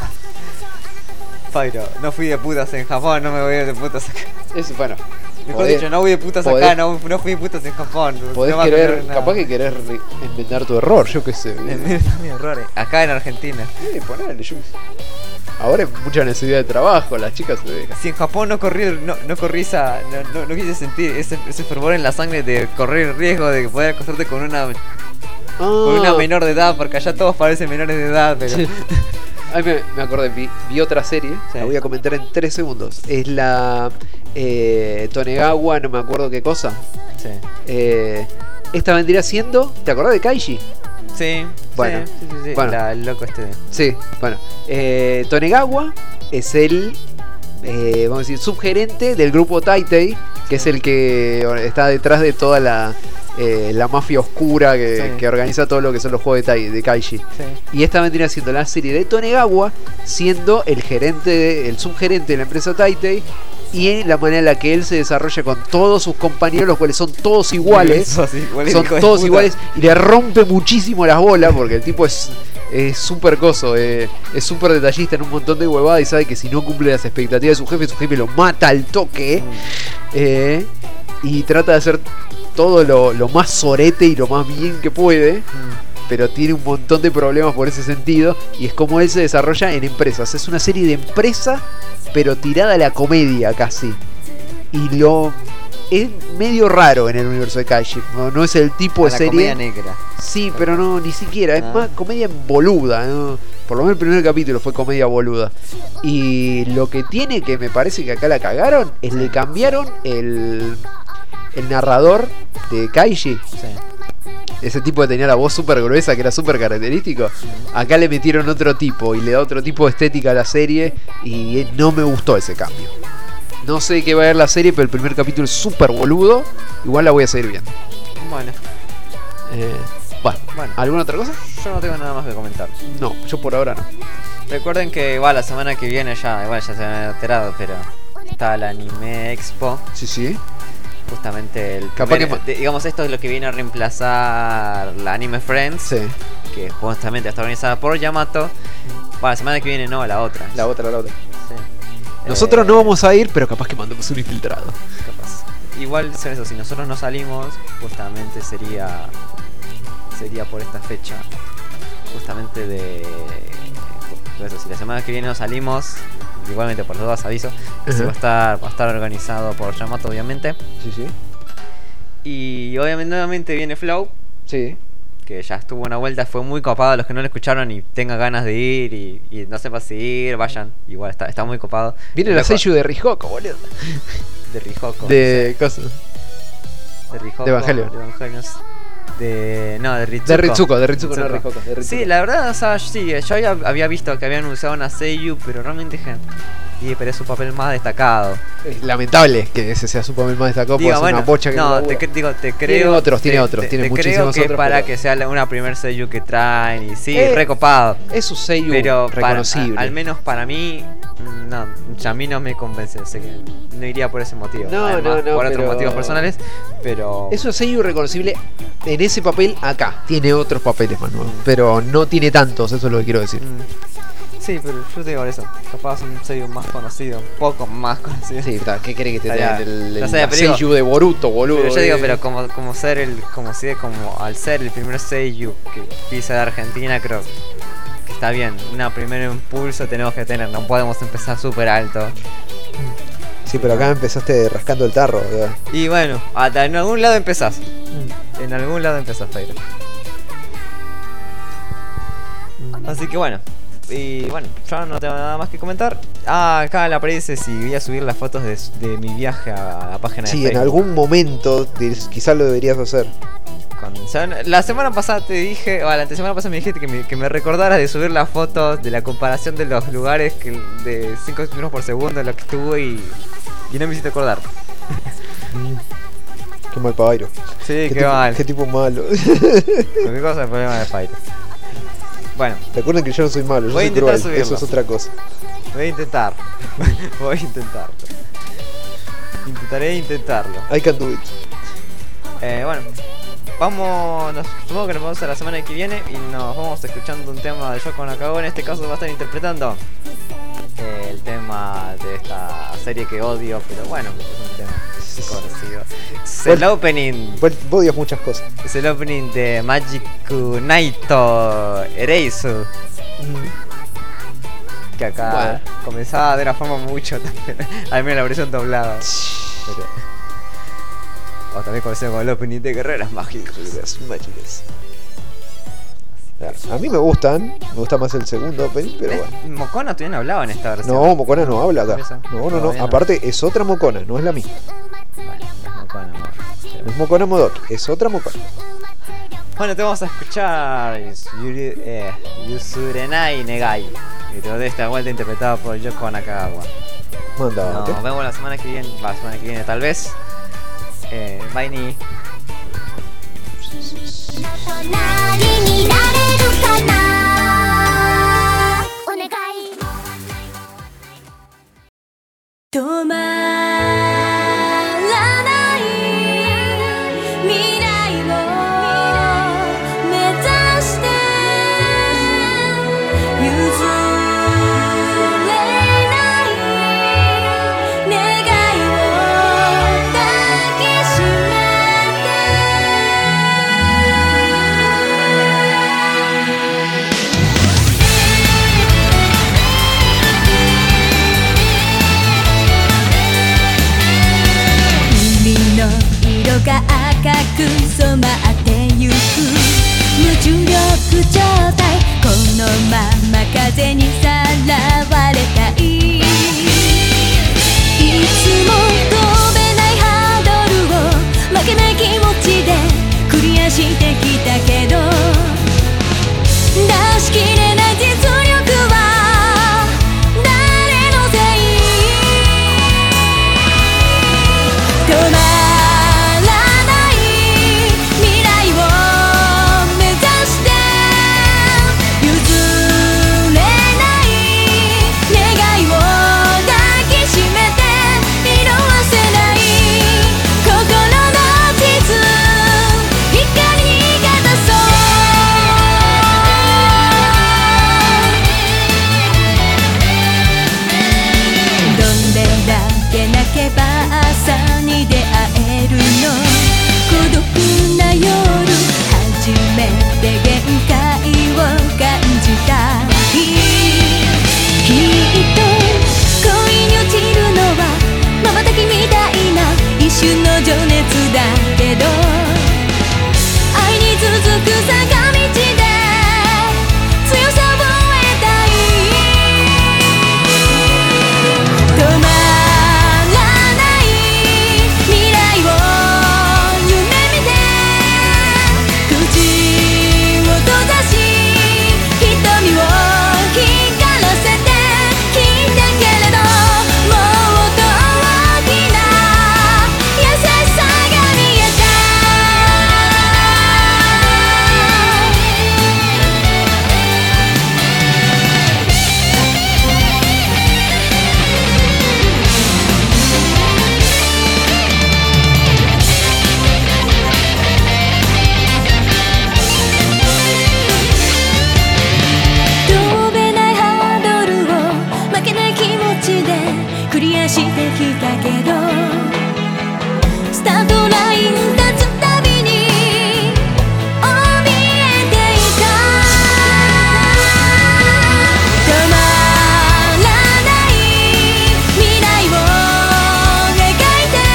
Pyro, no fui de putas en Japón, no me voy a ir de putas acá. Es, bueno, Mejor podés- dicho, no voy de putas podés- acá, no, no fui de putas en Japón. podés no va a querer, tener nada. capaz que querés re- enmendar tu error, yo qué sé. Es mi error, eh. Acá en Argentina. Sí, ponele, yo qué sé. Ahora hay mucha necesidad de trabajo, las chicas se dejan. Si en Japón no corrí, no, no corrí esa, no, no, no quise sentir ese, ese fervor en la sangre de correr el riesgo de poder acostarte con una, con una menor de edad, porque allá todos parecen menores de edad, pero... Sí. Ay, me, me acordé, vi, vi otra serie, Sí. la voy a comentar en tres segundos. Es la eh, Tonegawa, no me acuerdo qué cosa. Sí. Eh, esta vendría siendo, ¿te acordás de Kaiji? Sí, Bueno, sí, sí, sí, sí. bueno. La- el loco este. Sí, bueno. Eh, Tonegawa es el, eh, vamos a decir, subgerente del grupo Taitei, que es el que está detrás de toda la, eh, la mafia oscura que, Sí. que organiza todo lo que son los juegos de, Tai- de Kaiji. Sí. Y esta vendría siendo la serie de Tonegawa, siendo el gerente, de- el subgerente de la empresa Taitei, y la manera en la que él se desarrolla con todos sus compañeros, los cuales son todos iguales. Sos igual, Son hijo de todos puta. iguales y le rompe muchísimo las bolas porque el tipo es es súper coso, eh, es súper detallista en un montón de huevadas y sabe que si no cumple las expectativas de su jefe, su jefe lo mata al toque. eh, y trata de hacer todo lo, lo más sorete y lo más bien que puede. pero tiene un montón de problemas por ese sentido. Y es como él se desarrolla en empresas. Es una serie de empresa, pero tirada a la comedia casi. Y lo... es medio raro en el universo de Kaiji. No, no es el tipo a de la serie. Comedia negra. Sí, pero no, ni siquiera. Ah. Es más comedia boluda, ¿no? Por lo menos el primer capítulo fue comedia boluda. Y lo que tiene, que me parece que acá la cagaron, es le cambiaron el, el narrador de Kaiji. Sí. Ese tipo que tenía la voz súper gruesa, que era súper característico. Acá le metieron otro tipo y le da otro tipo de estética a la serie. Y no me gustó ese cambio. No sé qué va a ver la serie, pero el primer capítulo es súper boludo. Igual la voy a seguir viendo. Bueno. Eh, bueno, Bueno. ¿alguna otra cosa? Yo no tengo nada más que comentar. No, yo por ahora no. Recuerden que igual la semana que viene ya, igual ya se han enterado, pero está la Anime Expo. Sí, sí. Justamente el Capaz primer- que- de- digamos, esto es lo que viene a reemplazar la Anime Friends, Sí. que justamente está organizada por Yamato. Bueno, la semana que viene no, la otra. La otra, la otra. Sí. Nosotros Eh, no vamos a ir, pero capaz que mandamos un infiltrado. capaz. Igual son eso, si nosotros no salimos, justamente sería sería por esta fecha. Justamente de por eso, si la semana que viene no salimos, igualmente por los dos aviso, que sí Ajá. va a estar va a estar organizado por Yamato, obviamente. Sí, sí. Y obviamente nuevamente viene Flow, Sí. que ya estuvo una vuelta, fue muy copado. Los que no lo escucharon y tengan ganas de ir y, y no sepan si ir, vayan. Igual está, está muy copado. Viene El la loco- Seiyuu de Rihoko, boludo. de Rihoko. De cosas. De Rihoko. de Evangelion. De Evangelion. De. No, de Ritsuko. De Ritsuko, de Ritsuko, no de Ritsuko. Rihoko, de Ritsuko. Sí, la verdad, o sea, sí, yo había, había visto que habían usado una Seiyu, pero realmente dije. Y pero es su papel más destacado. Es lamentable que ese sea su papel más destacado. Digo, Porque es bueno, una bocha que no, no te, labura. cre- digo, te creo. Tiene otros, te- tiene otros, te- tiene te creo muchísimos que otros, para pero- que sea la- una primer Seiyu que traen y sí, Eh, recopado. Es su Seiyu Pero para, reconocible. a- al menos para mí, mm, no, a mí no me convence, así que no iría por ese motivo. No, Además, no, no, por otros pero- motivos personales, pero Es un Seiyu reconocible en ese papel acá. Tiene otros papeles más nuevos, pero no tiene tantos, eso es lo que quiero decir. mm, sí, pero yo te digo eso, capaz un sello más conocido, un poco más conocido. Sí, está, ¿qué querés que te Estaría- den? El, el, no sé, la pero digo- Seiyu de Boruto, boludo. Pero yo digo, eh. pero como, como ser el, como si como al ser el primer Seiyu que pisa de Argentina, creo que está bien. Una primer impulso tenemos que tener, no podemos empezar súper alto. Sí, pero acá empezaste rascando el tarro, ¿verdad? Y bueno, hasta en algún lado empezás. En algún lado empezás, Tairo. Así que bueno. Y bueno, yo no tengo nada más que comentar. Ah, acá le aparece si voy a subir las fotos de, de mi viaje a la página de Sí, Facebook. en algún momento de- quizás lo deberías hacer. Con- o sea, la semana pasada te dije, o la antesemana pasada me dijiste que me, que me recordaras de subir las fotos de la comparación de los lugares que, de cinco minutos por segundo en lo que estuve y, y no me hiciste acordar. Qué mal Pavairo. Sí, Qué, qué tipo, mal. qué tipo malo. Cualquier cosa el problema de Pyro. Bueno, Recuerden que yo no soy malo, yo Voy a soy intentar cruel. subirlo. Eso es otra cosa. voy a intentar. voy a intentarlo. Intentaré intentarlo. I can do it. Eh, bueno, vamos, nos, supongo que nos vamos a la semana que viene y nos vamos escuchando un tema de Yoko Nakagawa. En este caso va a estar interpretando eh, el tema de esta serie que odio, pero bueno, es un tema conocido. Es el Bueno. opening, Vos vos odias muchas cosas. es el opening de Magic Naito Ereisu. Que acá Bueno. comenzaba de una forma mucho también. A mí me la versión doblada. Pero... O también conocido como el opening de Guerreras Mágicas. Las mágicas. A mí me gustan, me gusta más el segundo opening, pero ¿Ves? bueno. Mokona todavía no hablaba en esta versión. No, Mokona no habla Por acá. eso. No, no, no. Todavía no. Aparte es otra Mokona, no es la misma. Bueno, es Mokona, no. No es Mokona Modoki, es otra Mokona. Bueno, te vamos a escuchar Yuri, eh, Yusurenai Negai. Y todo de esta vuelta interpretado por Yoko Nakagawa. Mandate. Nos vemos la semana que viene. Va, la semana que viene tal vez. Eh, bye ni. 隣になれるかなお願い止まらない未来を目指して譲れない願いを抱きしめてが赤く染まってゆく無重力状態このまま風にさらわれたいいつも飛べないハードルを負けない気持ちでクリアしてきたけど出しきれない実力は誰のせい止まらない未来を目指して譲れない願いを抱きしめて色あせない心の地図光にかざそうどんれだけ泣けば朝に出会えるの孤独な夜初めて限界を感じた日きっと恋に落ちるのは瞬きみたいな一瞬の情熱だけど愛に続く坂道で強さを得たい止まらない未来を夢見て口を閉ざし瞳を光らせてきたけれどもっと大きな優しさが見えた飛べないハードルを負けない気持ちでクリアしてきたけどスタートライン立つたびに怯えていた止まらない未来を描いて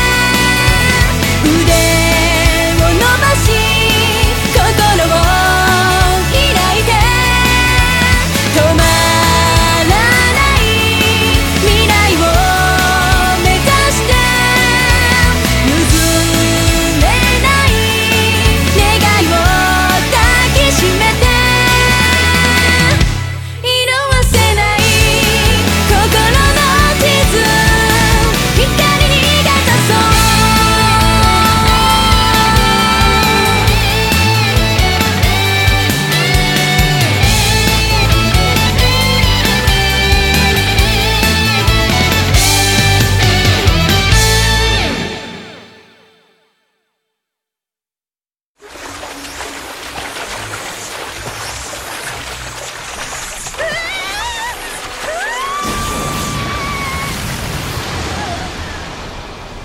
腕を伸ばし心を開いて止まらない未来を目指して譲れない願いを抱きしめて色あせない心の地図光にかざそう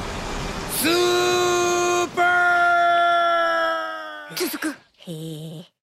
スーパー続くへえ